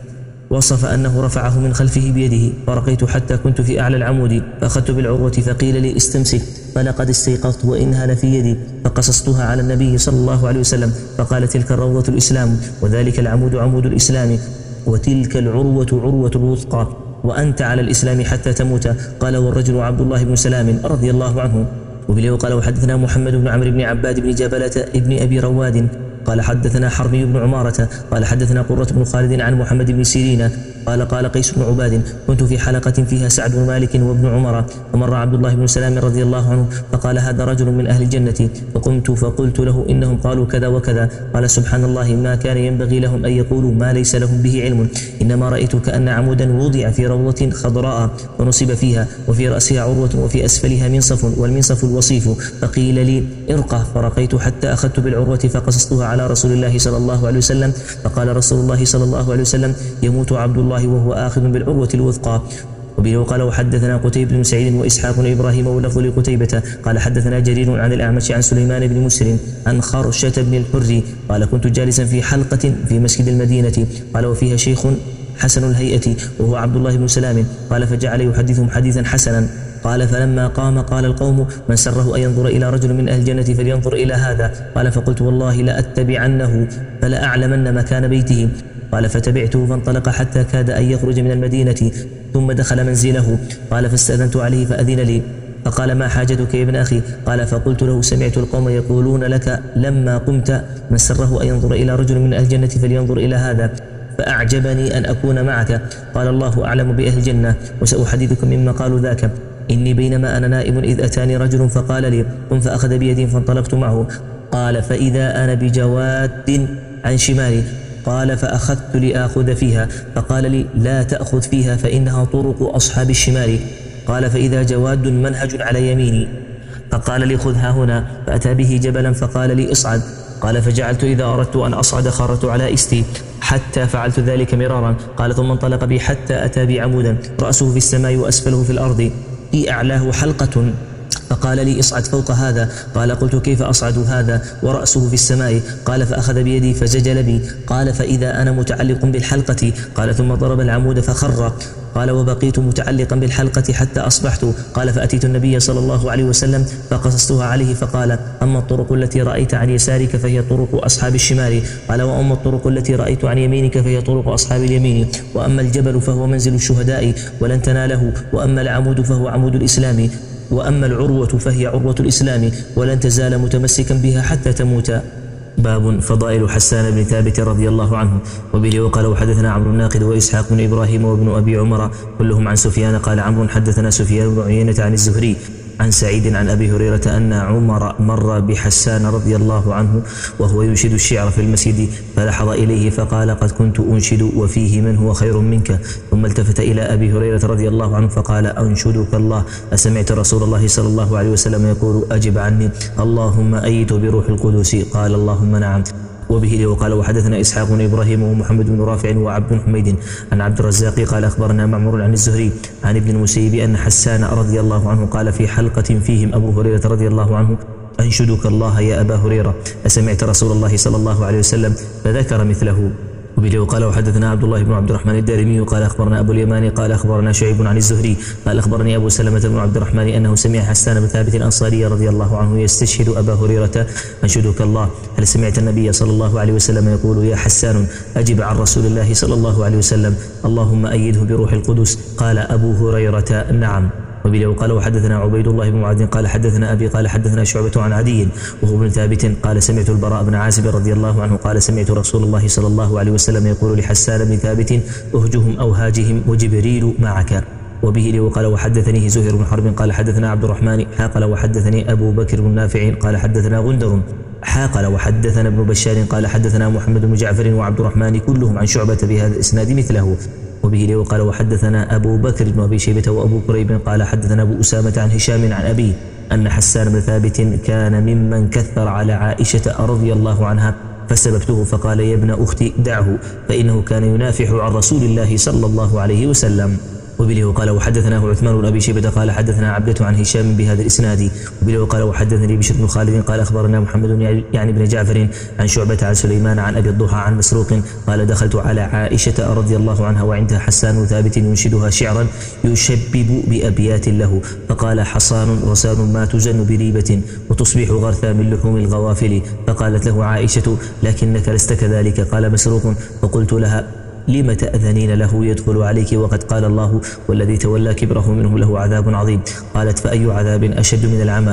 وصف أنه رفعه من خلفه بيده فرقيت حتى كنت في أعلى العمود فأخذت بالعروة فقيل لي استمسك فلقد استيقظت وإنها لفي يدي فقصصتها على النبي صلى الله عليه وسلم فقال تلك الروضة الإسلام وذلك العمود عمود الإسلام وتلك العروة عروة الوثقى وأنت على الإسلام حتى تموت. قال والرجل عبد الله بن سلام رضي الله عنه. وبه قال وحدثنا محمد بن عمرو بن عباد بن جبلة ابن أبي رواد قال حدثنا حرمي بن عمارة قال حدثنا قرة بن خالد عن محمد بن سيرين قال قال قيس بن عباد كنت في حلقة فيها سعد بن مالك وابن عمر فمر عبد الله بن سلام رضي الله عنه فقال هذا رجل من أهل الجنة فقمت فقلت له إنهم قالوا كذا وكذا قال سبحان الله ما كان ينبغي لهم أن يقولوا ما ليس لهم به علم إنما رأيت كأن عمودا وضع في روضة خضراء ونصب فيها وفي رأسها عروة وفي أسفلها منصف والمنصف الوصيف فقيل لي ارقه فرقيت حتى أخذت بالعروة فقصصتها على رسول الله صلى الله عليه وسلم فقال رسول الله صلى الله عليه وسلم يموت عبد الله وهو آخذ بالعروة الوثقى. وبه قال وحدثنا قتيبة بن سعيد وإسحاق بن إبراهيم واللفظ لقتيبة قال حدثنا جرير عن الأعمش عن سليمان بن مسلم عن خرشة بن الحر قال كنت جالسا في حلقة في مسجد المدينة قال وفيها شيخ حسن الهيئة وهو عبد الله بن سلام قال فجعل يحدثهم حديثا حسنا قال فلما قام قال القوم من سره أن ينظر إلى رجل من أهل الجنة فلينظر إلى هذا قال فقلت والله لأتبعنه فلأعلمن مكان بيته قال فتبعته فانطلق حتى كاد أن يخرج من المدينة ثم دخل منزله قال فاستأذنت عليه فأذن لي فقال ما حاجتك يا ابن أخي قال فقلت له سمعت القوم يقولون لك لما قمت من سره أن ينظر إلى رجل من أهل الجنة فلينظر إلى هذا فأعجبني أن أكون معك قال الله أعلم بأهل الجنة وسأحدثكم مما قالوا ذاك إني بينما أنا نائم إذ أتاني رجل فقال لي قم فأخذ بيدي فانطلقت معه قال فإذا أنا بجواد عن شمالي قال فأخذت لآخذ فيها فقال لي لا تأخذ فيها فإنها طرق أصحاب الشمال قال فإذا جواد منهج على يميني فقال لي خذها هنا فأتى به جبلا فقال لي اصعد قال فجعلت إذا أردت أن أصعد خرجت على إستي حتى فعلت ذلك مرارا قال ثم انطلق بي حتى أتى بي عمودا رأسه في السماء وأسفله في الأرض في أعلاه حلقة فقال لي اصعد فوق هذا قال قلت كيف أصعد هذا ورأسه في السماء قال فأخذ بيدي فزجل بي قال فإذا أنا متعلق بالحلقة قال ثم ضرب العمود فخر قال وبقيت متعلقا بالحلقة حتى أصبحت قال فأتيت النبي صلى الله عليه وسلم فقصصتها عليه فقال أما الطرق التي رأيت عن يسارك فهي طرق أصحاب الشمال قال وأما الطرق التي رأيت عن يمينك فهي طرق أصحاب اليمين وأما الجبل فهو منزل الشهداء ولن تناله وأما العمود فهو عمود الإسلام وأما العروة فهي عروة الإسلام ولن تزال متمسكا بها حتى تموت. باب فضائل حسان بن ثابت رضي الله عنه. وبه وقال وحدثنا عمرو الناقد وإسحاق بن إبراهيم وابن أبي عمر كلهم عن سفيان قال عمرو حدثنا سفيان بن عيينة عن الزهري عن سعيد عن أبي هريرة أن عمر مر بحسان رضي الله عنه وهو ينشد الشعر في المسجد فلحظ إليه فقال قد كنت أنشد وفيه من هو خير منك ثم التفت إلى أبي هريرة رضي الله عنه فقال أنشدك الله أسمعت رسول الله صلى الله عليه وسلم يقول أجب عني اللهم أيت بروح القدس قال اللهم نعم. وبه وقال وحدثنا إسحاق بن إبراهيم ومحمد بن رافع وعبد حميد عن عبد الرزاق قال أخبرنا معمر عن الزهري عن ابن المسيب أن حسان رضي الله عنه قال في حلقة فيهم أبو هريرة رضي الله عنه أنشدك الله يا أبا هريرة أسمعت رسول الله صلى الله عليه وسلم فذكر مثله. وبه وقال وحدثنا عبد الله بن عبد الرحمن الدارمي قال أخبرنا أبو اليماني قال أخبرنا شعيب عن الزهري قال أخبرني أبو سلمة بن عبد الرحمن أنه سمع حسان بن ثابت الأنصاري رضي الله عنه يستشهد أبا هريرة أنشدك الله هل سمعت النبي صلى الله عليه وسلم يقول يا حسان أجب عن رسول الله صلى الله عليه وسلم اللهم أيده بروح القدس قال أبو هريرة نعم. وبه وقال وحدثنا عبيد الله بن معاذ قال حدثنا أبي قال حدثنا شعبة عن عدي وهو ابن ثابت قال سمعت البراء بن عازب رضي الله عنه قال سمعت رسول الله صلى الله عليه وسلم يقول لحسان بن ثابت أهجهم أو هاجهم وجبريل معك. وبه وقال وحدثني زهير بن حرب قال حدثنا عبد الرحمن حاقل وحدثني أبو بكر بن نافع قال حدثنا غندر حاقل وحدثنا ابن بشار قال حدثنا محمد بن جعفر وعبد الرحمن كلهم عن شعبة بهذا الإسناد مثله. وبه وقال وحدثنا أبو بكر بن أبي شيبة وأبو كريب قال حدثنا أبو أسامة عن هشام عن أبيه أن حسان بن ثابت كان ممن كثر على عائشة رضي الله عنها فسببته فقال يا ابن أختي دعه فإنه كان ينافح عن رسول الله صلى الله عليه وسلم. وبه وقال وحدثناه عثمان بن أبي شيبة قال حدثنا عبدة عن هشام بهذا الإسناد. وبه وقال وحدثني بشر بن خالد قال أخبرنا محمد يعني بن جعفر عن شعبة عن سليمان عن أبي الضحى عن مسروق قال دخلت على عائشة رضي الله عنها وعندها حسان ثابت ينشدها شعرا يشبب بأبيات له فقال حصان رسان ما تزن بريبة وتصبح غرثا من لحوم الغوافل فقالت له عائشة لكنك لست كذلك قال مسروق فقلت لها لم تأذنين له يدخل عليك وقد قال الله والذي تولى كبره منه له عذاب عظيم قالت فأي عذاب أشد من العمى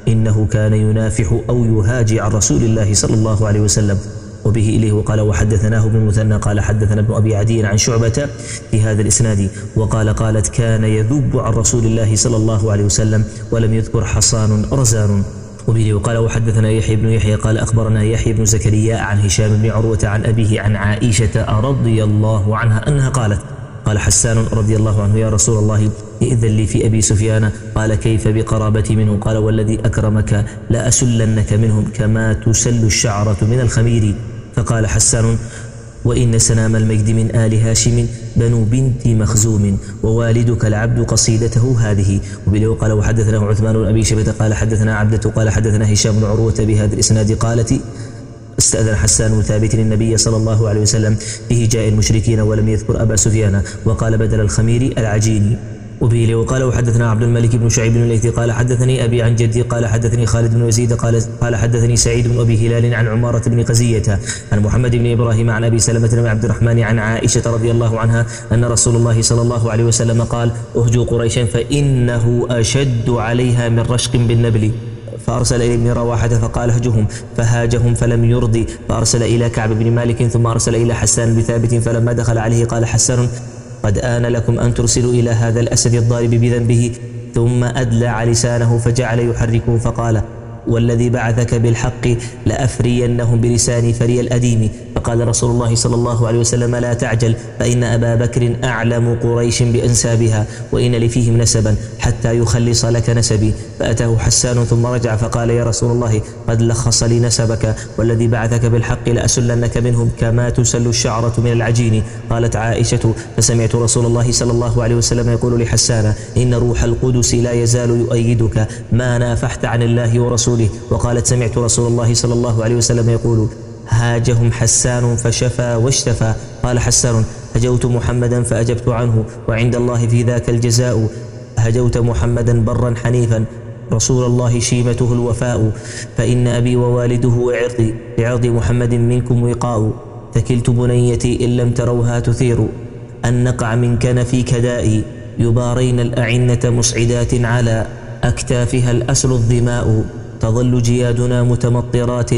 إنه كان ينافح أو يهاجي عن رسول الله صلى الله عليه وسلم. وبه إليه وقال وحدثناه ابن المثنى قال حدثنا ابن أبي عدي عن شعبة في هذا الإسناد وقال قالت كان يذب عن رسول الله صلى الله عليه وسلم ولم يذكر حصان رزان. وبه وقال وحدثنا يحيى بن يحيى قال أخبرنا يحيى بن زكريا عن هشام بن عروة عن أبيه عن عائشة رضي الله عنها أنها قالت قال حسان رضي الله عنه يا رسول الله إذن لي في أبي سفيان قال كيف بقرابتي منه قال والذي أكرمك لأسلنك منهم كما تسل الشعرة من الخمير. فقال حسان وإن سنام المجد من آل هاشم بنو بنت مخزوم ووالدك العبد قصيدته هذه. وبه قال وحدثنا عثمان بن أبي شيبة قال حدثنا عبدة قال حدثنا هشام بن عروة بهذا الإسناد قالت استأذن حسان ثابت النبي صلى الله عليه وسلم في هجاء المشركين ولم يذكر أبا سفيان وقال بدل الخمير العجين. وبه وقال وحدثنا عبد الملك بن شعيب بن الليثي قال حدثني أبي عن جدي قال حدثني خالد بن يزيد قال قال حدثني سعيد بن أبي هلال عن عمارة بن قزية عن محمد بن إبراهيم عن أبي سلمة بن عبد الرحمن عن عائشة رضي الله عنها أن رسول الله صلى الله عليه وسلم قال اهجوا قريشا فإنه أشد عليها من رشق بالنبل. فأرسل إلى ابن رواحة فقال اهجهم فهاجهم فلم يرضي فأرسل إلى كعب بن مالك ثم أرسل إلى حسان بن ثابت فلما دخل عليه قال حسان قد آن لكم أن ترسلوا إلى هذا الأسد الضارب بذنبه. ثم أدلع لسانه فجعل يحركه فقال والذي بعثك بالحق لأفرينهم بلساني فري الأديم. فقال رسول الله صلى الله عليه وسلم لا تعجل فإن أبا بكر أعلم قريش بأنسابها وإن لي فيهم نسبا حتى يخلص لك نسبي. فأتاه حسان ثم رجع فقال يا رسول الله قد لخص لي نسبك والذي بعثك بالحق لأسلنك منهم كما تسل الشعرة من العجين. قالت عائشة فسمعت رسول الله صلى الله عليه وسلم يقول لحسان إن روح القدس لا يزال يؤيدك ما نافحت عن الله ورسوله. وقالت سمعت رسول الله صلى الله عليه وسلم يقول هاجهم حسان فشفى واشتفى. قال حسان هجوت محمدا فأجبت عنه وعند الله في ذاك الجزاء. هجوت محمدا برا حنيفا رسول الله شيمته الوفاء. فإن أبي ووالده وعرضي لعرض محمد منكم وقاء. ثكلت بنيتي إن لم تروها تثير أن نقع من كنفي كدائي. يبارين الأعنة مصعدات على أكتافها الأسل الظماء. تظل جيادنا متمطرات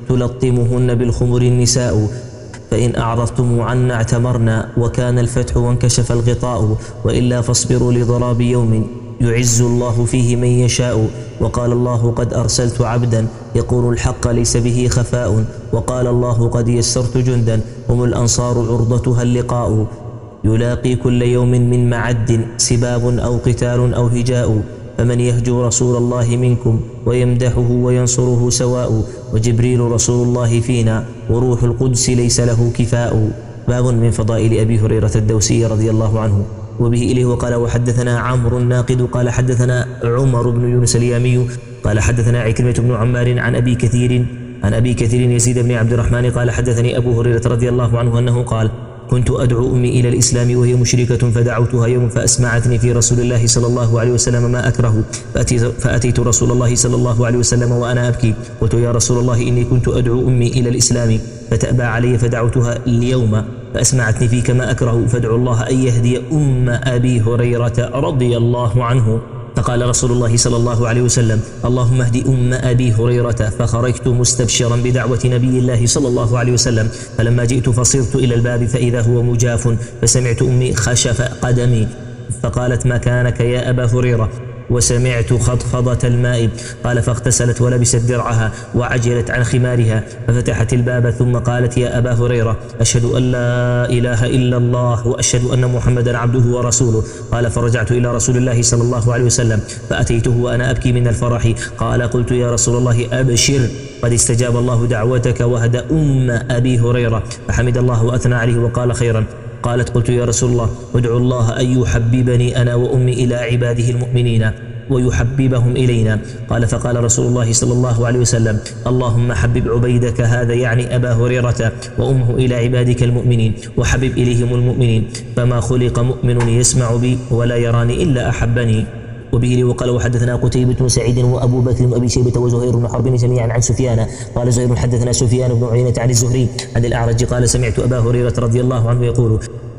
تلطمهن بالخمر النساء. فإن أعرضتم عنا اعتمرنا وكان الفتح وانكشف الغطاء. وإلا فاصبروا لضراب يوم يعز الله فيه من يشاء. وقال الله قد أرسلت عبدا يقول الحق ليس به خفاء. وقال الله قد يسرت جندا هم الأنصار عرضتها اللقاء. يلاقي كل يوم من معد سباب أو قتال أو هجاء. فمن يهجو رسول الله منكم ويمدحه وينصره سواء. وجبريل رسول الله فينا وروح القدس ليس له كفاء. باب من فضائل أبي هريرة الدوسي رضي الله عنه. وبه إليه وقال وحدثنا عمرو الناقد قال حدثنا عمر بن يونس اليامي قال حدثنا عكرمة بن عمار عن أبي كثير عن أبي كثير يزيد بن عبد الرحمن قال حدثني أبو هريرة رضي الله عنه أنه قال كنت أدعو أمي إلى الإسلام وهي مشركة فدعوتها يوم فأسمعتني في رسول الله صلى الله عليه وسلم ما أكره. فأتيت رسول الله صلى الله عليه وسلم وأنا أبكي قلت يا رسول الله إني كنت أدعو أمي إلى الإسلام فتأبى علي فدعوتها اليوم فأسمعتني فيك ما أكره فادعو الله أن يهدي أم أبي هريرة رضي الله عنه. فقال رسول الله صلى الله عليه وسلم اللهم اهد أم أبي هريرة. فخرجت مستبشرا بدعوة نبي الله صلى الله عليه وسلم. فلما جئت فصرت إلى الباب فإذا هو مجاف فسمعت أمي خشف قدمي فقالت ما كانك يا أبا هريرة. وسمعت خضخضة الماء قال فاغتسلت ولبست درعها وعجلت عن خمارها ففتحت الباب ثم قالت يا أبا هريرة أشهد أن لا إله إلا الله وأشهد أن محمدا عبده ورسوله. قال فرجعت إلى رسول الله صلى الله عليه وسلم فأتيته وأنا أبكي من الفرح. قال قلت يا رسول الله أبشر قد استجاب الله دعوتك وهدى أم أبي هريرة. فحمد الله وأثنى عليه وقال خيرا. قالت قلت يا رسول الله ادعو الله أن يحببني أنا وأمي إلى عباده المؤمنين ويحببهم إلينا. قال فقال رسول الله صلى الله عليه وسلم اللهم حبب عبيدك هذا يعني أبا هريرة وأمه إلى عبادك المؤمنين وحبب إليهم المؤمنين. فما خلق مؤمن يسمع بي ولا يراني إلا أحبني. وبه وقال وحدثنا قتيبة بن سعيد وأبو بكر وأبي شيبة وزهير بن حرب جميعا عن سفيان قال زهير حدثنا سفيان بن عيينة عن الزهري عن الأعرج قال سمعت أبا هريرة رضي الله عنه يقول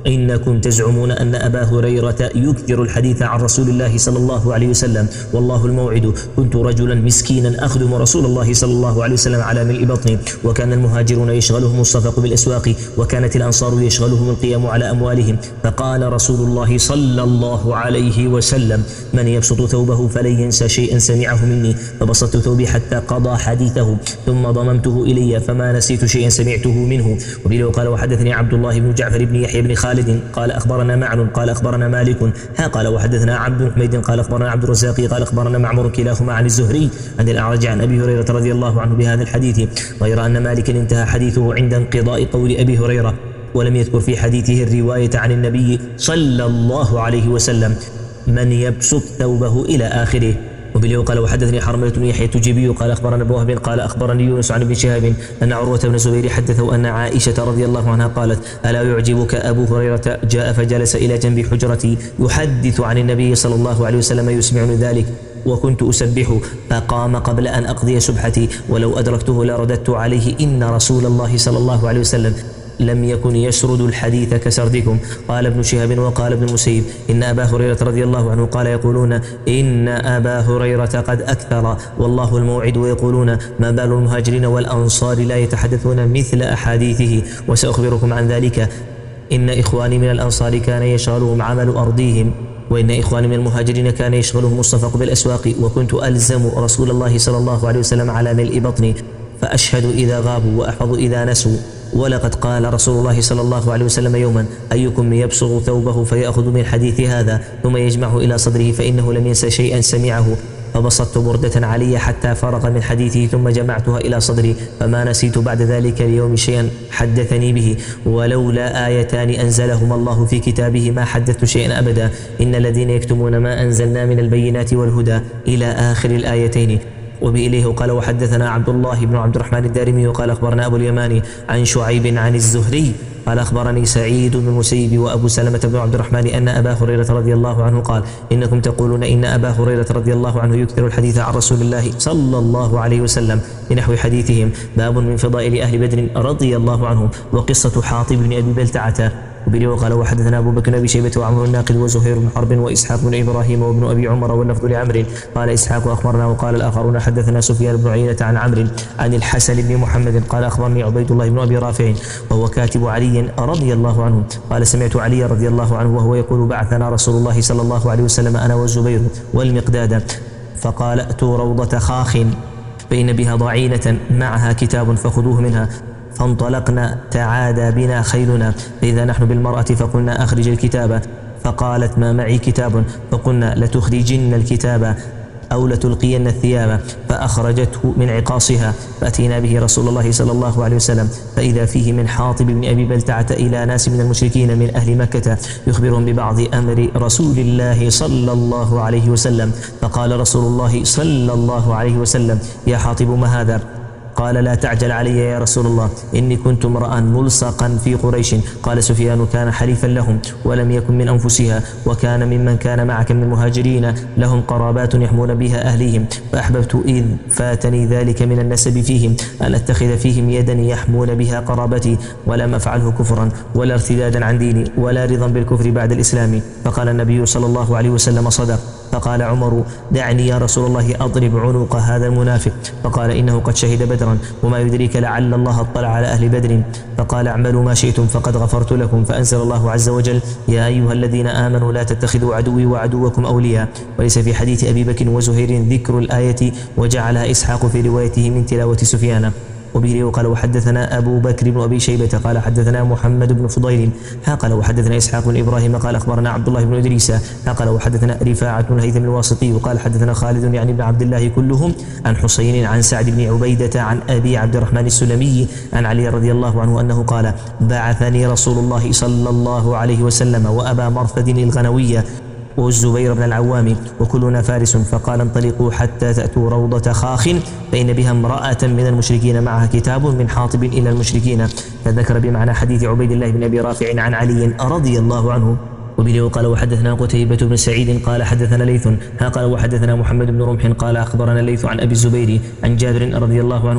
إنكم تزعمون أن أبا هريرة يكثر الحديث عن رسول الله صلى الله عليه وسلم، والله الموعد. كنت رجلا مسكينا أخدم رسول الله صلى الله عليه وسلم على ملء بطني، وكان المهاجرون يشغلهم الصفق بالأسواق، وكانت الأنصار يشغلهم القيام على أموالهم. فقال رسول الله صلى الله عليه وسلم: من يبسط ثوبه فلن ينسى شيئا سمعه مني. فبسطت ثوبي حتى قضى حديثه ثم ضممته إلي فما نسيت شيئا سمعته منه. وبه قال وحدثني عبد الله بن جعفر بن يحيى بن خالد قال أخبرنا معن قال أخبرنا مالك ها قال وحدثنا عبد بن حميد قال أخبرنا عبد الرزاق قال أخبرنا معمر كلاهما عن الزهري عن الأعرج عن أبي هريرة رضي الله عنه بهذا الحديث، غير أن مالك انتهى حديثه عند انقضاء قول أبي هريرة، ولم يذكر في حديثه الرواية عن النبي صلى الله عليه وسلم من يبسط ثوبه إلى آخره. وبه قال وحدثني حرملة بن يحيى التجيبي قال أخبرنا ابن وهب قال أخبرني يونس عن ابن شهاب أن عروة بن الزبير حدثه أن عائشة رضي الله عنها قالت: ألا يعجبك أبو هريرة جاء فجلس إلى جنب حجرتي يحدث عن النبي صلى الله عليه وسلم يسمعني ذلك، وكنت أسبحه، فقام قبل أن أقضي سبحتي، ولو أدركته لرددت عليه إن رسول الله صلى الله عليه وسلم لم يكن يسرد الحديث كسردكم. قال ابن شهاب وقال ابن المسيب إن أبا هريرة رضي الله عنه قال يقولون إن أبا هريرة قد أكثر والله الموعد، ويقولون ما بال المهاجرين والأنصار لا يتحدثون مثل أحاديثه، وسأخبركم عن ذلك. إن إخواني من الأنصار كان يشغلهم عمل أرضيهم، وإن إخواني من المهاجرين كان يشغلهم الصفق بالأسواق، وكنت ألزم رسول الله صلى الله عليه وسلم على ملء بطني، فأشهد إذا غابوا وأحفظ إذا نسوا. ولقد قال رسول الله صلى الله عليه وسلم يوما: أيكم يبسغ ثوبه فيأخذ من حديث هذا ثم يجمعه إلى صدره فإنه لم ينسى شيئا سمعه. فبسطت بردة علي حتى فرغ من حديثه ثم جمعتها إلى صدري، فما نسيت بعد ذلك اليوم شيئا حدثني به، ولولا آيتان أنزلهما الله في كتابه ما حدثت شيئا أبدا. إن الذين يكتمون ما أنزلنا من البينات والهدى إلى آخر الآيتين. وبإليه قال وحدثنا عبد الله بن عبد الرحمن الدارمي وقال أخبرنا أبو اليماني عن شعيب عن الزهري قال أخبرني سعيد بن المسيب وأبو سلمة بن عبد الرحمن أن أبا هريرة رضي الله عنه قال: إنكم تقولون إن أبا هريرة رضي الله عنه يكثر الحديث عن رسول الله صلى الله عليه وسلم بنحو حديثهم. باب من فضائل أهل بدر رضي الله عنهم، وقصة حاطب بن أبي بلتعة. وبه قال وحدثنا أبو بكر بن أبي شيبة وعمر الناقد وزهير بن حرب وإسحاق بن إبراهيم وابن أبي عمر واللفظ لعمر. قال إسحاق أخبرنا وقال الآخرون حدثنا سفيان بن عيينة عن عمرو عن الحسن بن محمد قال أخبرني عبيد الله بن أبي رافع وهو كاتب علي رضي الله عنه قال: سمعت علي رضي الله عنه وهو يقول: بعثنا رسول الله صلى الله عليه وسلم أنا والزبير والمقداد، فقال: ائتوا روضة خاخ فإن بها ضعينة معها كتاب فخذوه منها. فانطلقنا تعادى بنا خيلنا، فإذا نحن بالمرأة فقلنا: أخرج الكتاب. فقالت: ما معي كتاب. فقلنا: لتخرجن الكتاب أو لتلقين الثياب. فأخرجته من عقاصها، فأتينا به رسول الله صلى الله عليه وسلم، فإذا فيه من حاطب بن أبي بلتعة إلى ناس من المشركين من أهل مكة يخبرهم ببعض أمر رسول الله صلى الله عليه وسلم. فقال رسول الله صلى الله عليه وسلم: يا حاطب ما هذا؟ قال: لا تعجل علي يا رسول الله، إني كنت امرأ ملصقا في قريش. قال سفيان: كان حليفا لهم ولم يكن من أنفسها، وكان ممن كان معك من المهاجرين لهم قرابات يحمون بها أهليهم، فأحببت إذ فاتني ذلك من النسب فيهم أن أتخذ فيهم يدا يحمون بها قرابتي، ولم أفعله كفرا ولا ارتدادا عن ديني ولا رضا بالكفر بعد الإسلام. فقال النبي صلى الله عليه وسلم: صدق. فقال عمر: دعني يا رسول الله أضرب عنق هذا المنافق. فقال: إنه قد شهد بدرا، وما يدريك لعل الله اطلع على أهل بدر. فقال: اعملوا ما شئتم فقد غفرت لكم. فأنزل الله عز وجل: يا أيها الذين آمنوا لا تتخذوا عدوي وعدوكم أولياء. وليس في حديث أبي بكر وزهير ذكر الآية، وجعلها إسحاق في روايته من تلاوة سفيان. وبه قال وحدثنا أبو بكر بن أبي شيبة قال حدثنا محمد بن فضيل قال وحدثنا إسحاق بن إبراهيم قال أخبرنا عبد الله بن إدريس قال وحدثنا رفاعة بن الهيثم الواسطي وقال حدثنا خالد يعني بن عبد الله كلهم عن حسين عن سعد بن عبيدة عن أبي عبد الرحمن السلمي عن علي رضي الله عنه أنه قال: بعثني رسول الله صلى الله عليه وسلم وأبا مرثد الغنوية والزبير بن العوام وكلنا فارس، فقال: انطلقوا حتى تأتوا روضة خاخ فإن بها امرأة من المشركين معها كتاب من حاطب إلى المشركين. فذكر بمعنى حديث عبيد الله بن أبي رافع عن علي رضي الله عنه. وبه قال وحدثنا قتيبة بن سعيد قال حدثنا ليث ها قال وحدثنا محمد بن رمح قال أخبرنا ليث عن أبي الزبير عن جابر رضي الله عنه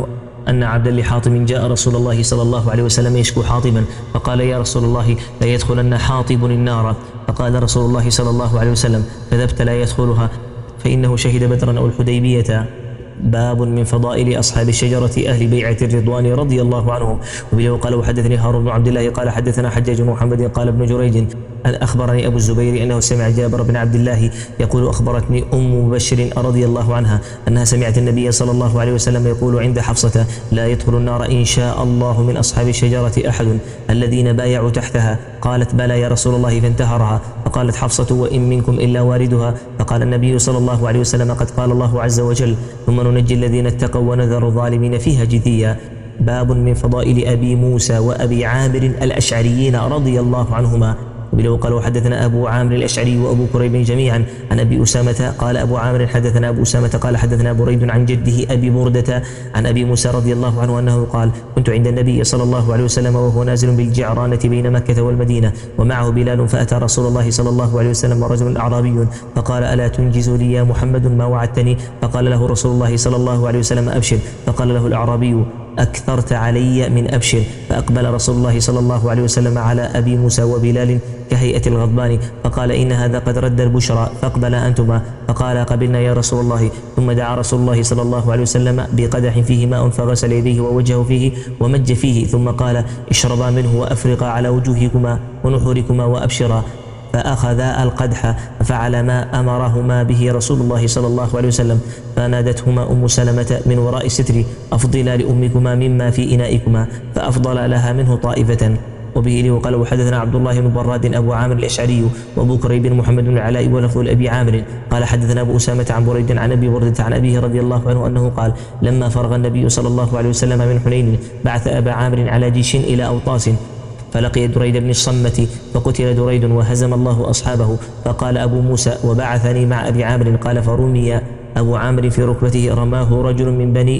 أن عبدا لحاطب جاء رسول الله صلى الله عليه وسلم يشكو حاطبا فقال يا رسول الله لا يدخلن حاطب النار، فقال رسول الله صلى الله عليه وسلم كذبت لا يدخلها فإنه شهد بدرا أو الحديبية. باب من فضائل أصحاب الشجرة أهل بيعة الرضوان رضي الله عنهم. وبه قال وحدثني هارون بن عبد الله قال حدثنا حجاج بن محمد قال ابن جريج أخبرني أبو الزبير أنه سمع جابر بن عبد الله يقول أخبرتني أم بشر رضي الله عنها أنها سمعت النبي صلى الله عليه وسلم يقول عند حفصة لا يدخل النار إن شاء الله من أصحاب الشجرة أحد الذين بايعوا تحتها. قالت بلى يا رسول الله فانتهرها. فقالت حفصة وإن منكم إلا واردها. فقال النبي صلى الله عليه وسلم قد قال الله عز وجل ثم ننجي الذين اتقوا ونذر الظالمين فيها جثيا. باب من فضائل أبي موسى وأبي عامر الأشعريين رضي الله عنهما. وبه قال وحدثنا أبو عامر الأشعري وأبو كريب جميعا عن أبي أسامة قال أبو عامر حدثنا أبو أسامة قال حدثنا بريد عن جده أبي بردة عن أبي موسى رضي الله عنه أنه قال كنت عند النبي صلى الله عليه وسلم وهو نازل بالجعرانة بين مكة والمدينة ومعه بلال فأتى رسول الله صلى الله عليه وسلم رجل أعرابي فقال ألا تنجز لي يا محمد ما وعدتني؟ فقال له رسول الله صلى الله عليه وسلم أبشر. فقال له الأعرابي أكثرت علي من أبشر. فأقبل رسول الله صلى الله عليه وسلم على أبي موسى وبلال كهيئة الغضبان فقال إن هذا قد رد البشرى فاقبل أنتما. فقال قبلنا يا رسول الله. ثم دعا رسول الله صلى الله عليه وسلم بقدح فيه ماء فغسل يديه ووجهه فيه ومج فيه ثم قال اشربا منه وأفرقا على وجوهكما ونحوركما وأبشرا. فأخذا القدح ففعل ما أمرهما به رسول الله صلى الله عليه وسلم. فنادتهما أم سلمة من وراء الستر أفضلا لأمكما مما في إنائكما فأفضل لها منه طائفة. وبه له قال وحدثنا عبد الله بن براد أبو عامر الأشعري وأبو كريب بن محمد بن العلاء ولفظ أبي عامر قال حدثنا أبو أسامة عن بريد عن أبي بردة عن أبيه رضي الله عنه أنه قال لما فرغ النبي صلى الله عليه وسلم من حنين بعث أبا عامر على جيش إلى أوطاس فلقي دريد بن الصمة فقتل دريد وهزم الله أصحابه. فقال أبو موسى وبعثني مع أبي عامر قال فرمي أبو عامر في ركبته رماه رجل من بني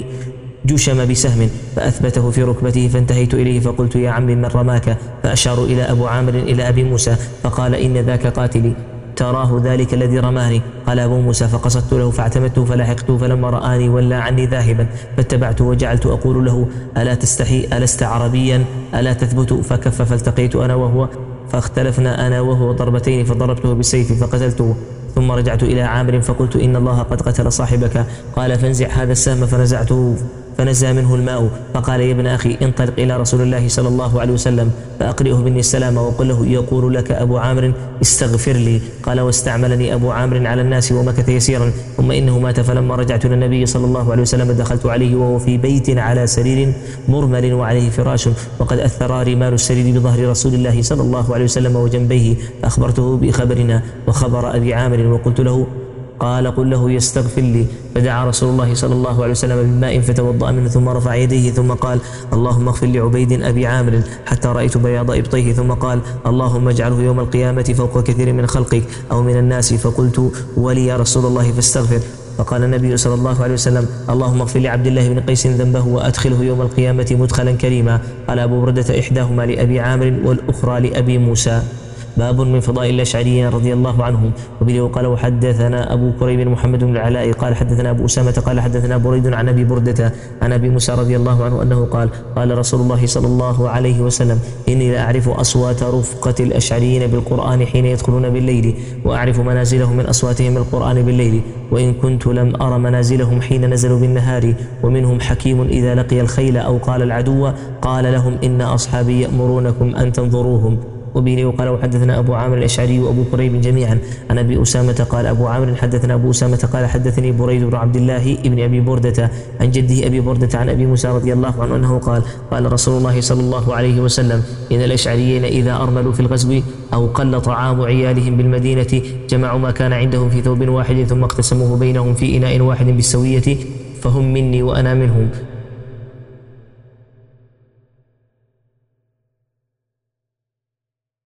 جشم بسهم فأثبته في ركبته فانتهيت إليه فقلت يا عم من رماك؟ فأشاروا إلى أبو عامر إلى أبي موسى فقال إن ذاك قاتلي تراه ذلك الذي رماني؟ قال أبو موسى فقصدت له فاعتمدته فلحقته فلما رآني ولى عني ذاهبا فاتبعته وجعلت أقول له ألا تستحي ألست عربيا ألا تثبت؟ فكف فالتقيت أنا وهو فاختلفنا أنا وهو ضربتين فضربته بالسيف فقتلته. ثم رجعت إلى عامر فقلت إن الله قد قتل صاحبك. قال فانزع هذا السهم فنزعته فنزى منه الماء. فقال يا ابن أخي انطلق إلى رسول الله صلى الله عليه وسلم فأقرئه مني السلام وقل له يقول لك أبو عامر استغفر لي. قال واستعملني أبو عامر على الناس ومكث يسيرا ثم إنه مات. فلما رجعت إلى النبي صلى الله عليه وسلم دخلت عليه وهو في بيت على سرير مرمل وعليه فراش وقد أثر رمال السرير بظهر رسول الله صلى الله عليه وسلم وجنبيه. فأخبرته بخبرنا وخبر أبي عامر وقلت له قال قل له يستغفر لي. فدعا رسول الله صلى الله عليه وسلم بماء فتوضأ منه ثم رفع يديه ثم قال اللهم اغفر لعبيد أبي عامر حتى رأيت بياض إبطيه ثم قال اللهم اجعله يوم القيامة فوق كثير من خلقك أو من الناس. فقلت ولي يا رسول الله فاستغفر. فقال النبي صلى الله عليه وسلم اللهم اغفر لعبد الله بن قيس ذنبه وأدخله يوم القيامة مدخلا كريما. قال أبو بردة إحداهما لأبي عامر والأخرى لأبي موسى. باب من فضائل الأشعريين رضي الله عنهم. وبه قال وحدثنا أبو كريب محمد بن العلاء قال حدثنا أبو أسامة قال حدثنا بريد عن أبي بردة عن أبي موسى رضي الله عنه أنه قال قال رسول الله صلى الله عليه وسلم إني لأعرف أصوات رفقة الأشعريين بالقرآن حين يدخلون بالليل وأعرف منازلهم من أصواتهم بالقرآن بالليل وإن كنت لم أر منازلهم حين نزلوا بالنهار. ومنهم حكيم إذا لقي الخيل أو قال العدو قال لهم إن أصحابي يأمرونكم أن تنظروهم. وبه قال وحدثنا أبو عامر الأشعري وأبو كريب جميعا عن أبي أسامة قال أبو عامر حدثنا أبو أسامة قال حدثني بريد بن عبد الله ابن أبي بردة عن جده أبي بردة عن أبي موسى رضي الله عنه أنه قال قال رسول الله صلى الله عليه وسلم إن الأشعريين إذا أرملوا في الغزو أو قل طعام عيالهم بالمدينة جمعوا ما كان عندهم في ثوب واحد ثم اقتسموه بينهم في إناء واحد بالسوية فهم مني وأنا منهم.